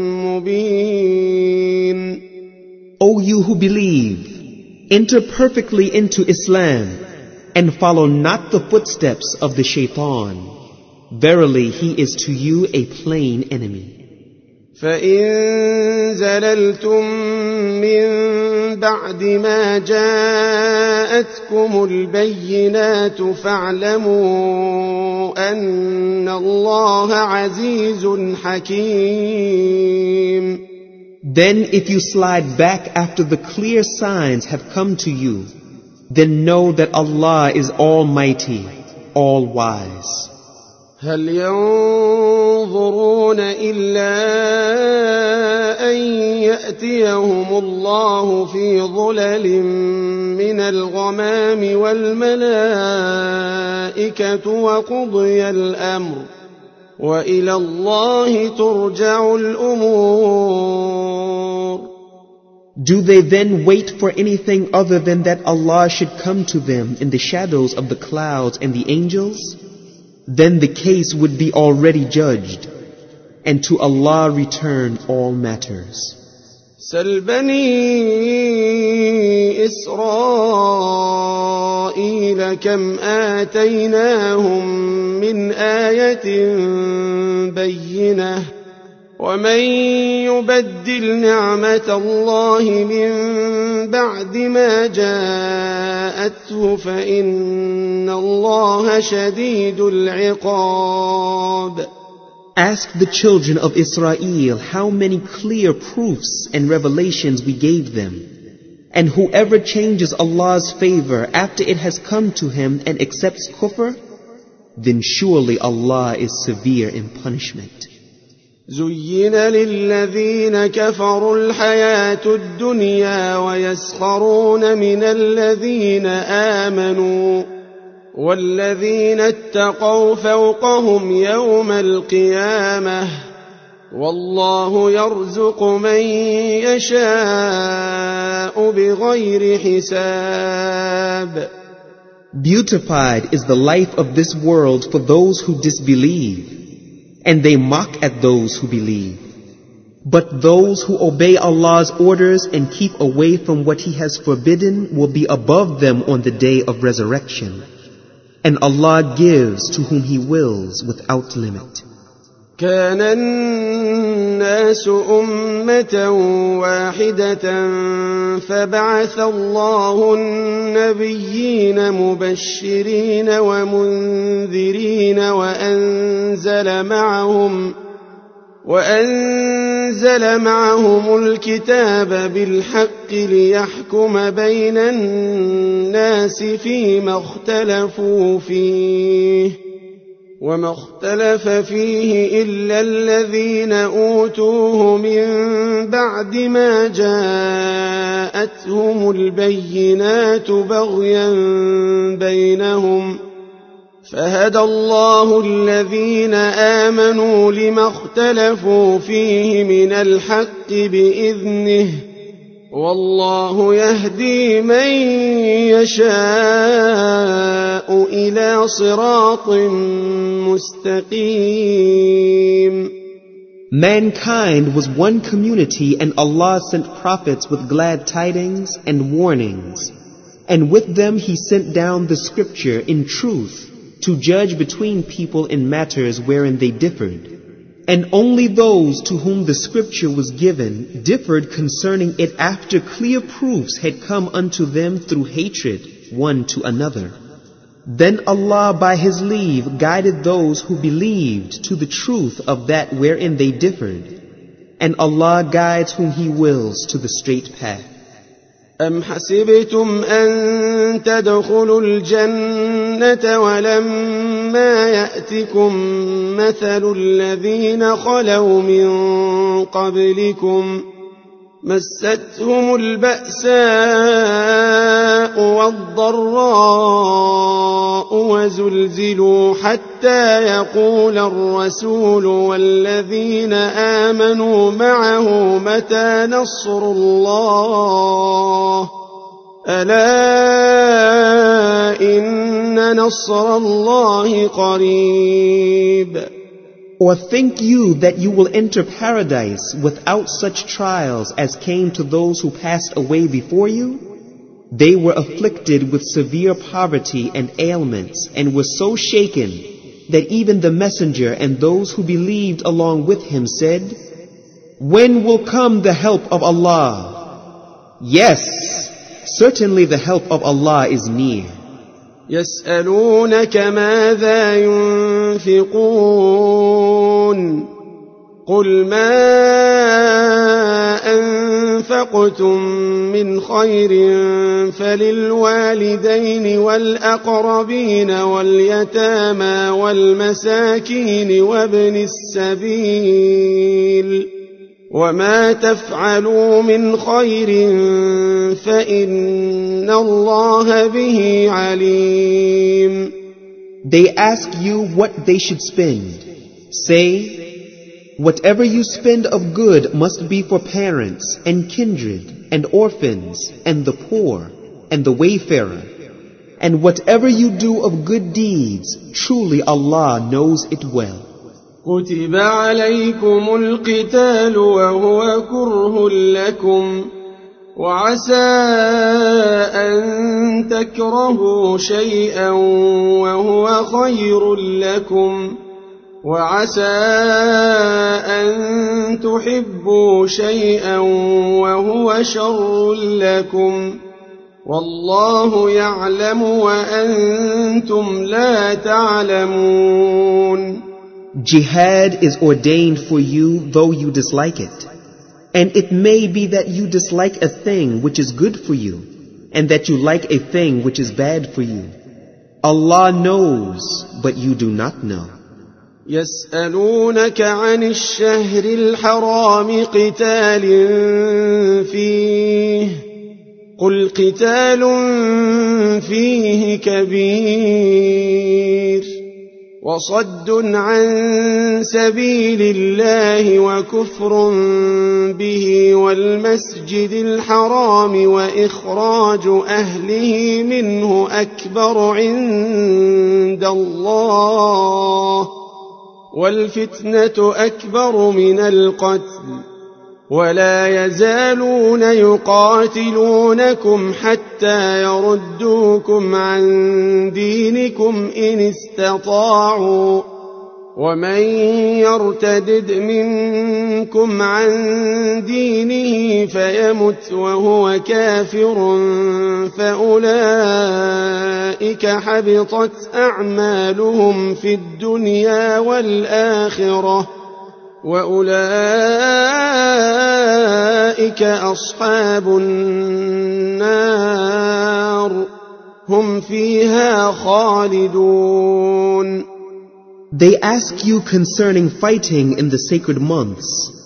مبين. O you who believe, enter perfectly into Islam and follow not the footsteps of the shaitan. Verily, he is to you a plain enemy. فإن زللتم من بعد ما جاءتكم البينات فاعلموا أن الله عزيز حكيم. Then if you slide back after the clear signs have come to you, then know that Allah is almighty, all-wise. هل ينظرون إلا أن يأتيهم الله في ظلل من الغمام والملائكة وقضي الأمر وإلى الله ترجع الأمور. Do they then wait for anything other than that Allah should come to them in the shadows of the clouds and the angels? Then the case would be already judged, and to Allah return all matters. سل بني إسرائيل كم آتيناهم من آية بينة ومن يبدل نعمة الله من بعد ما جاءته فإن الله شديد العقاب. Ask the children of Israel how many clear proofs and revelations we gave them. And whoever changes Allah's favor after it has come to him and accepts kufr, then surely Allah is severe in punishment. زين للذين كفروا الحياة الدنيا ويسخرون من الذين آمنوا والذين اتقوا فوقهم يوم القيامة والله يرزق من يشاء بغير حساب. Beautified is the life of this world for those who disbelieve, and they mock at those who believe. But those who obey Allah's orders and keep away from what He has forbidden will be above them on the day of resurrection. And Allah gives to whom He wills without limit. كان الناس أمة واحدة فبعث الله النبيين مبشرين ومنذرين وأنزل معهم الكتاب بالحق ليحكم بين الناس فيما اختلفوا فيه وما اختلف فيه إلا الذين أوتوه من بعد ما جاءتهم البينات بغيا بينهم فهدى الله الذين آمنوا لما اختلفوا فيه من الحق بإذنه والله يهدي من يشاء إلى صراط مستقيم. Mankind was one community, and Allah sent prophets with glad tidings and warnings, and with them He sent down the scripture in truth to judge between people in matters wherein they differed. And only those to whom the scripture was given differed concerning it after clear proofs had come unto them through hatred one to another. Then Allah by His leave guided those who believed to the truth of that wherein they differed. And Allah guides whom He wills to the straight path. أم حسبتم أن تدخلوا الجنة ولما يأتكم مثل الذين خلوا من قبلكم مستهم البأساء والضراء وزلزلوا حتى يقول الرسول والذين آمنوا معه متى نصر الله ألا إن نصر الله قريب. Or think you that you will enter paradise without such trials as came to those who passed away before you? They were afflicted with severe poverty and ailments and were so shaken that even the messenger and those who believed along with him said, "When will come the help of Allah?" Yes, certainly the help of Allah is near. يسألونك ماذا ينفقون قل ما أنفقتم من خير فللوالدين والأقربين واليتامى والمساكين وابن السبيل وما تفعلوا من خير فإن الله به عليم. They ask you what they should spend. Say, whatever you spend of good must be for parents and kindred and orphans and the poor and the wayfarer. And whatever you do of good deeds, truly Allah knows it well. كتب عليكم القتال وهو كره لكم وعسى أن تكرهوا شيئا وهو خير لكم وعسى أن تحبوا شيئا وهو شر لكم والله يعلم وأنتم لا تعلمون. Jihad is ordained for you though you dislike it. And it may be that you dislike a thing which is good for you, and that you like a thing which is bad for you. Allah knows, but you do not know. يسألونك عن الشهر الحرام قتال فيه قل قتال فيه كبير وصد عن سبيل الله وكفر به والمسجد الحرام وإخراج أهله منه أكبر عند الله والفتنة أكبر من القتل ولا يزالون يقاتلونكم حتى يردوكم عن دينكم إن استطاعوا ومن يرتدد منكم عن دينه فيمت وهو كافر فأولئك حبطت أعمالهم في الدنيا والآخرة وأولئك أصحاب النار هم فيها خالدون. They ask you concerning fighting in the sacred months.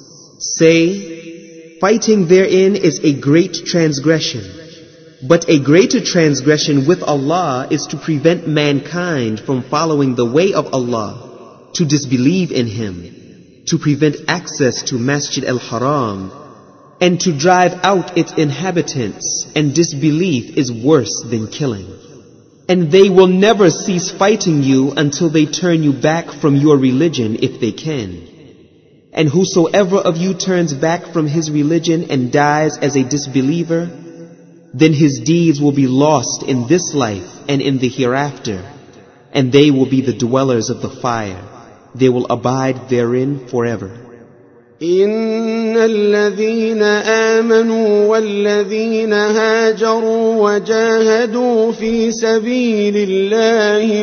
Say, fighting therein is a great transgression. But a greater transgression with Allah is to prevent mankind from following the way of Allah, to disbelieve in Him, to prevent access to Masjid al-Haram, and to drive out its inhabitants, and disbelief is worse than killing. And they will never cease fighting you until they turn you back from your religion if they can. And whosoever of you turns back from his religion and dies as a disbeliever, then his deeds will be lost in this life and in the hereafter, and they will be the dwellers of the fire. They will abide therein forever. إن الذين آمنوا والذين هاجروا وجاهدوا في سبيل الله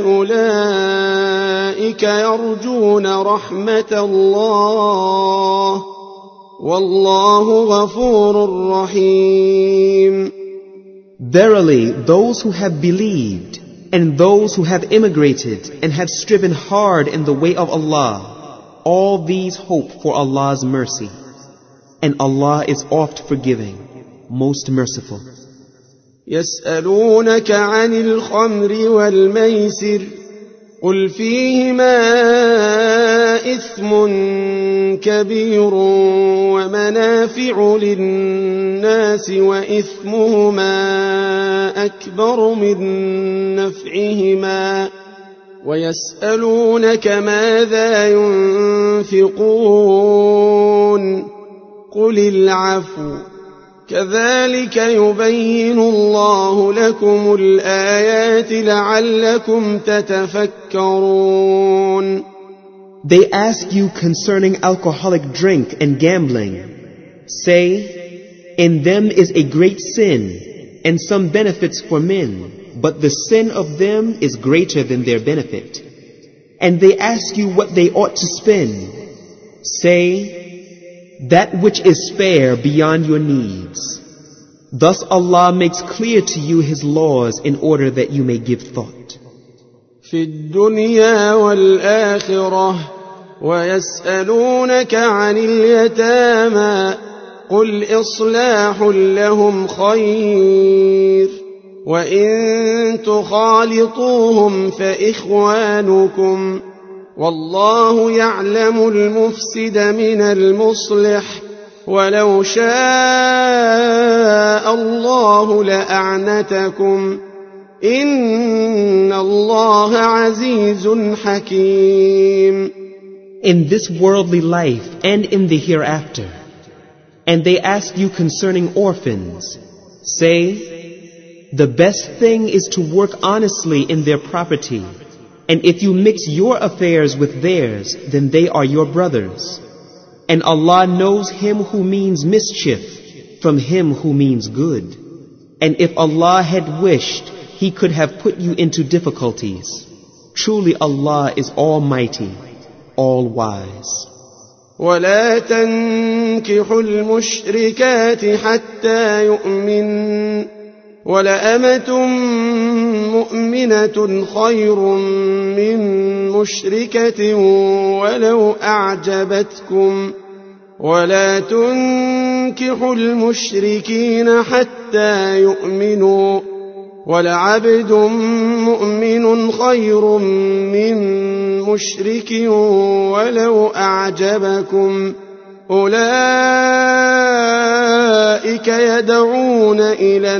أولئك يرجون رحمة الله والله غفور رحيم. Verily, those who have believed and those who have immigrated and have striven hard in the way of Allah, all these hope for Allah's mercy. And Allah is oft forgiving, most merciful. يسألونك عن الخمر والميسر قل فيهما إثم كبير ومنافع للناس وإثمهما أكبر من نفعهما ويسألونك ماذا ينفقون قل العفو كذلك يبين الله لكم الآيات لعلكم تتفكرون. They ask you concerning alcoholic drink and gambling. Say, in them is a great sin and some benefits for men, but the sin of them is greater than their benefit. And they ask you what they ought to spend. Say, that which is spare beyond your needs. Thus Allah makes clear to you His laws in order that you may give thought. في الدنيا والآخرة ويسألونك عن اليتامى قل إصلاح لهم خير وإن تخالطوهم فإخوانكم والله يعلم المفسد من المصلح ولو شاء الله لأعنتكم إن الله عزيز حكيم. In this worldly life and in the hereafter, and they ask you concerning orphans, say, the best thing is to work honestly in their property, and if you mix your affairs with theirs, then they are your brothers. And Allah knows him who means mischief from him who means good. And if Allah had wished, He could have put you into difficulties. Truly Allah is almighty, all wise. ولا تنكحوا المشركات حتى يؤمن ولأمة مؤمنة خير من مشركة ولو أعجبتكم ولا تنكحوا المشركين حتى يؤمنوا ولعبد مؤمن خير من مشرك ولو أعجبكم أولئك يدعون إلى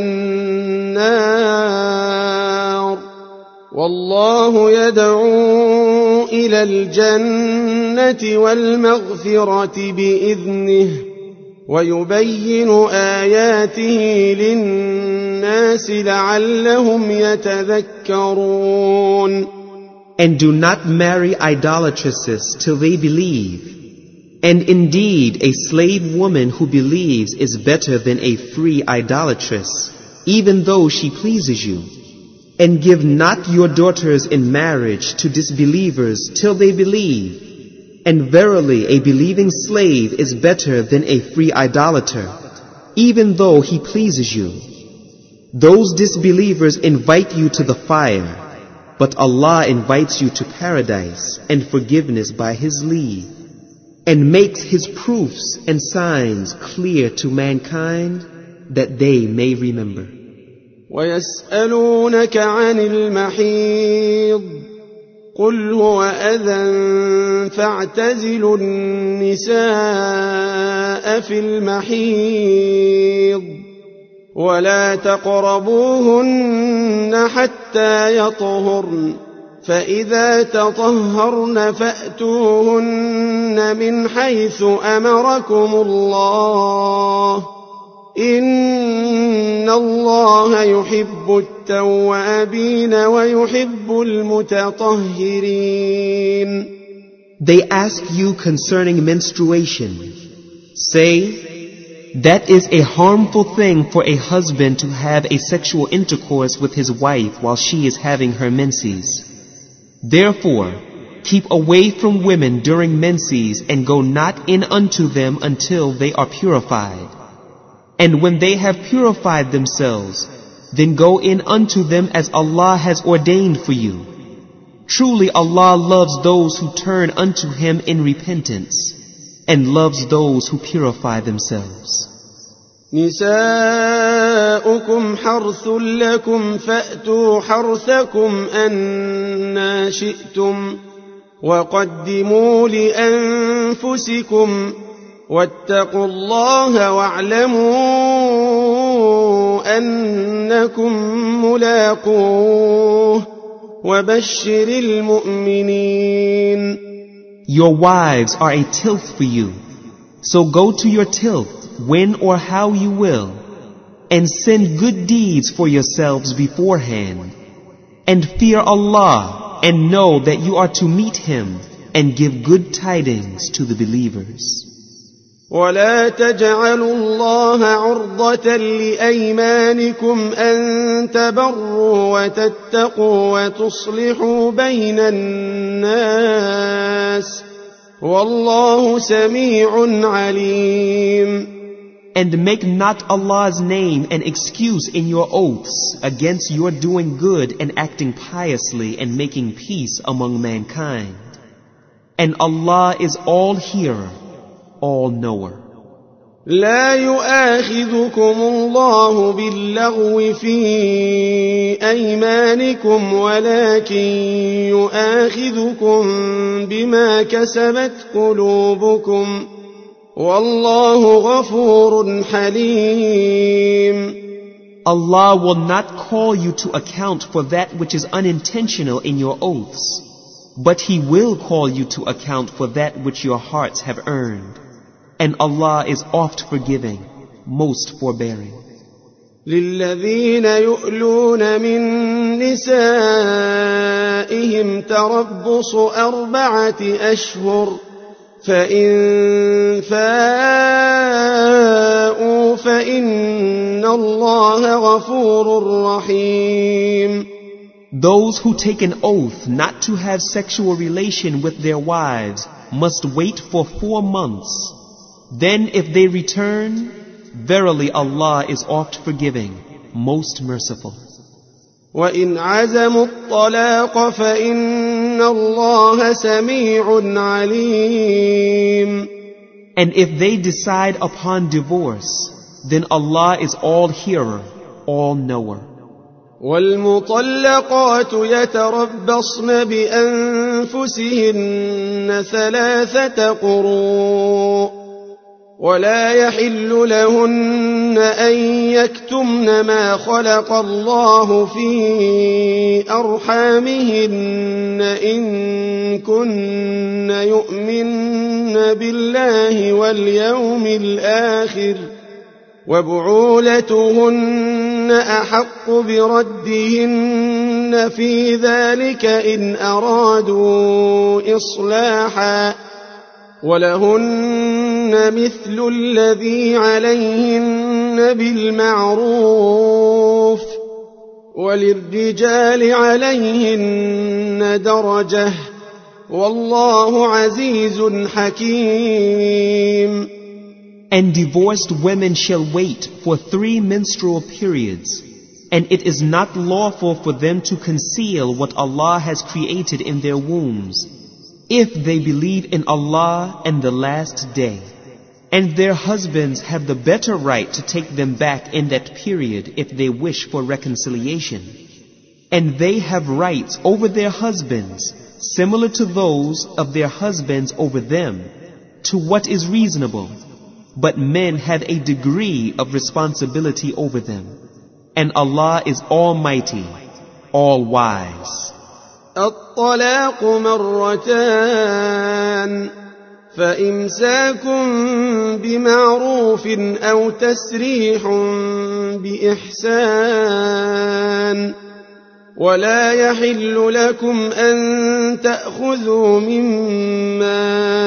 النار والله يدعو إلى الجنة والمغفرة بإذنه ويبين آياته للناس لعلهم يتذكرون. And do not marry idolatresses till they believe. And indeed, a slave woman who believes is better than a free idolatress, even though she pleases you. And give not your daughters in marriage to disbelievers till they believe. And verily, a believing slave is better than a free idolater, even though he pleases you. Those disbelievers invite you to the fire, but Allah invites you to paradise and forgiveness by His leave, and makes His proofs and signs clear to mankind that they may remember. ويسألونك عن المحيض قل هو أذى فاعتزلوا النساء في المحيض ولا تقربوهن حتى يطهرن فإذا تطهرن فأتوهن من حيث أمركم الله إن الله يحب التوابين ويحب المتطهرين. They ask you concerning menstruation. Say, that is a harmful thing for a husband to have a sexual intercourse with his wife while she is having her menses. Therefore, keep away from women during menses and go not in unto them until they are purified. And when they have purified themselves, then go in unto them as Allah has ordained for you. Truly Allah loves those who turn unto Him in repentance, and loves those who purify themselves. نساؤكم حرث لكم فأتوا حرثكم أنا شئتم وقدموا لأنفسكم واتقوا الله واعلموا أنكم ملاقوه وبشر المؤمنين. Your wives are a tilth for you, so go to your tilth when or how you will, and send good deeds for yourselves beforehand, and fear Allah, and know that you are to meet Him, and give good tidings to the believers. ولا تجعلوا الله عرضة لأيمانكم أن تبروا وتتقوا وتصلحوا بين الناس والله سميع عليم. And make not Allah's name an excuse in your oaths against your doing good and acting piously and making peace among mankind. And Allah is all hearer, all knower. لا يؤاخذكم الله باللغو في أيمانكم ولكن يؤاخذكم بما كسبت قلوبكم والله غفور حليم. Allah will not call you to account for that which is unintentional in your oaths, but He will call you to account for that which your hearts have earned. And Allah is oft forgiving, most forbearing. للذين يؤلون من نسائهم تربص 4 أشهر فإن فاءوا فإن الله غفور رحيم. Those who take an oath not to have sexual relation with their wives must wait for 4 months. Then if they return, verily Allah is oft forgiving, most merciful. وَإِنْ عَزَمُوا الطَّلَاقَ فَإِنَّ اللَّهَ سَمِيعٌ عَلِيمٌ. And if they decide upon divorce, then Allah is all hearer, all knower. وَالْمُطَلَّقَاتُ يَتَرَبَّصْنَ بِأَنفُسِهِنَّ 3 قُرُوءٍ ولا يحل لهن أن يكتمن ما خلق الله في أرحامهن إن كن يؤمن بالله واليوم الآخر وبعولتهن أحق بردهن في ذلك إن أرادوا إصلاحا ولهن مثل الذي عليهن بالمعروف وللرجال عليهن درجة والله عزيز حكيم. And divorced women shall wait for 3 menstrual periods, and it is not lawful for them to conceal what Allah has created in their wombs, if they believe in Allah and the last day. And their husbands have the better right to take them back in that period if they wish for reconciliation. And they have rights over their husbands, similar to those of their husbands over them, to what is reasonable. But men have a degree of responsibility over them. And Allah is Almighty, All-Wise. الطلاق مرتان فإمساك بمعروف أو تسريح بإحسان ولا يحل لكم أن تأخذوا مما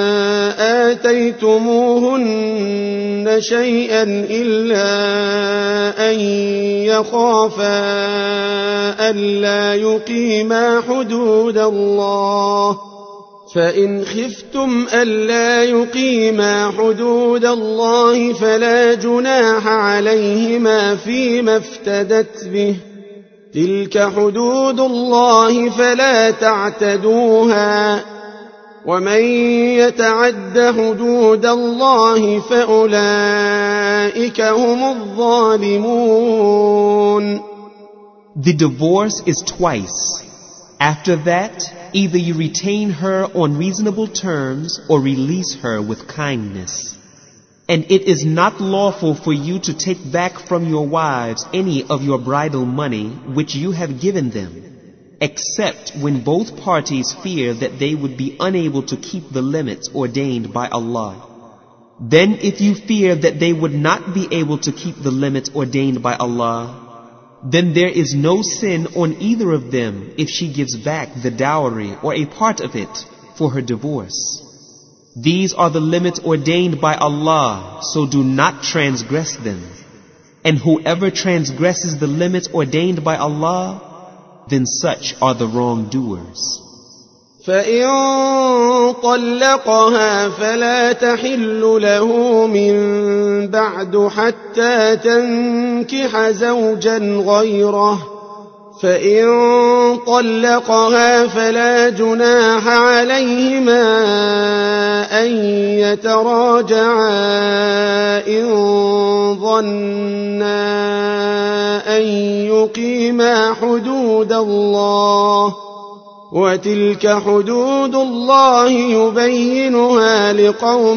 آتيتموهن شيئا إلا أن يخافا ألا يقيما حدود الله فإن خفتم ألا يقيما حدود الله فلا جناح عليهما فيما افتدت به تلك حدود الله فلا تعتدوها ومن يتعد حدود الله فأولئك هم الظالمون. The divorce is twice. After that, either you retain her on reasonable terms or release her with kindness. And it is not lawful for you to take back from your wives any of your bridal money which you have given them, except when both parties fear that they would be unable to keep the limits ordained by Allah. Then if you fear that they would not be able to keep the limits ordained by Allah, then there is no sin on either of them if she gives back the dowry or a part of it for her divorce. These are the limits ordained by Allah, so do not transgress them. And whoever transgresses the limits ordained by Allah, then such are the wrongdoers. فإن طلقها فلا تحل له من بعد حتى تنكح زوجا غيره فإن طلقها فلا جناح عليهما أن يتراجعا إن ظنا أن يقيما حدود الله وتلك حدود الله يبينها لقوم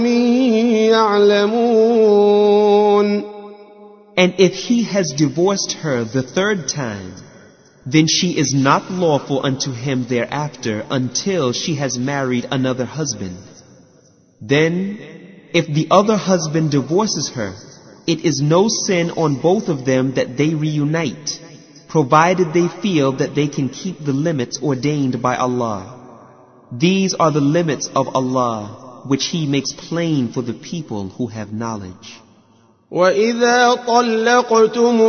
يعلمون. And if he has divorced her the third time, then she is not lawful unto him thereafter until she has married another husband. Then, if the other husband divorces her, it is no sin on both of them that they reunite, provided they feel that they can keep the limits ordained by Allah. These are the limits of Allah, which He makes plain for the people who have knowledge. وَإِذَا طَلَّقْتُمُ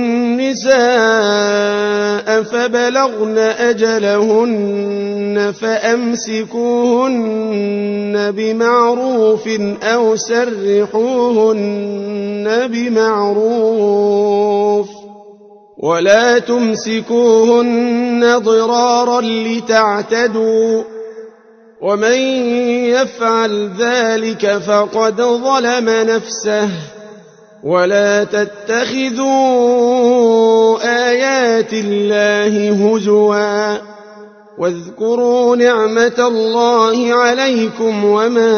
النِّسَاءَ فَبَلَغْنَ أَجَلَهُنَّ فَأَمْسِكُوهُنَّ بِمَعْرُوفٍ أَوْ سَرِّحُوهُنَّ بِمَعْرُوفٍ ولا تمسكوهن ضرارا لتعتدوا ومن يفعل ذلك فقد ظلم نفسه ولا تتخذوا آيات الله هزوا واذكروا نعمة الله عليكم وما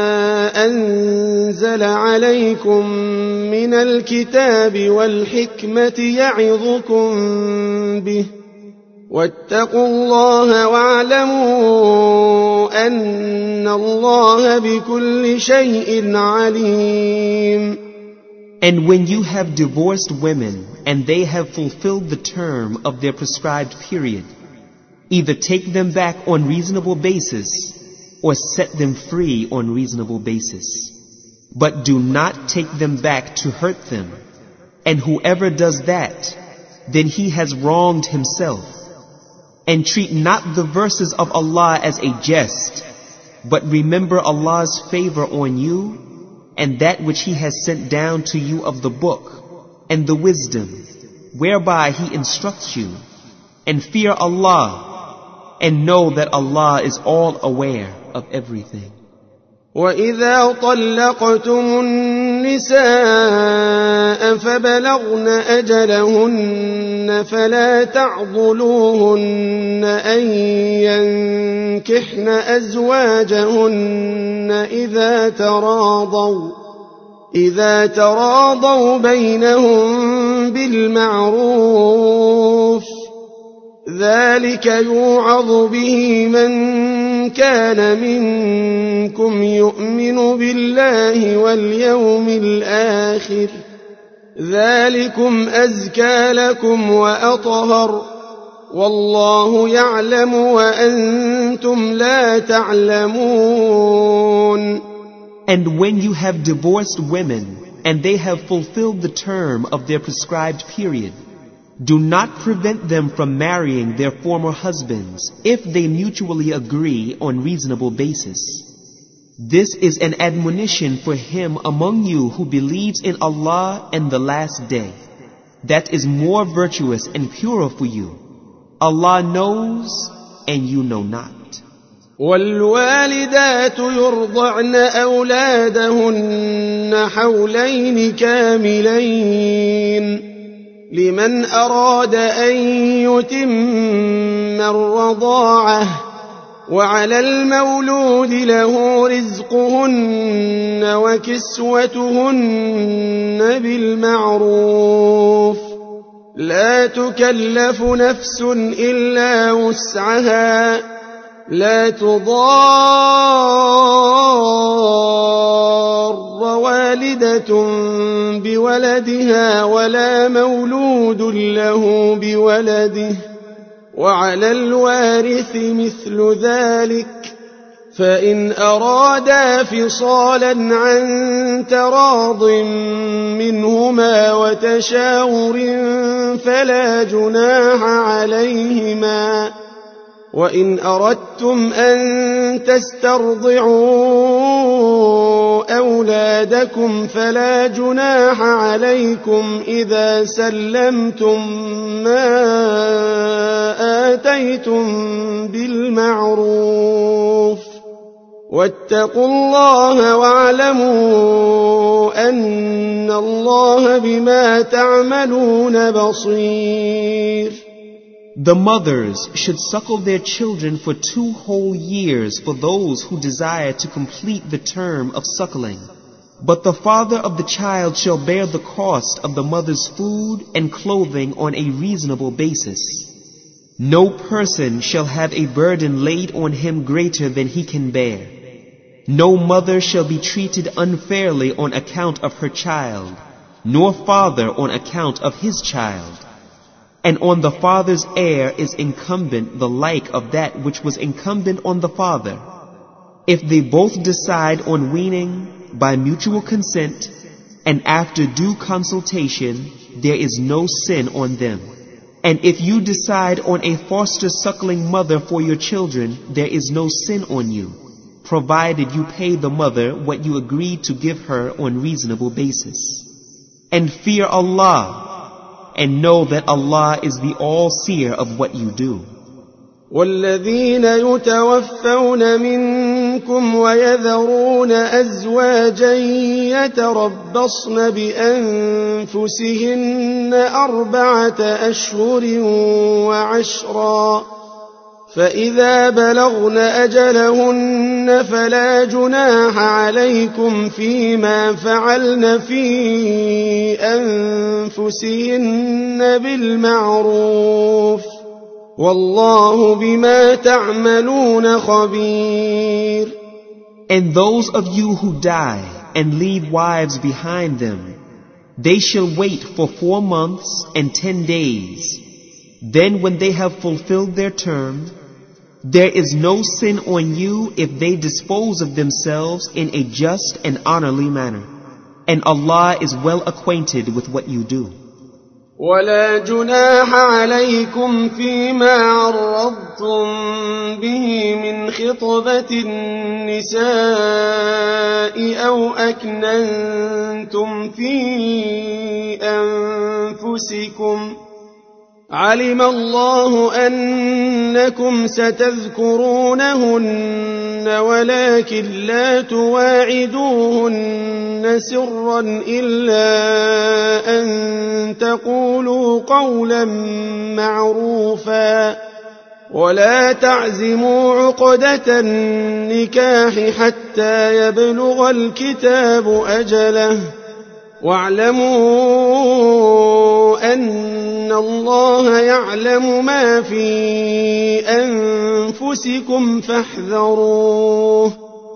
أنزل عليكم من الكتاب والحكمة يعظكم به واتقوا الله واعلموا أن الله بكل شيء عليم. And when you have divorced women and they have fulfilled the term of their prescribed period, either take them back on reasonable basis or set them free on reasonable basis. But do not take them back to hurt them. And whoever does that, then he has wronged himself. And treat not the verses of Allah as a jest, but remember Allah's favor on you and that which He has sent down to you of the book and the wisdom, whereby He instructs you. And fear Allah, and know that Allah is all aware of everything. وَإِذَا طَلَّقْتُمُ النِّسَاءَ فَبَلَغْنَ أَجَلَهُنَّ فَلَا تَعْضُلُوهُنَّ أَن يَنكِحْنَ أَزْوَاجَهُنَّ إِذَا تَرَاضَوْا بَيْنَهُم بِالْمَعْرُوفِ ذلك يوعظ به من كان منكم يؤمن بالله واليوم الآخر ذلكم أزكى لكم وأطهر والله يعلم وأنتم لا تعلمون. And when you have divorced women and they have fulfilled the term of their prescribed period, do not prevent them from marrying their former husbands if they mutually agree on reasonable basis. This is an admonition for him among you who believes in Allah and the last day. That is more virtuous and purer for you. Allah knows and you know not. والوالدات يرضعن أولادهن حولين كاملين لمن أراد أن يتم الرضاعة وعلى المولود له رزقهن وكسوتهن بالمعروف لا تكلف نفس إلا وسعها لا تضار والدة بولدها ولا مولود له بولده وعلى الوارث مثل ذلك فإن أرادا فصالا عن تراض منهما وتشاور فلا جناح عليهما وإن أردتم أن تسترضعوا أولادكم فلا جناح عليكم إذا سلمتم ما آتيتم بالمعروف واتقوا الله واعلموا أن الله بما تعملون بصير. The mothers should suckle their children for 2 whole years for those who desire to complete the term of suckling. But the father of the child shall bear the cost of the mother's food and clothing on a reasonable basis. No person shall have a burden laid on him greater than he can bear. No mother shall be treated unfairly on account of her child, nor father on account of his child. And on the father's heir is incumbent the like of that which was incumbent on the father. If they both decide on weaning by mutual consent, and after due consultation, there is no sin on them. And if you decide on a foster suckling mother for your children, there is no sin on you, provided you pay the mother what you agreed to give her on reasonable basis. And fear Allah, and know that Allah is the all-seer of what you do. والذين يتوفون منكم ويذرون أزواجا يتربصن بأنفسهن 4 أشهر وعشرا فإذا بلغن أجلهن فلا جناح عليكم فيما فعلن في أنفسهن بالمعروف والله بما تعملون خبير. And those of you who die and leave wives behind them, they shall wait for 4 months and 10 days. Then when they have fulfilled their term, there is no sin on you if they dispose of themselves in a just and honorly manner. And Allah is well acquainted with what you do. ولا جناح عليكم فيما عرضتم به من خطبة النساء أو أكننتم في أنفسكم علم الله أنكم ستذكرونهن ولكن لا تواعدوهن سرا إلا أن تقولوا قولا معروفا ولا تعزموا عقدة النكاح حتى يبلغ الكتاب أجله واعلموا أن الله يعلم ما في أنفسكم فاحذروه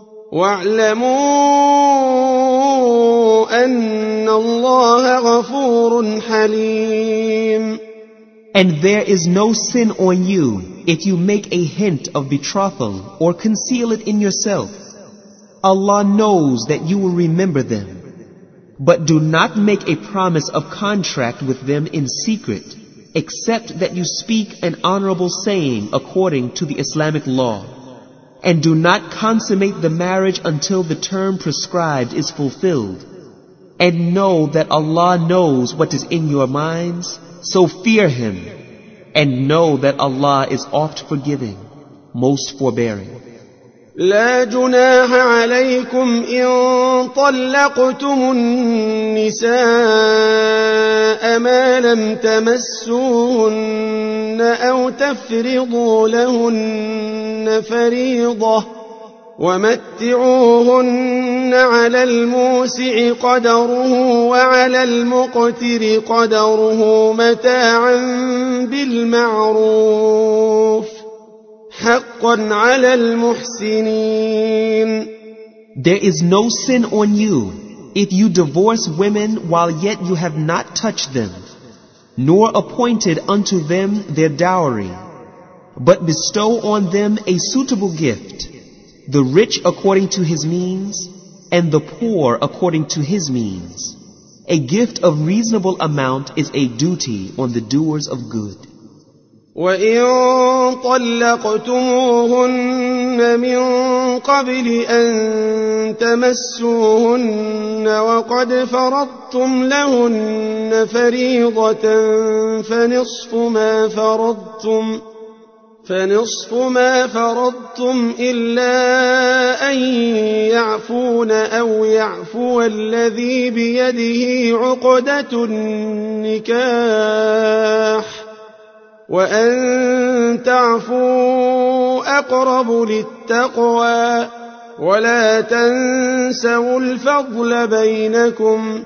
واعلموا أن الله غفور حليم. And there is no sin on you if you make a hint of betrothal or conceal it in yourself. Allah knows that you will remember them. But do not make a promise of contract with them in secret, except that you speak an honorable saying according to the Islamic law. And do not consummate the marriage until the term prescribed is fulfilled. And know that Allah knows what is in your minds, so fear Him. And know that Allah is oft forgiving, most forbearing. لا جناح عليكم إن طلقتم النساء ما لم تمسوهن أو تفرضوا لهن فريضة ومتعوهن على الموسع قدره وعلى المقتر قدره متاعا بالمعروف حقا على المحسنين. There is no sin on you if you divorce women while yet you have not touched them, nor appointed unto them their dowry, but bestow on them a suitable gift, the rich according to his means, and the poor according to his means. A gift of reasonable amount is a duty on the doers of good. وإن طلقتموهن من قبل أن تمسوهن وقد فرضتم لهن فريضة فنصف ما فرضتم إلا أن يعفون أو يعفو الذي بيده عقدة النكاح وأن تعفوا أقرب للتقوى ولا تنسوا الفضل بينكم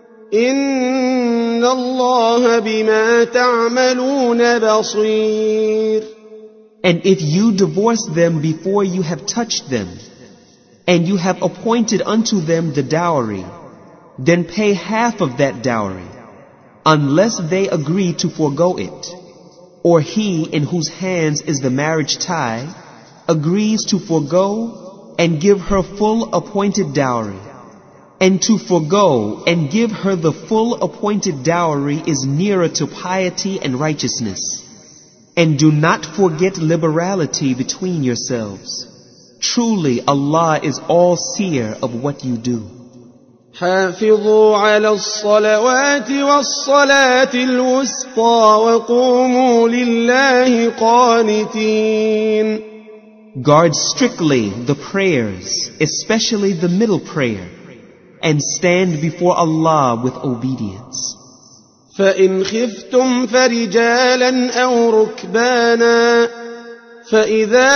إن الله بما تعملون بصير. And if you divorce them before you have touched them, and you have appointed unto them the dowry, then pay half of that dowry, unless they agree to forego it, or he in whose hands is the marriage tie agrees to forego and give her full appointed dowry. And to forego and give her the full appointed dowry is nearer to piety and righteousness. And do not forget liberality between yourselves. Truly Allah is all-seer of what you do. حافظوا على الصلوات والصلاة الوسطى وقوموا لله قانتين. Guard strictly the prayers, especially the middle prayer, and stand before Allah with obedience. فإن خفتم فرجالا أو ركبانا فإذا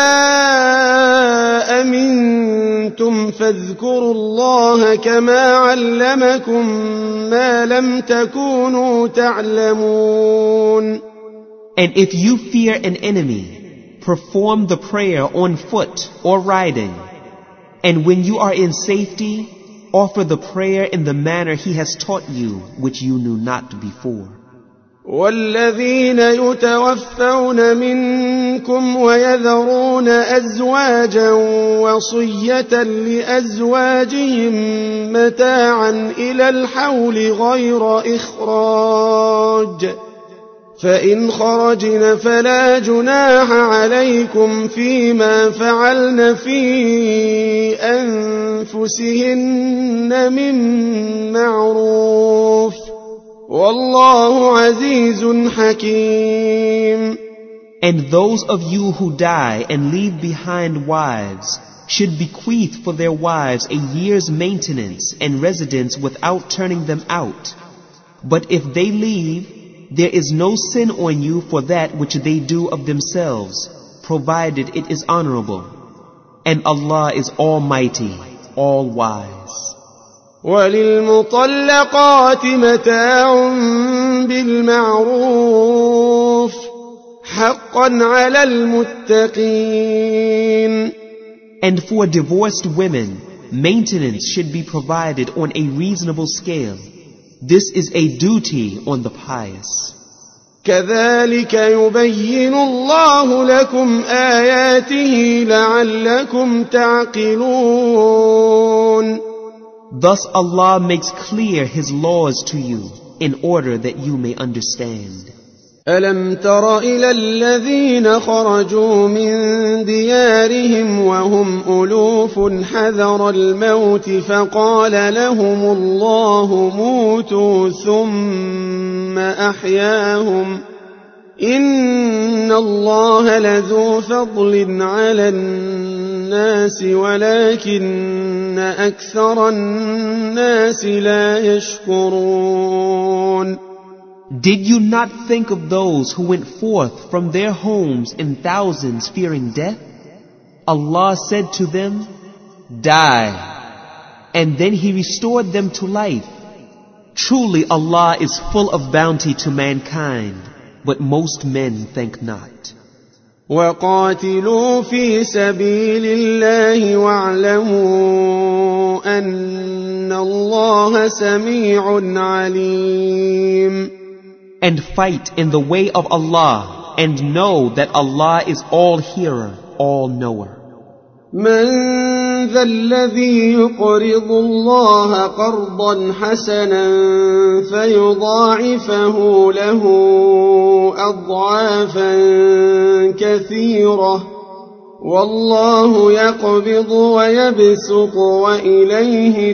أمنتم فاذكروا الله كما علمكم ما لم تكونوا تعلمون. And if you fear an enemy, perform the prayer on foot or riding. And when you are in safety, offer the prayer in the manner He has taught you, which you knew not before. والذين يتوفون منكم ويذرون أزواجا وصية لأزواجهم متاعا إلى الحول غير إخراج فإن خرجن فلا جناح عليكم فيما فعلن في أنفسهن من معروف والله عزيز حكيم. And those of you who die and leave behind wives should bequeath for their wives a year's maintenance and residence without turning them out. But if they leave, there is no sin on you for that which they do of themselves, provided it is honorable. And Allah is almighty, all-wise. وللمطلقات متاع بالمعروف حقا على المتقين. And for divorced women, maintenance should be provided on a reasonable scale. This is a duty on the pious. كذلك يبين الله لكم آياته لعلكم تعقلون. Thus Allah makes clear His laws to you in order that you may understand. ألم تر إلى الذين خرجوا من ديارهم وهم ألوف حذر الموت فقال لهم الله موتوا ثم أحياهم إن الله لذو فضل على الناس ولكن أكثر الناس لا يشكرون. Did you not think of those who went forth from their homes in thousands fearing death? Allah said to them, die. And then He restored them to life. Truly Allah is full of bounty to mankind, but most men think not. وقاتلوا في سبيل الله واعلموا أن الله سميع عليم. And fight in the way of Allah, and know that Allah is all-hearer, all-knower. من ذا الذي يقرض الله قرضا حسنا فيضاعفه له أضعافا كثيرة والله يقبض ويبسط وإليه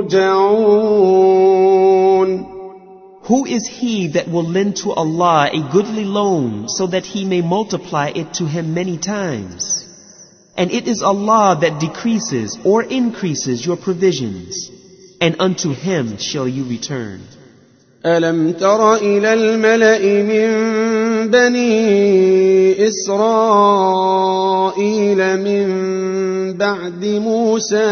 ترجعون. Who is he that will lend to Allah a goodly loan so that he may multiply it to him many times? And it is Allah that decreases or increases your provisions, and unto him shall you return. ألم تر إلى الملأ من بني إسرائيل من بعد موسى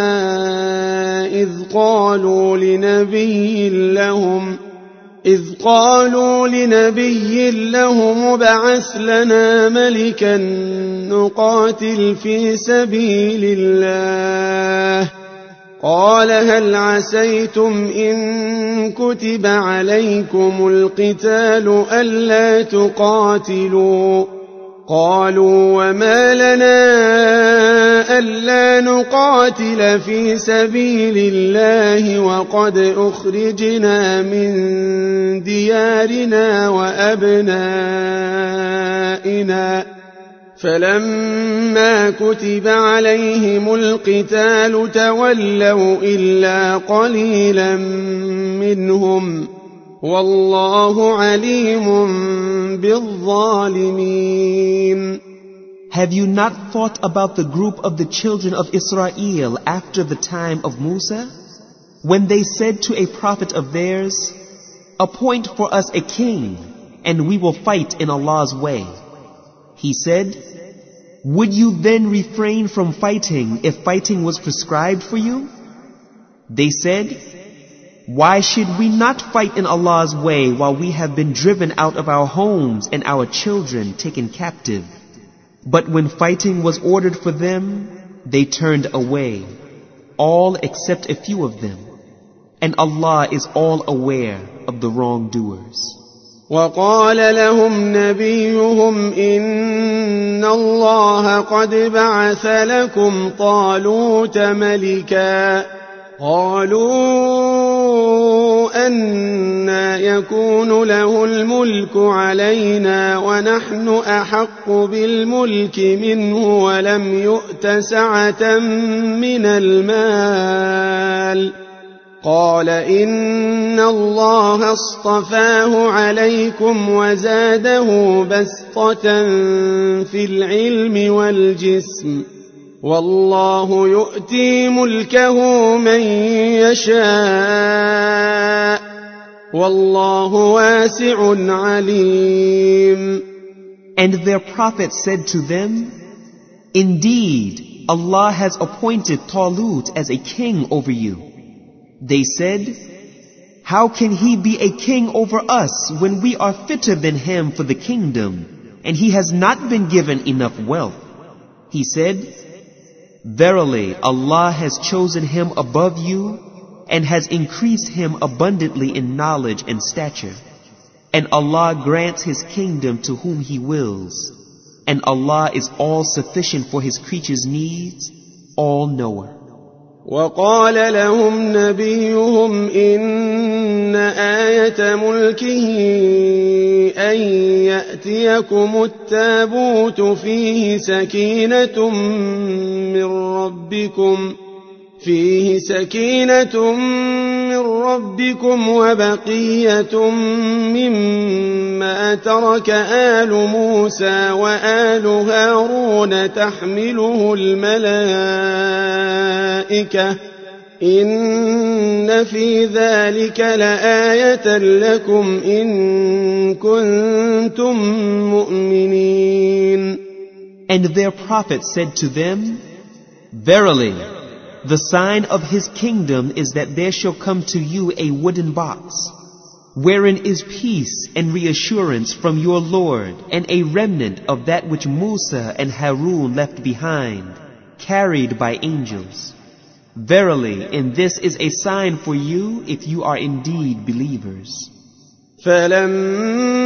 إذ قالوا لنبي لهم ابعث لنا ملكا نقاتل في سبيل الله قال هل عسيتم إن كتب عليكم القتال ألا تقاتلوا قالوا وما لنا ألا نقاتل في سبيل الله وقد أخرجنا من ديارنا وأبنائنا فلما كتب عليهم القتال تولوا إلا قليلا منهم والله عليم بالظالمين. Have you not thought about the group of the children of Israel after the time of Musa, when they said to a prophet of theirs, appoint for us a king, and we will fight in Allah's way? He said, would you then refrain from fighting if fighting was prescribed for you? They said, why should we not fight in Allah's way while we have been driven out of our homes and our children taken captive? But when fighting was ordered for them, they turned away, all except a few of them. And Allah is all aware of the wrongdoers. وقال لهم نبيهم إن الله قد بعث لكم طالوت ملكا قالوا أنى يكون له الملك علينا ونحن أحق بالملك منه ولم يؤت سعة من المال قال إن الله اصطفاه عليكم وزاده بسطة في العلم والجسم والله يؤتي ملكه من يشاء والله واسع عليم. And their prophet said to them, indeed, Allah has appointed Talut as a king over you. They said, how can he be a king over us when we are fitter than him for the kingdom, and he has not been given enough wealth? He said, verily, Allah has chosen him above you and has increased him abundantly in knowledge and stature. And Allah grants his kingdom to whom he wills. And Allah is all sufficient for his creatures' needs, all knower. وقال لهم نبيهم إن آية ملكه أن يأتيكم التابوت فيه سكينة من ربكم وبقية مما ترك آل موسى وآل هارون تحمله الملائكة إن في ذلك لآية لكم إن كنتم مؤمنين. And their prophet said to them, verily, the sign of his kingdom is that there shall come to you a wooden box, wherein is peace and reassurance from your Lord, and a remnant of that which Musa and Harun left behind, carried by angels. Verily, in this is a sign for you if you are indeed believers.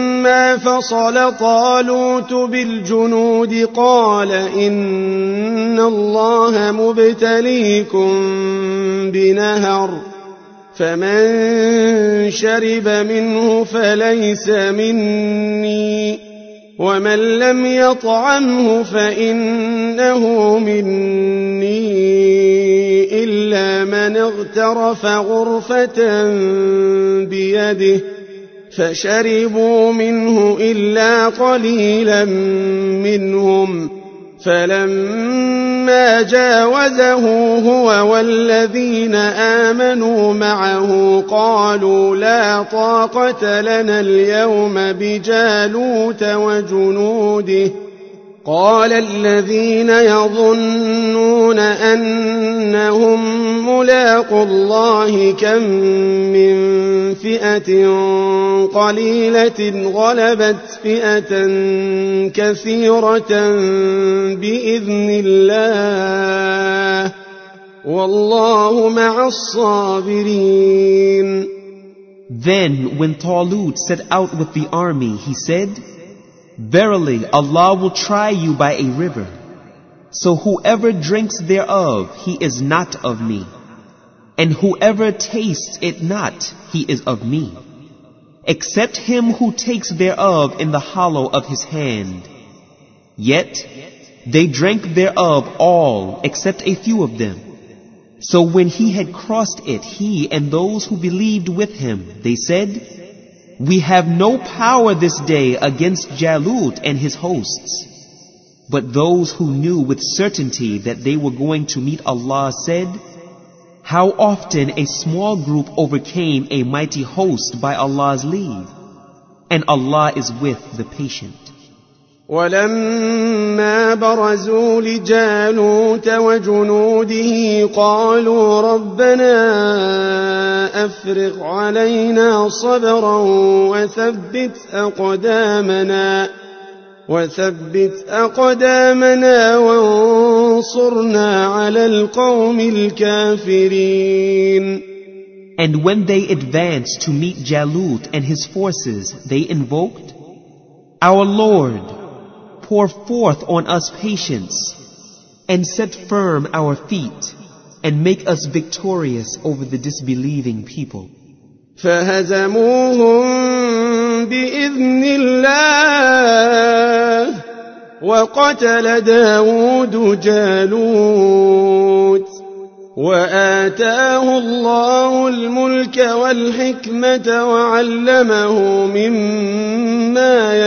فلما فصل طالوت بالجنود قال إني إن الله مبتليكم بنهر فمن شرب منه فليس مني ومن لم يطعمه فإنه مني إلا من اغترف غرفة بيده فشربوا منه إلا قليلا منهم فلما جاوزه هو والذين آمنوا معه قالوا لا طاقة لنا اليوم بجالوت وجنوده قال الذين يظنون أنهم ملاقو الله كم من فئة قليلة غلبت فئة كثيرة بإذن الله والله مع الصابرين. Then when Talut set out with the army, he said, Verily, Allah will try you by a river. So whoever drinks thereof, he is not of me. And whoever tastes it not, he is of me. Except him who takes thereof in the hollow of his hand. Yet they drank thereof all, except a few of them. So when he had crossed it, he and those who believed with him, they said, We have no power this day against Jalut and his hosts. But those who knew with certainty that they were going to meet Allah said, How often a small group overcame a mighty host by Allah's leave. And Allah is with the patient. ولما برزوا لجالوت وجنوده قالوا ربنا أفرغ علينا صبرا وثبت أقدامنا وانصرنا على القوم الكافرين. And when they advanced to meet Jalut and his forces, they invoked, Our Lord, pour forth on us patience, and set firm our feet, and make us victorious over the disbelieving people. فهزموهم بإذن الله وقتل داود جالوت وآتاه الله الملك والحكمة وعلمه مما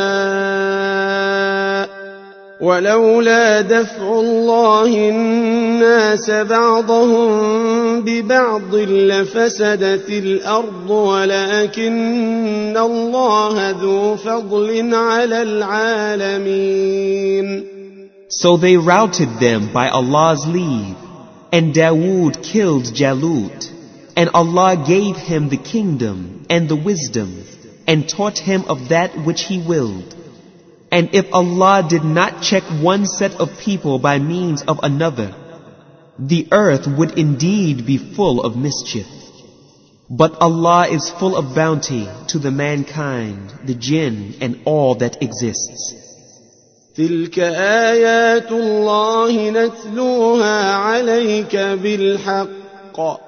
يشاء ولولا دفع الله الناس بعضهم ببعض لفسدت الأرض ولكن الله ذو فضل على العالمين. So they routed them by Allah's leave, and Dawood killed Jalut, and Allah gave him the kingdom and the wisdom, and taught him of that which He willed. And if Allah did not check one set of people by means of another, the earth would indeed be full of mischief. But Allah is full of bounty to the mankind, the jinn, and all that exists. تلك آيات الله نتلوها عليك بالحق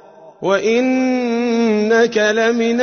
وإنك لمن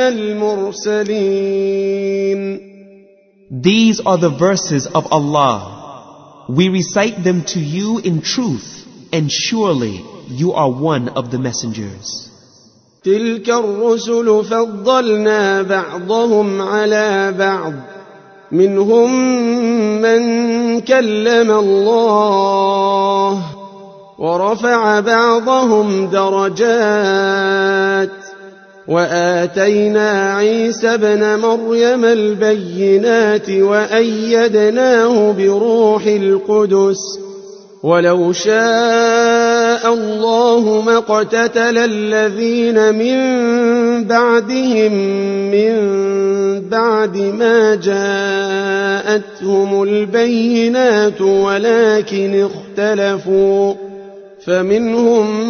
المرسلين. These are the verses of Allah. We recite them to you in truth, and surely you are one of the messengers. تلك الرسل فضلنا بعضهم على بعض منهم من كلم الله ورفع بعضهم درجات وآتينا عيسى ابن مريم البينات وأيدناه بروح القدس ولو شاء الله ما اقتتل الذين من بعدهم من بعد ما جاءتهم البينات ولكن اختلفوا فمنهم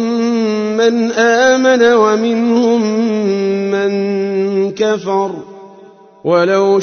من آمن ومنهم من كفر ولو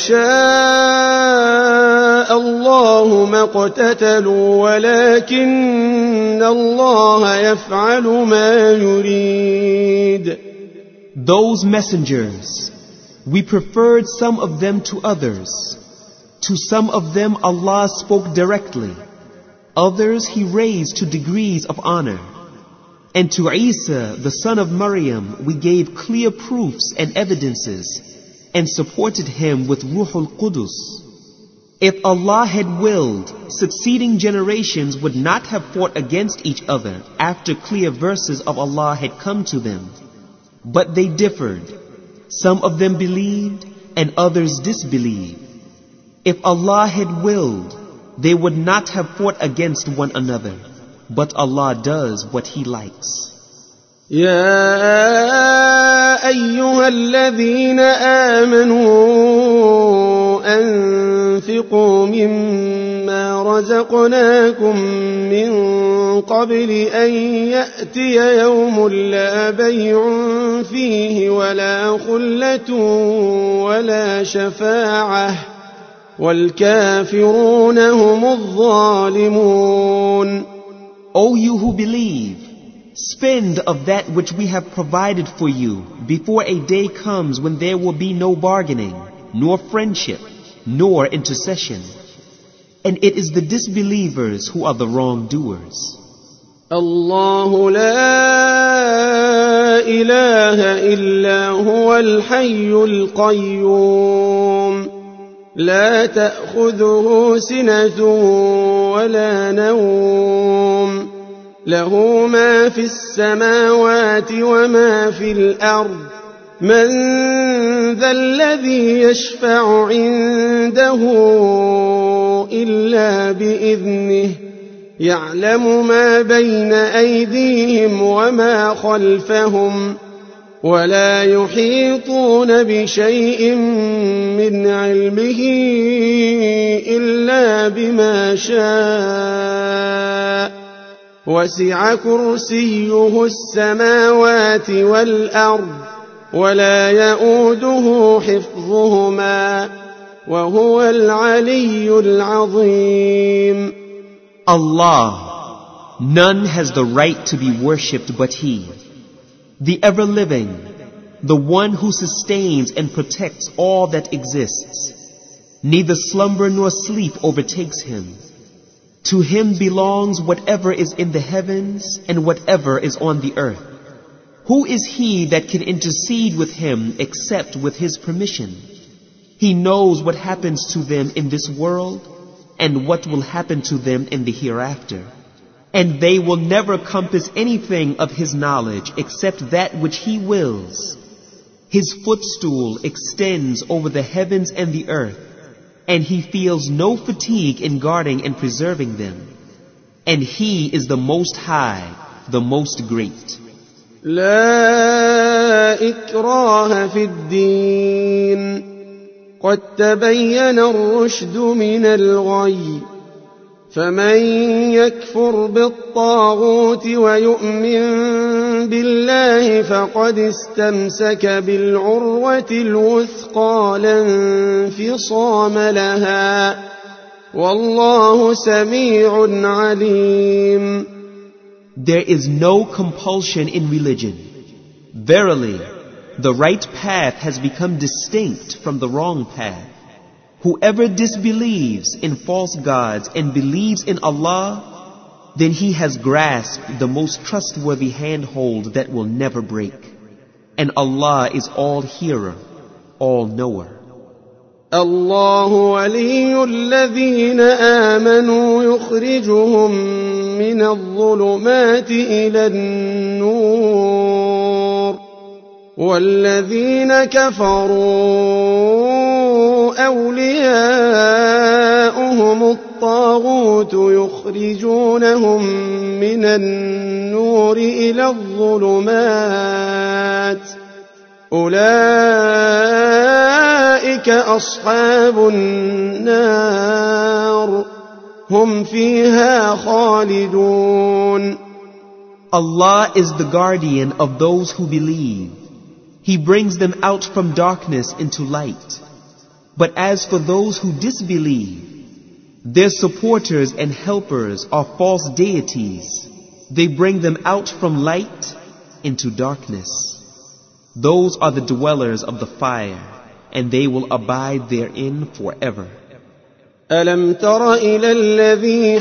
شاء الله ما اقتتلوا ولكن الله يفعل ما يريد. Those messengers, we preferred some of them to others. To some of them Allah spoke directly. Others He raised to degrees of honor. And to Isa, the son of Maryam, we gave clear proofs and evidences and supported him with Ruhul Qudus. If Allah had willed, succeeding generations would not have fought against each other after clear verses of Allah had come to them. But they differed. Some of them believed and others disbelieved. If Allah had willed, they would not have fought against one another. But Allah does what He likes. يا أيها الذين آمنوا أنفقوا مما رزقناكم من قبل أن يأتي يوم لا بيع فيه ولا خلة ولا شفاعة والكافرون هم الظالمون. O you who believe, spend of that which we have provided for you before a day comes when there will be no bargaining, nor friendship, nor intercession. And it is the disbelievers who are the wrongdoers. الله لا إله إلا هو الحي القيوم لا تأخذه سنة ولا نوم له ما في السماوات وما في الأرض من ذا الذي يشفع عنده إلا بإذنه يعلم ما بين أيديهم وما خلفهم ولا يحيطون بشيء من علمه إلا بما شاء وسع كرسيه السماوات والأرض ولا يؤوده حفظهما وهو العلي العظيم. Allah, none has the right to be worshipped but He, the ever-living, the one who sustains and protects all that exists. Neither slumber nor sleep overtakes Him. To Him belongs whatever is in the heavens and whatever is on the earth. Who is he that can intercede with Him except with His permission? He knows what happens to them in this world and what will happen to them in the hereafter. And they will never compass anything of His knowledge except that which He wills. His footstool extends over the heavens and the earth, and He feels no fatigue in guarding and preserving them. And He is the Most High, the Most Great. لا إكراه في الدين قد تبين الرشد من الغي فمن يكفر بالطاغوت ويؤمن بالله فقد استمسك بالعروة الوثقى لا انفصام لها والله سميع عليم. There is no compulsion in religion. Verily, the right path has become distinct from the wrong path. Whoever disbelieves in false gods and believes in Allah, then he has grasped the most trustworthy handhold that will never break. And Allah is all hearer, all knower. الله ولي الذين آمنوا يخرجهم من الظلمات إلى النور والذين كفروا أولياؤهم الطاغوت يخرجونهم من النور إلى الظلمات أولئك أصحاب النار هم فيها خالدون. Allah is the guardian of those who believe. He brings them out from darkness into light. But as for those who disbelieve, their supporters and helpers are false deities. They bring them out from light into darkness. Those are the dwellers of the fire, and they will abide therein forever. ألم تر إلى الذي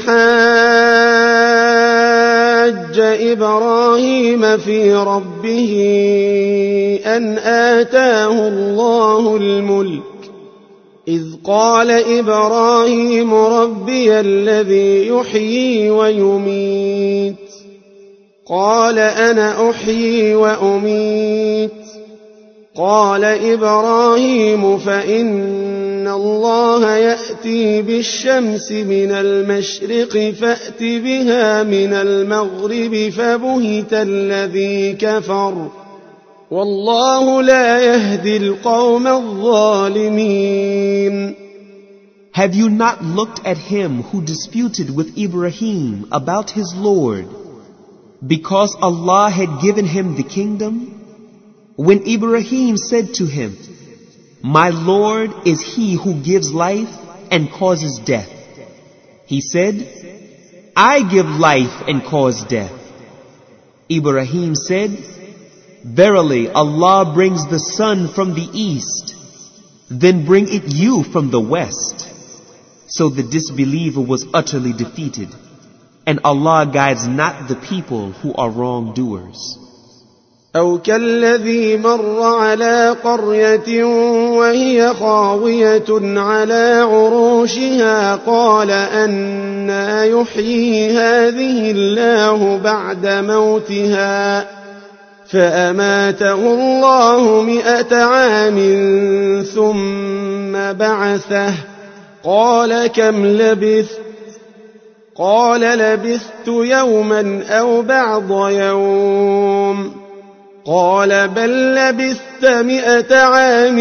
حاج إبراهيم في ربه أن آتاه الله الملك إذ قال إبراهيم ربي الذي يحيي ويميت قال أنا أحيي وأميت قال إبراهيم فإن الله يأتي بالشمس من المشرق فأت بها من المغرب فبهت الذي كفر والله لا يهدي القوم الظالمين. Have you not looked at him who disputed with Ibrahim about his Lord because Allah had given him the kingdom? When Ibrahim said to him, "My Lord is he who gives life and causes death," he said, "I give life and cause death." Ibrahim said, "Verily Allah brings the sun from the east, then bring it you from the west." So the disbeliever was utterly defeated, and Allah guides not the people who are wrongdoers. أو كالذي مر على قرية وهي خاوية على عروشها قال أنى يحيي هذه الله بعد موتها فأماته الله 100 عام ثم بعثه قال كم لبثت قال لبثت يوما أو بعض يوم قال بل لبثت 100 عام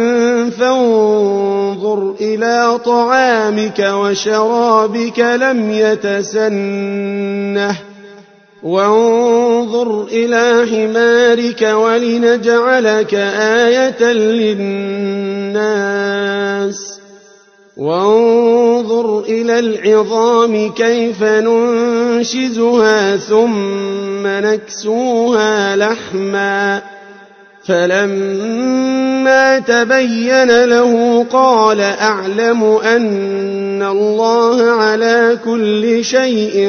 فانظر إلى طعامك وشرابك لم يتسنه وانظر إلى حمارك ولنجعلك آية للناس وانظر إلى العظام كيف ننشزها ثم نكسوها لحما فلما تبين له قال أعلم أن الله على كل شيء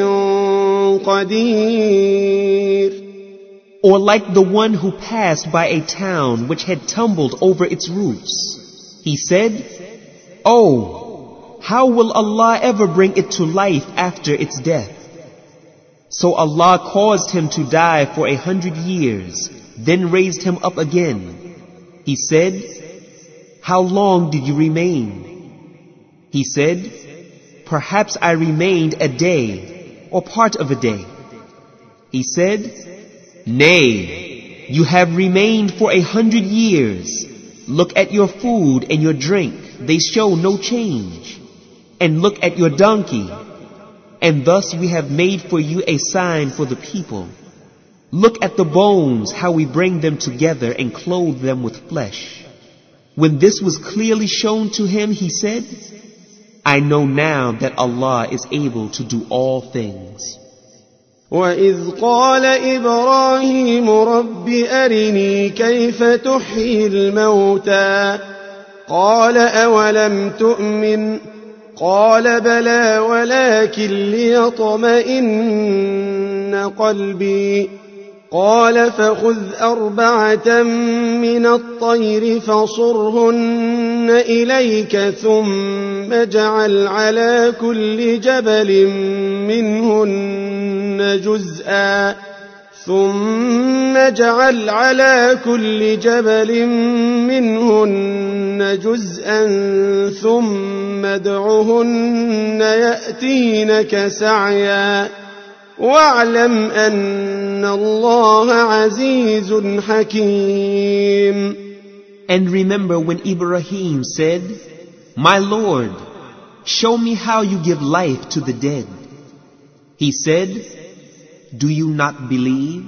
قدير. Or like the one who passed by a town which had tumbled over its roofs. He said, "Oh, how will Allah ever bring it to life after its death?" So Allah caused him to die for 100 years, then raised him up again. He said, "How long did you remain?" He said, "Perhaps I remained a day, or part of a day." He said, "Nay, you have remained for 100 years. Look at your food and your drink, they show no change. And look at your donkey. And thus we have made for you a sign for the people. Look at the bones, how we bring them together and clothe them with flesh." When this was clearly shown to him, he said, "I know now that Allah is able to do all things." وَإِذْ قَالَ إِبْرَاهِيمُ رَبِّ أَرِنِي كَيْفَ تُحْيِي الْمَوْتَى قَالَ أَوَلَمْ تُؤْمِنْ قَالَ بَلَى وَلَكِنْ لِيَطْمَئِنَّ قَلْبِي قال فخذ 4 من الطير فصرهن إليك ثم اجعل على كل جبل منهن جزءا ثم ادعهن يأتينك سعيا واعلم أن الله عزيز حكيم. And remember when Ibrahim said, "My Lord, show me how you give life to the dead." He said, "Do you not believe?"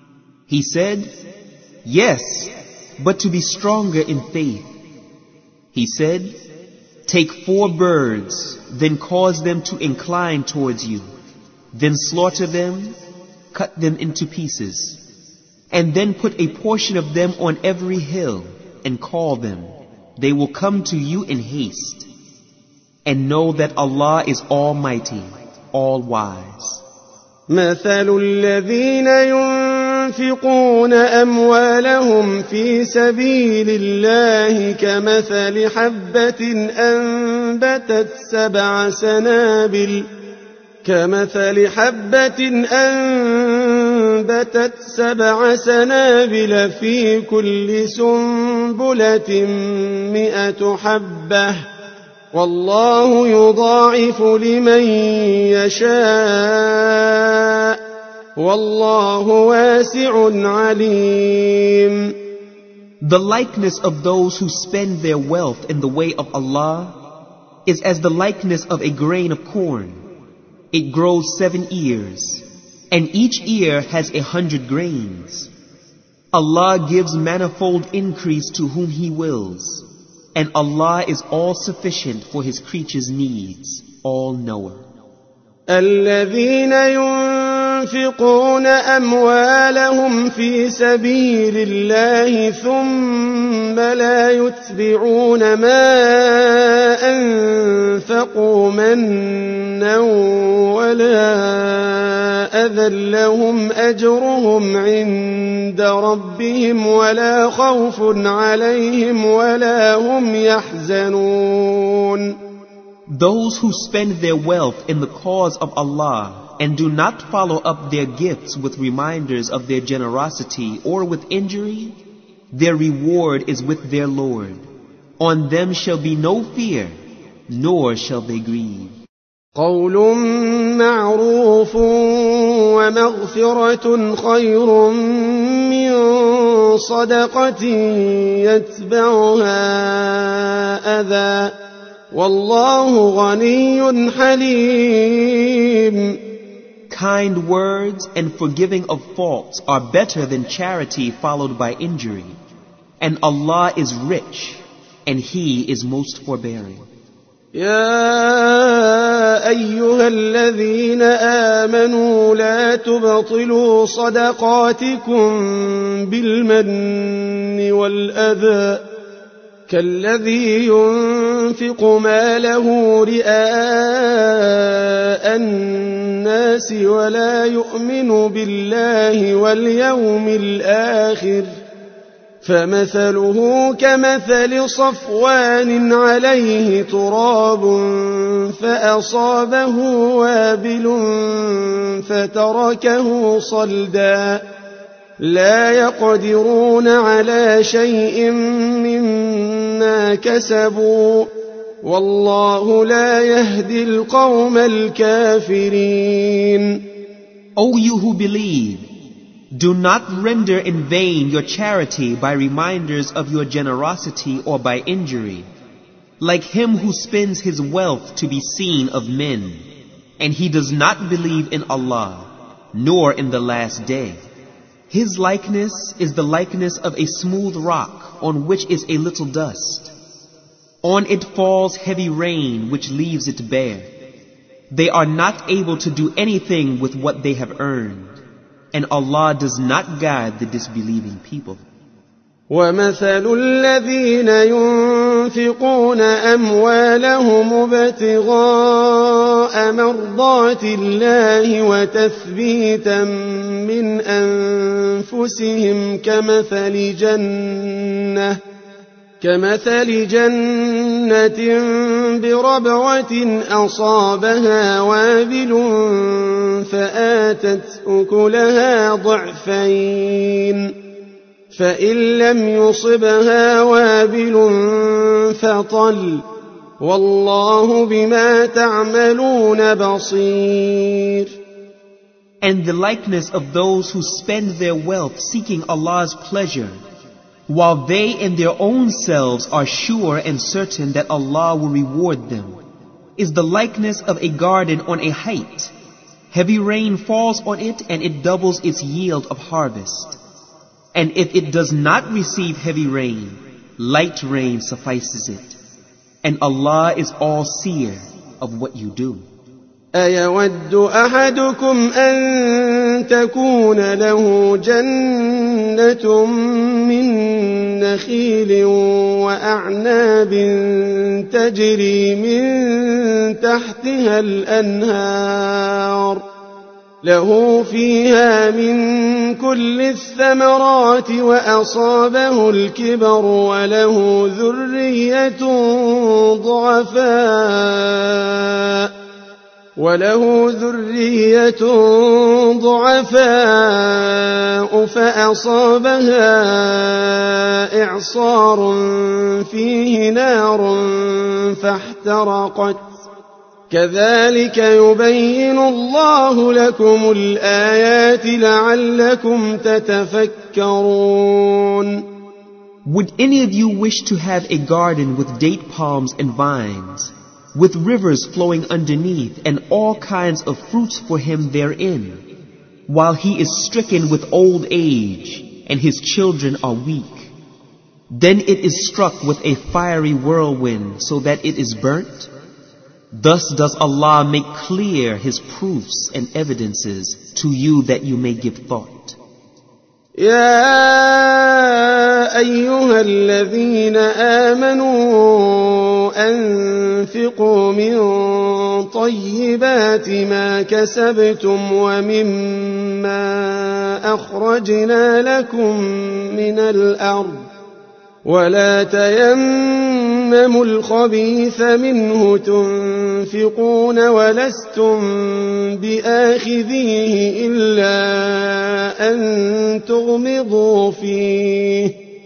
He said, "Yes, but to be stronger in faith." He said, "Take 4 birds, then cause them to incline towards you, then slaughter them, cut them into pieces, and then put a portion of them on every hill and call them. They will come to you in haste. And know that Allah is Almighty, All-Wise." مثل الذين ينفقون أموالهم في سبيل الله كمثل حبة أنبتت 7 سنابل في كل سنبلة 100 حبة والله يضاعف لمن يشاء والله واسع عليم. The likeness of those who spend their wealth in the way of Allah is as the likeness of a grain of corn. It grows 7 ears, and each ear has 100 grains. Allah gives manifold increase to whom He wills, and Allah is all-sufficient for His creatures' needs, all-knower. الذين ينفقون أموالهم في سبيل الله ثم لا يتبعون ما أنفقوا منا ولا أذى لهم أجرهم عند ربهم ولا خوف عليهم ولا هم يحزنون. Those who spend their wealth in the cause of Allah and do not follow up their gifts with reminders of their generosity or with injury, their reward is with their Lord. On them shall be no fear, nor shall they grieve. قول معروف ومغفرة خير من صدقة يتبعها أذى والله غني حليم. Kind words and forgiving of faults are better than charity followed by injury. And Allah is rich, and He is most forbearing. يا أيها الذين آمنوا لا تبطلوا صدقاتكم بالمن والأذى كالذي ينفق ماله رئاء الناس ولا يؤمن بالله واليوم الآخر فمثله كمثل صفوان عليه تراب فأصابه وابل فتركه صلدا لا يقدرون على شيء مما كسبوا والله لا يهدي القوم الكافرين. O you who believe, do not render in vain your charity by reminders of your generosity or by injury, like him who spends his wealth to be seen of men, and he does not believe in Allah, nor in the last day. His likeness is the likeness of a smooth rock on which is a little dust. On it falls heavy rain which leaves it bare. They are not able to do anything with what they have earned, and Allah does not guide the disbelieving people. ومثل الذين ينفقون أموالهم ابتغاء مرضات الله وتثبيتا من أنفسهم كمثل جنة بربوة أصابها وابل فآتت أكلها ضعفين فإن لم يصبها وابل فطل والله بما تعملون بصير. And the likeness of those who spend their wealth seeking Allah's pleasure, while they in their own selves are sure and certain that Allah will reward them, is the likeness of a garden on a height. Heavy rain falls on it and it doubles its yield of harvest. And if it does not receive heavy rain, light rain suffices it. And Allah is all seer of what you do. أيود أحدكم أن تكون له جنة من نخيل وأعناب تجري من تحتها الأنهار له فيها من كل الثمرات وأصابه الكبر وله ذرية ضعفاء فأصابها إعصار فيه نار فاحترقت كذلك يبين الله لكم الآيات لعلكم تتفكرون. Would any of you wish to have a garden with date palms and vines, with rivers flowing underneath and all kinds of fruits for him therein, while he is stricken with old age and his children are weak? Then it is struck with a fiery whirlwind so that it is burnt. Thus does Allah make clear His proofs and evidences to you that you may give thought. يا أيها الذين آمنوا أنفقوا من طيبات ما كسبتم ومما أخرجنا لكم من الأرض ولا تيمموا الخبيث منه تنفقون ولستم بآخذيه إلا أن تغمضوا فيه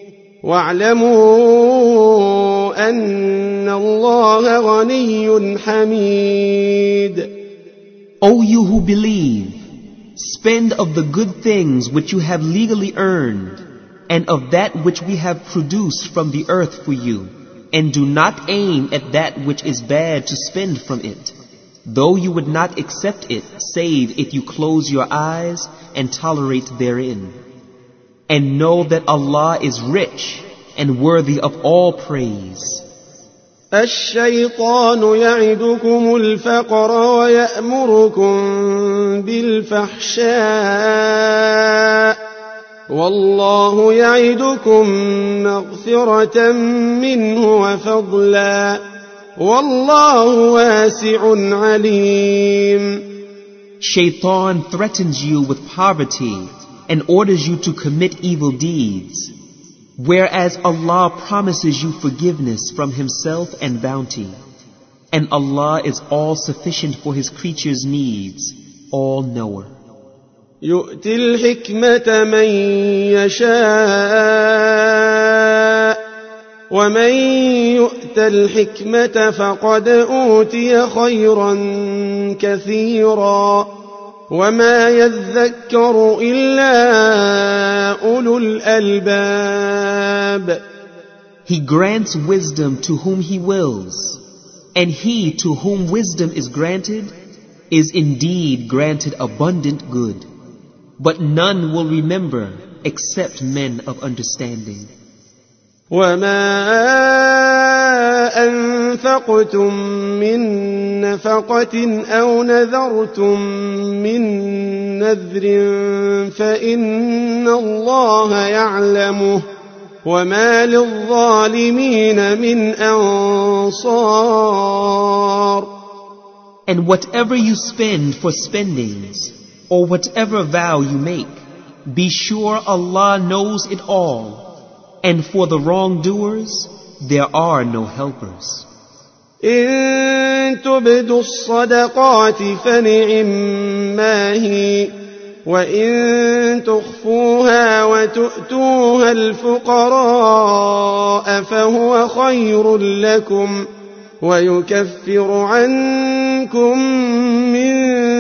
واعلموا أن الله غني حميد. O you who believe, spend of the good things which you have legally earned, and of that which we have produced from the earth for you, and do not aim at that which is bad to spend from it, though you would not accept it save if you close your eyes and tolerate therein. And know that Allah is rich and worthy of all praise. الشيطان يعدكم الفقر ويأمركم بالفحشاء والله يعدكم مغفرة منه وفضلا والله واسع عليم. Shaitan threatens you with poverty and orders you to commit evil deeds, whereas Allah promises you forgiveness from Himself and bounty. And Allah is all sufficient for His creatures' needs, all knower. يؤتي الحكمة من يشاء ومن يؤت الحكمة فقد أوتي خيرا كثيرا وما يذكر إلا أولو الألباب. He grants wisdom to whom He wills, and he to whom wisdom is granted is indeed granted abundant good. But none will remember except men of understanding. وما أنفقتم من نفقة أو نذرتم من نذر فإن الله يعلمه وما للظالمين من أنصار. And whatever you spend for spendings, or whatever vow you make, be sure Allah knows it all. And for the wrongdoers, there are no helpers. إن تبدوا الصدقات فنعما هي وإن تخفوها وتؤتوها الفقراء فهو خير لكم ويكفر عنكم من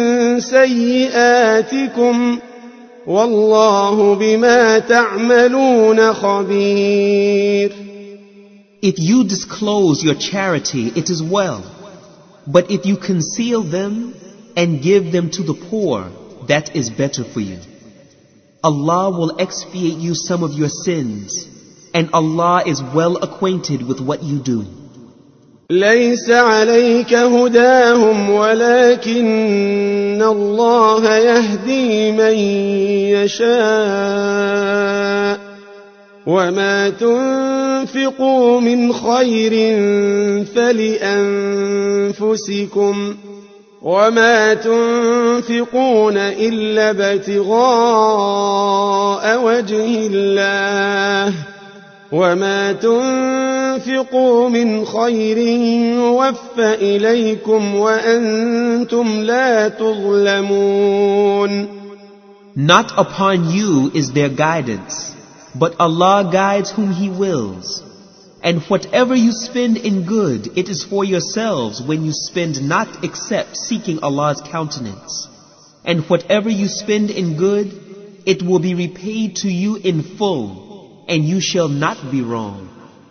سيئاتكم والله بما تعملون خبير. If you disclose your charity, it is well. But if you conceal them and give them to the poor, that is better for you. Allah will expiate you some of your sins, and Allah is well acquainted with what you do. ليس عليك هداهم ولكن الله يهدي من يشاء وما تنفقوا من خير فلأنفسكم وما تنفقون إلا ابتغاء وجه الله وما تنفقوا من خير يوفى إليكم وأنتم لا تظلمون. Not upon you is their guidance, but Allah guides whom He wills. And whatever you spend in good, it is for yourselves when you spend not except seeking Allah's countenance. And whatever you spend in good, it will be repaid to you in full, and you shall not be wrong.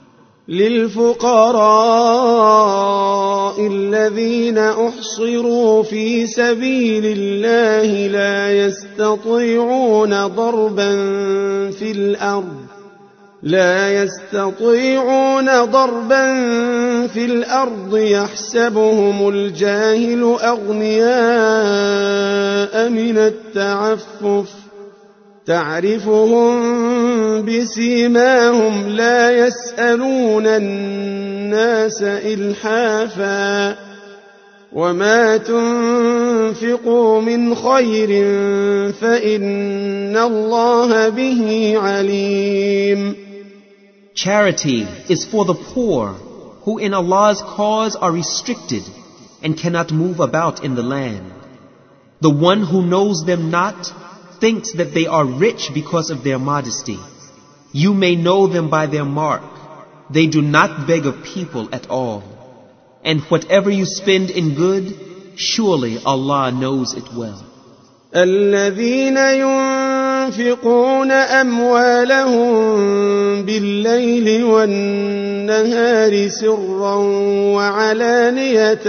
للفقراء الذين أحصروا في سبيل الله لا يستطيعون ضربا في الأرض يحسبهم الجاهل أغنياء من التعفف تعرفهم بسيماهم لا يسألون الناس إلحافا وما تنفقوا من خير فإن الله به عليم. Charity is for the poor who in Allah's cause are restricted and cannot move about in the land. The one who knows them not thinks that they are rich because of their modesty. You may know them by their mark. They do not beg of people at all. And whatever you spend in good, surely Allah knows it well. الذين ينفقون أموالهم بالليل والنهار سرا وعلانية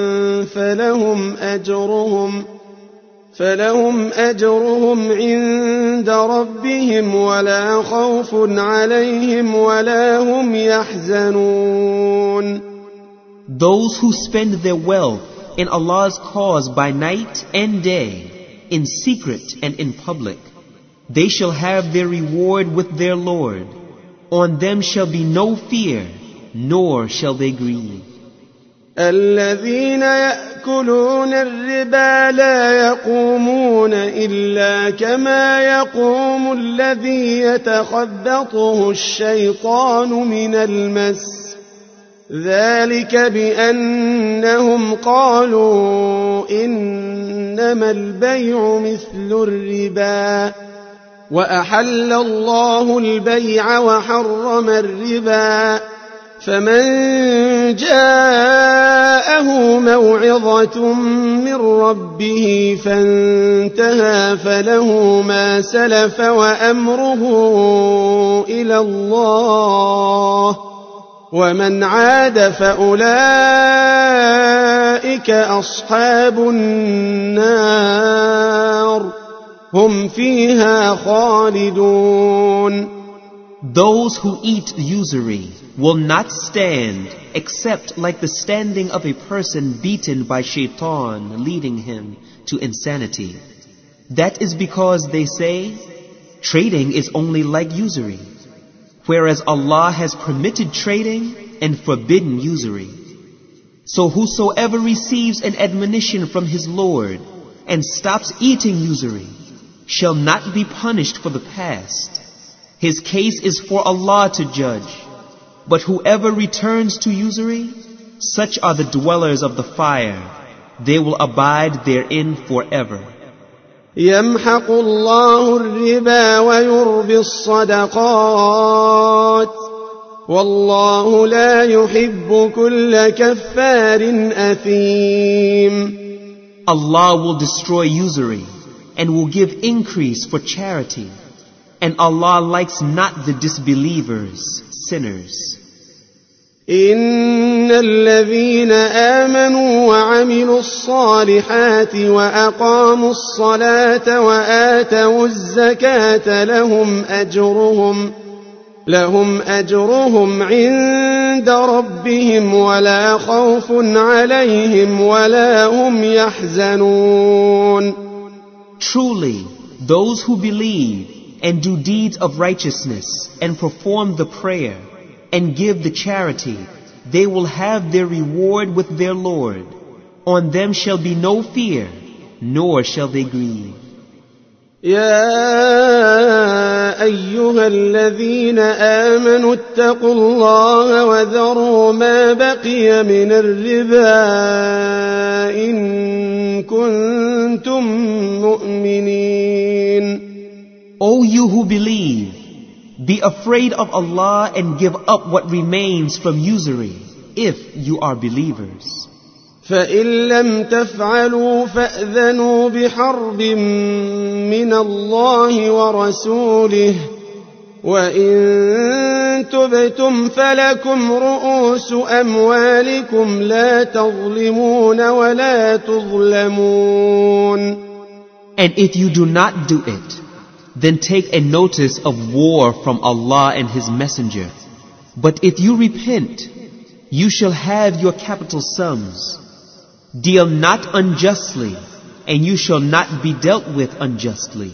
فلهم أجرهم عند ربهم ولا خوف عليهم ولا هم يحزنون. Those who spend their wealth in Allah's cause by night and day, in secret and in public, they shall have their reward with their Lord. On them shall be no fear, nor shall they grieve. الذين يأكلون الربا لا يقومون إلا كما يقوم الذي يتخبطه الشيطان من المس ذلك بأنهم قالوا إنما البيع مثل الربا وأحل الله البيع وحرم الربا فمن جاءه موعظة من ربه فانتهى فله ما سلف وأمره إلى الله ومن عاد فأولئك أصحاب النار هم فيها خالدون. Those who eat usury will not stand except like the standing of a person beaten by shaitan leading him to insanity. That is because they say, trading is only like usury, whereas Allah has permitted trading and forbidden usury. So whosoever receives an admonition from his Lord and stops eating usury shall not be punished for the past. His case is for Allah to judge. But whoever returns to usury, such are the dwellers of the fire. They will abide therein forever. يمحق الله الربا ويربي الصدقات والله لا يحب كل كفار أثيم. Allah will destroy usury and will give increase for charity. And Allah likes not the disbelievers, sinners. إن الذين آمنوا وعملوا الصالحات وأقاموا الصلاة وآتوا الزكاة لهم أجرهم عند ربهم ولا خوف عليهم ولا هم يحزنون. Truly, those who believe and do deeds of righteousness and perform the prayer and give the charity, they will have their reward with their Lord. On them shall be no fear, nor shall they grieve. يا أيها الذين آمنوا اتقوا الله وذروا ما بقي من الربا إن كنتم مؤمنين. O you who believe, be afraid of Allah and give up what remains from usury, if you are believers. فإن لم تفعلوا فأذنوا بحرب من الله ورسوله وإن تبتم فلكم رؤوس أموالكم لا تظلمون ولا تظلمون. And if you do not do it, then take a notice of war from Allah and His Messenger. But if you repent, you shall have your capital sums. Deal not unjustly, and you shall not be dealt with unjustly.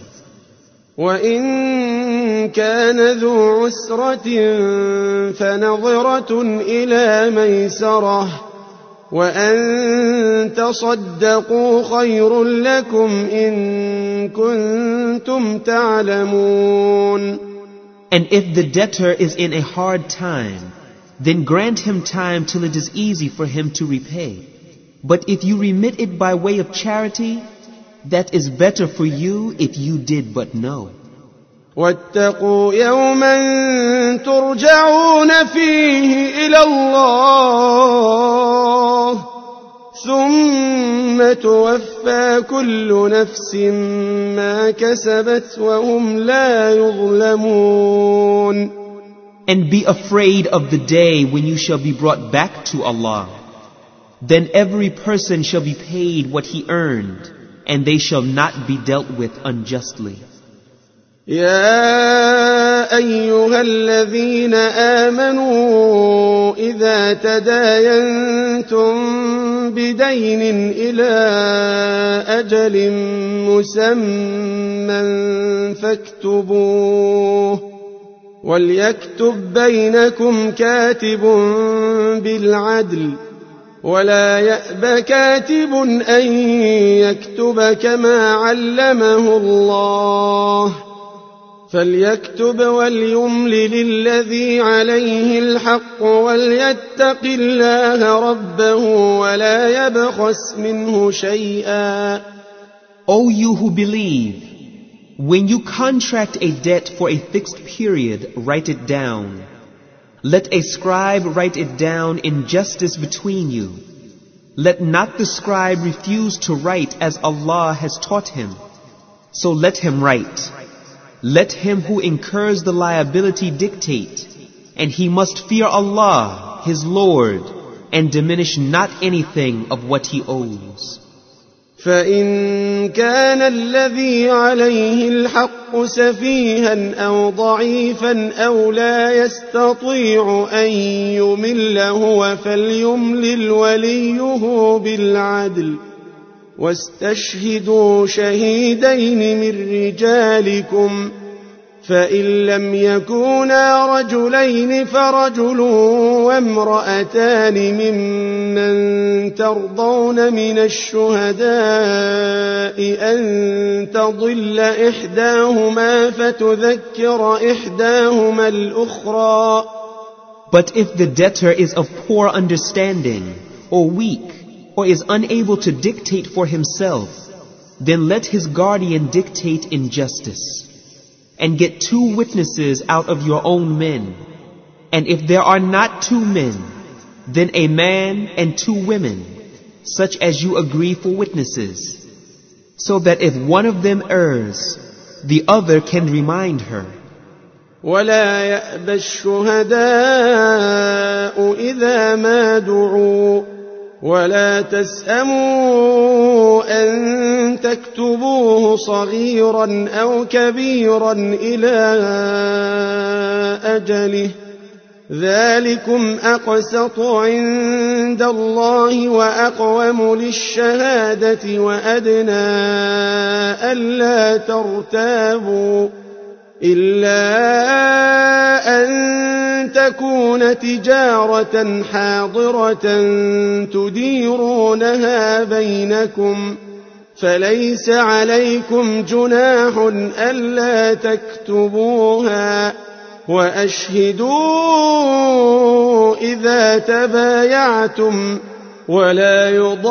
وَإِن كَانَ ذُو عُسْرَةٍ فَنَظِرَةٌ إِلَى مَيْسَرَةٍ وَأَن تَصَدَّقُوا خَيْرٌ لَكُمْ إِن كُنتُمْ تَعْلَمُونَ. And if the debtor is in a hard time, then grant him time till it is easy for him to repay. But if you remit it by way of charity, that is better for you if you did but know. وَاتَّقُوا يَوْمًا تُرْجَعُونَ فِيهِ إِلَى اللَّهِ ثُمَّ تُوَفَّى كُلُّ نَفْسٍ مَا كَسَبَتْ وَهُمْ لَا يُظْلَمُونَ. And be afraid of the day when you shall be brought back to Allah. Then every person shall be paid what he earned, and they shall not be dealt with unjustly. يا أيها الذين آمنوا إذا تداينتم بدين إلى أجل مسمى فاكتبوه وليكتب بينكم كاتب بالعدل ولا يأب كاتب أن يكتب كما علمه الله فليكتب وليملل الذي عليه الحق وليتق الله ربه ولا يبخس منه شيئا. O you who believe, when you contract a debt for a fixed period, write it down. Let a scribe write it down in justice between you. Let not the scribe refuse to write as Allah has taught him. So let him write. Let him who incurs the liability dictate, and he must fear Allah, his Lord, and diminish not anything of what he owes. فإن كان الذي عليه الحق سفيها أو ضعيفا أو لا يستطيع أن يمل هو فليملل وليه بالعدل واستشهدوا شهيدين من رجالكم فإن لم يكونا رجلين فرجل وامرأتان ممن ترضون من الشهداء أن تضل إحداهما فتذكر إحداهما الأخرى. But if the debtor is of poor understanding or weak or is unable to dictate for himself, then let his guardian dictate in justice. And get 2 witnesses out of your own men. And if there are not 2 men, then a man and 2 women, such as you agree for witnesses, so that if one of them errs, the other can remind her. ولا يأبى الشهداء إذا ما دعوا ولا تسأموا أن تكتبوه صغيرا أو كبيرا إلى أجله ذلكم أقسط عند الله وأقوم للشهادة وأدنى ألا ترتابوا إلا أن تكون تجارة حاضرة تديرونها بينكم فليس عليكم جناح ألا تكتبوها وأشهدوا إذا تبايعتم ولا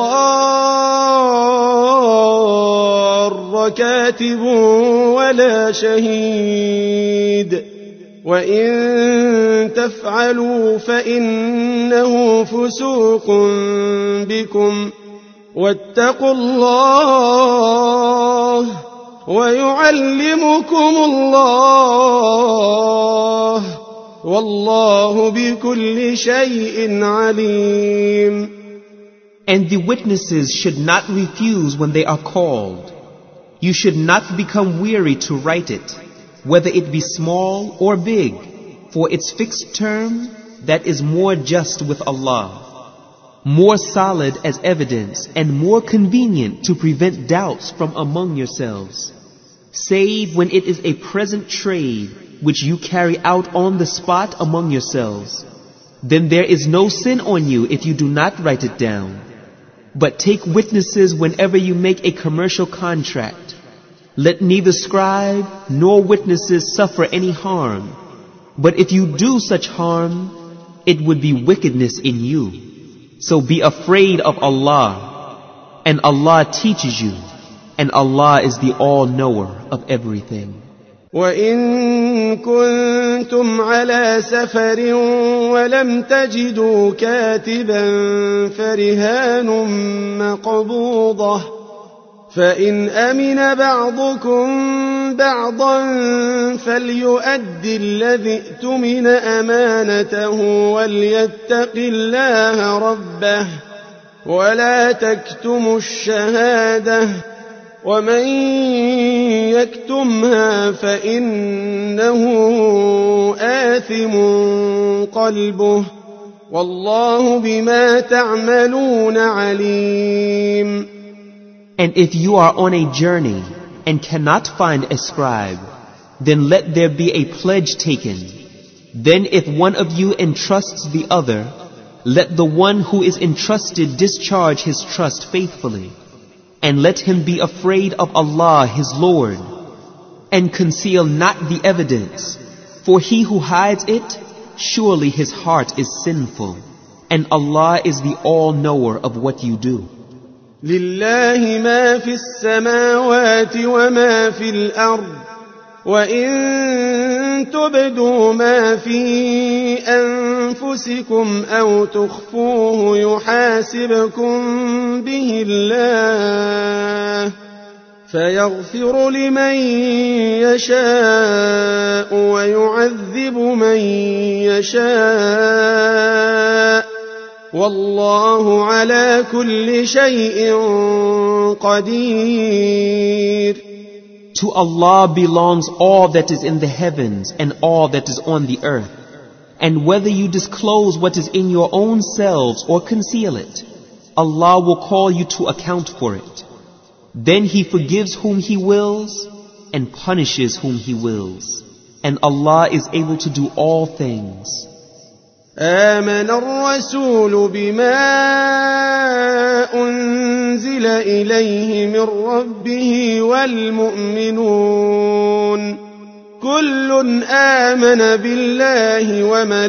يضار كاتب ولا شهيد وإن تفعلوا فإنه فسوق بكم واتقوا الله ويعلمكم الله والله بكل شيء عليم. And the witnesses should not refuse when they are called. You should not become weary to write it, whether it be small or big, for its fixed term that is more just with Allah, more solid as evidence and more convenient to prevent doubts from among yourselves, save when it is a present trade which you carry out on the spot among yourselves. Then there is no sin on you if you do not write it down. But take witnesses whenever you make a commercial contract. Let neither scribe nor witnesses suffer any harm. But if you do such harm, it would be wickedness in you. So be afraid of Allah, and Allah teaches you, and Allah is the all-knower of everything. وَإِن كُنتُمْ عَلَى سَفَرٍ وَلَمْ تَجِدُوا كَاتِبًا فَرِهَانٌ مَّقْبُوضَةٌ فَإِنْ أَمِنَ بَعْضُكُمْ بَعْضًا فَلْيُؤَدِّ الَّذِي اؤْتُمِنَ أَمَانَتَهُ وَلْيَتَّقِ اللَّهَ رَبَّهُ وَلَا تَكْتُمُوا الشَّهَادَةَ ومن يكتمها فإنه آثم قلبه والله بما تعملون عليم. And if you are on a journey and cannot find a scribe, then let there be a pledge taken. Then if one of you entrusts the other, let the one who is entrusted discharge his trust faithfully. And let him be afraid of Allah his Lord, and conceal not the evidence, for he who hides it, surely his heart is sinful, and Allah is the all-knower of what you do. لله ما في السماوات وما في الأرض وإن تبدوا ما في أنفسكم أو تخفوه يحاسبكم به الله فيغفر لمن يشاء ويعذب من يشاء والله على كل شيء قدير. To Allah belongs all that is in the heavens and all that is on the earth. And whether you disclose what is in your own selves or conceal it, Allah will call you to account for it. Then He forgives whom He wills and punishes whom He wills. And Allah is able to do all things. آمن الرسول بما أنزل إليه من ربه والمؤمنون كل آمن بالله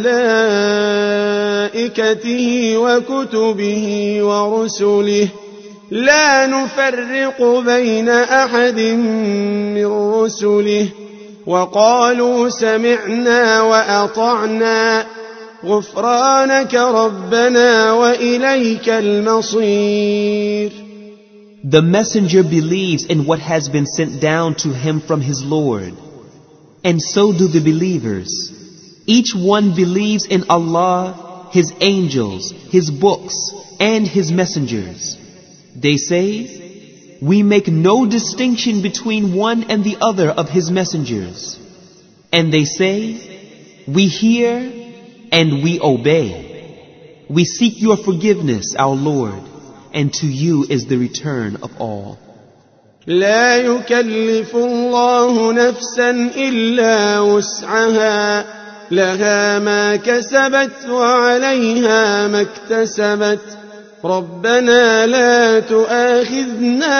وملائكته وكتبه ورسله لا نفرق بين أحد من رسله وقالوا سمعنا وأطعنا غفرانك ربنا وإليك المصير. The messenger believes in what has been sent down to him from his Lord, and so do the believers. Each one believes in Allah, His angels, His books, and His messengers. They say, we make no distinction between one and the other of His messengers. And they say, we hear and we obey. We seek your forgiveness, our Lord, and to you is the return of all. لا يكلف الله نفسا إلا وسعها لها ما كسبت وعليها ما اكتسبت ربنا لا تؤاخذنا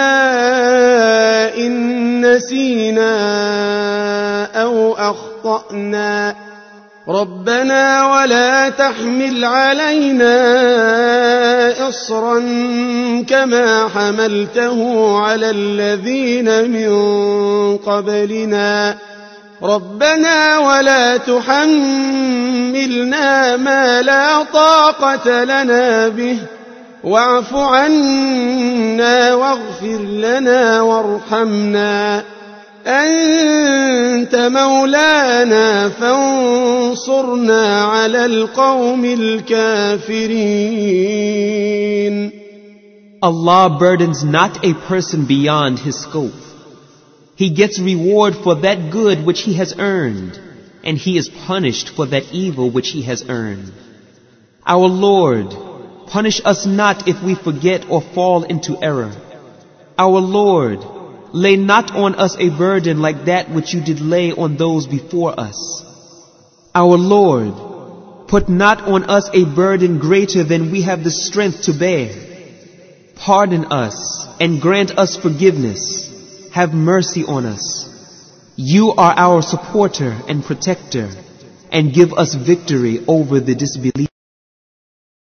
إن نسينا أو أخطأنا ربنا ولا تحمل علينا إصرا كما حملته على الذين من قبلنا ربنا ولا تحملنا ما لا طاقة لنا به واعف عنا واغفر لنا وارحمنا أنت مولانا فانصرنا على القوم الكافرين. Allah burdens not a person beyond his scope. He gets reward for that good which he has earned, and he is punished for that evil which he has earned. Our Lord, punish us not if we forget or fall into error. Our Lord, lay not on us a burden like that which you did lay on those before us. Our Lord, put not on us a burden greater than we have the strength to bear. Pardon us and grant us forgiveness. Have mercy on us. You are our supporter and protector, and give us victory over the disbelievers.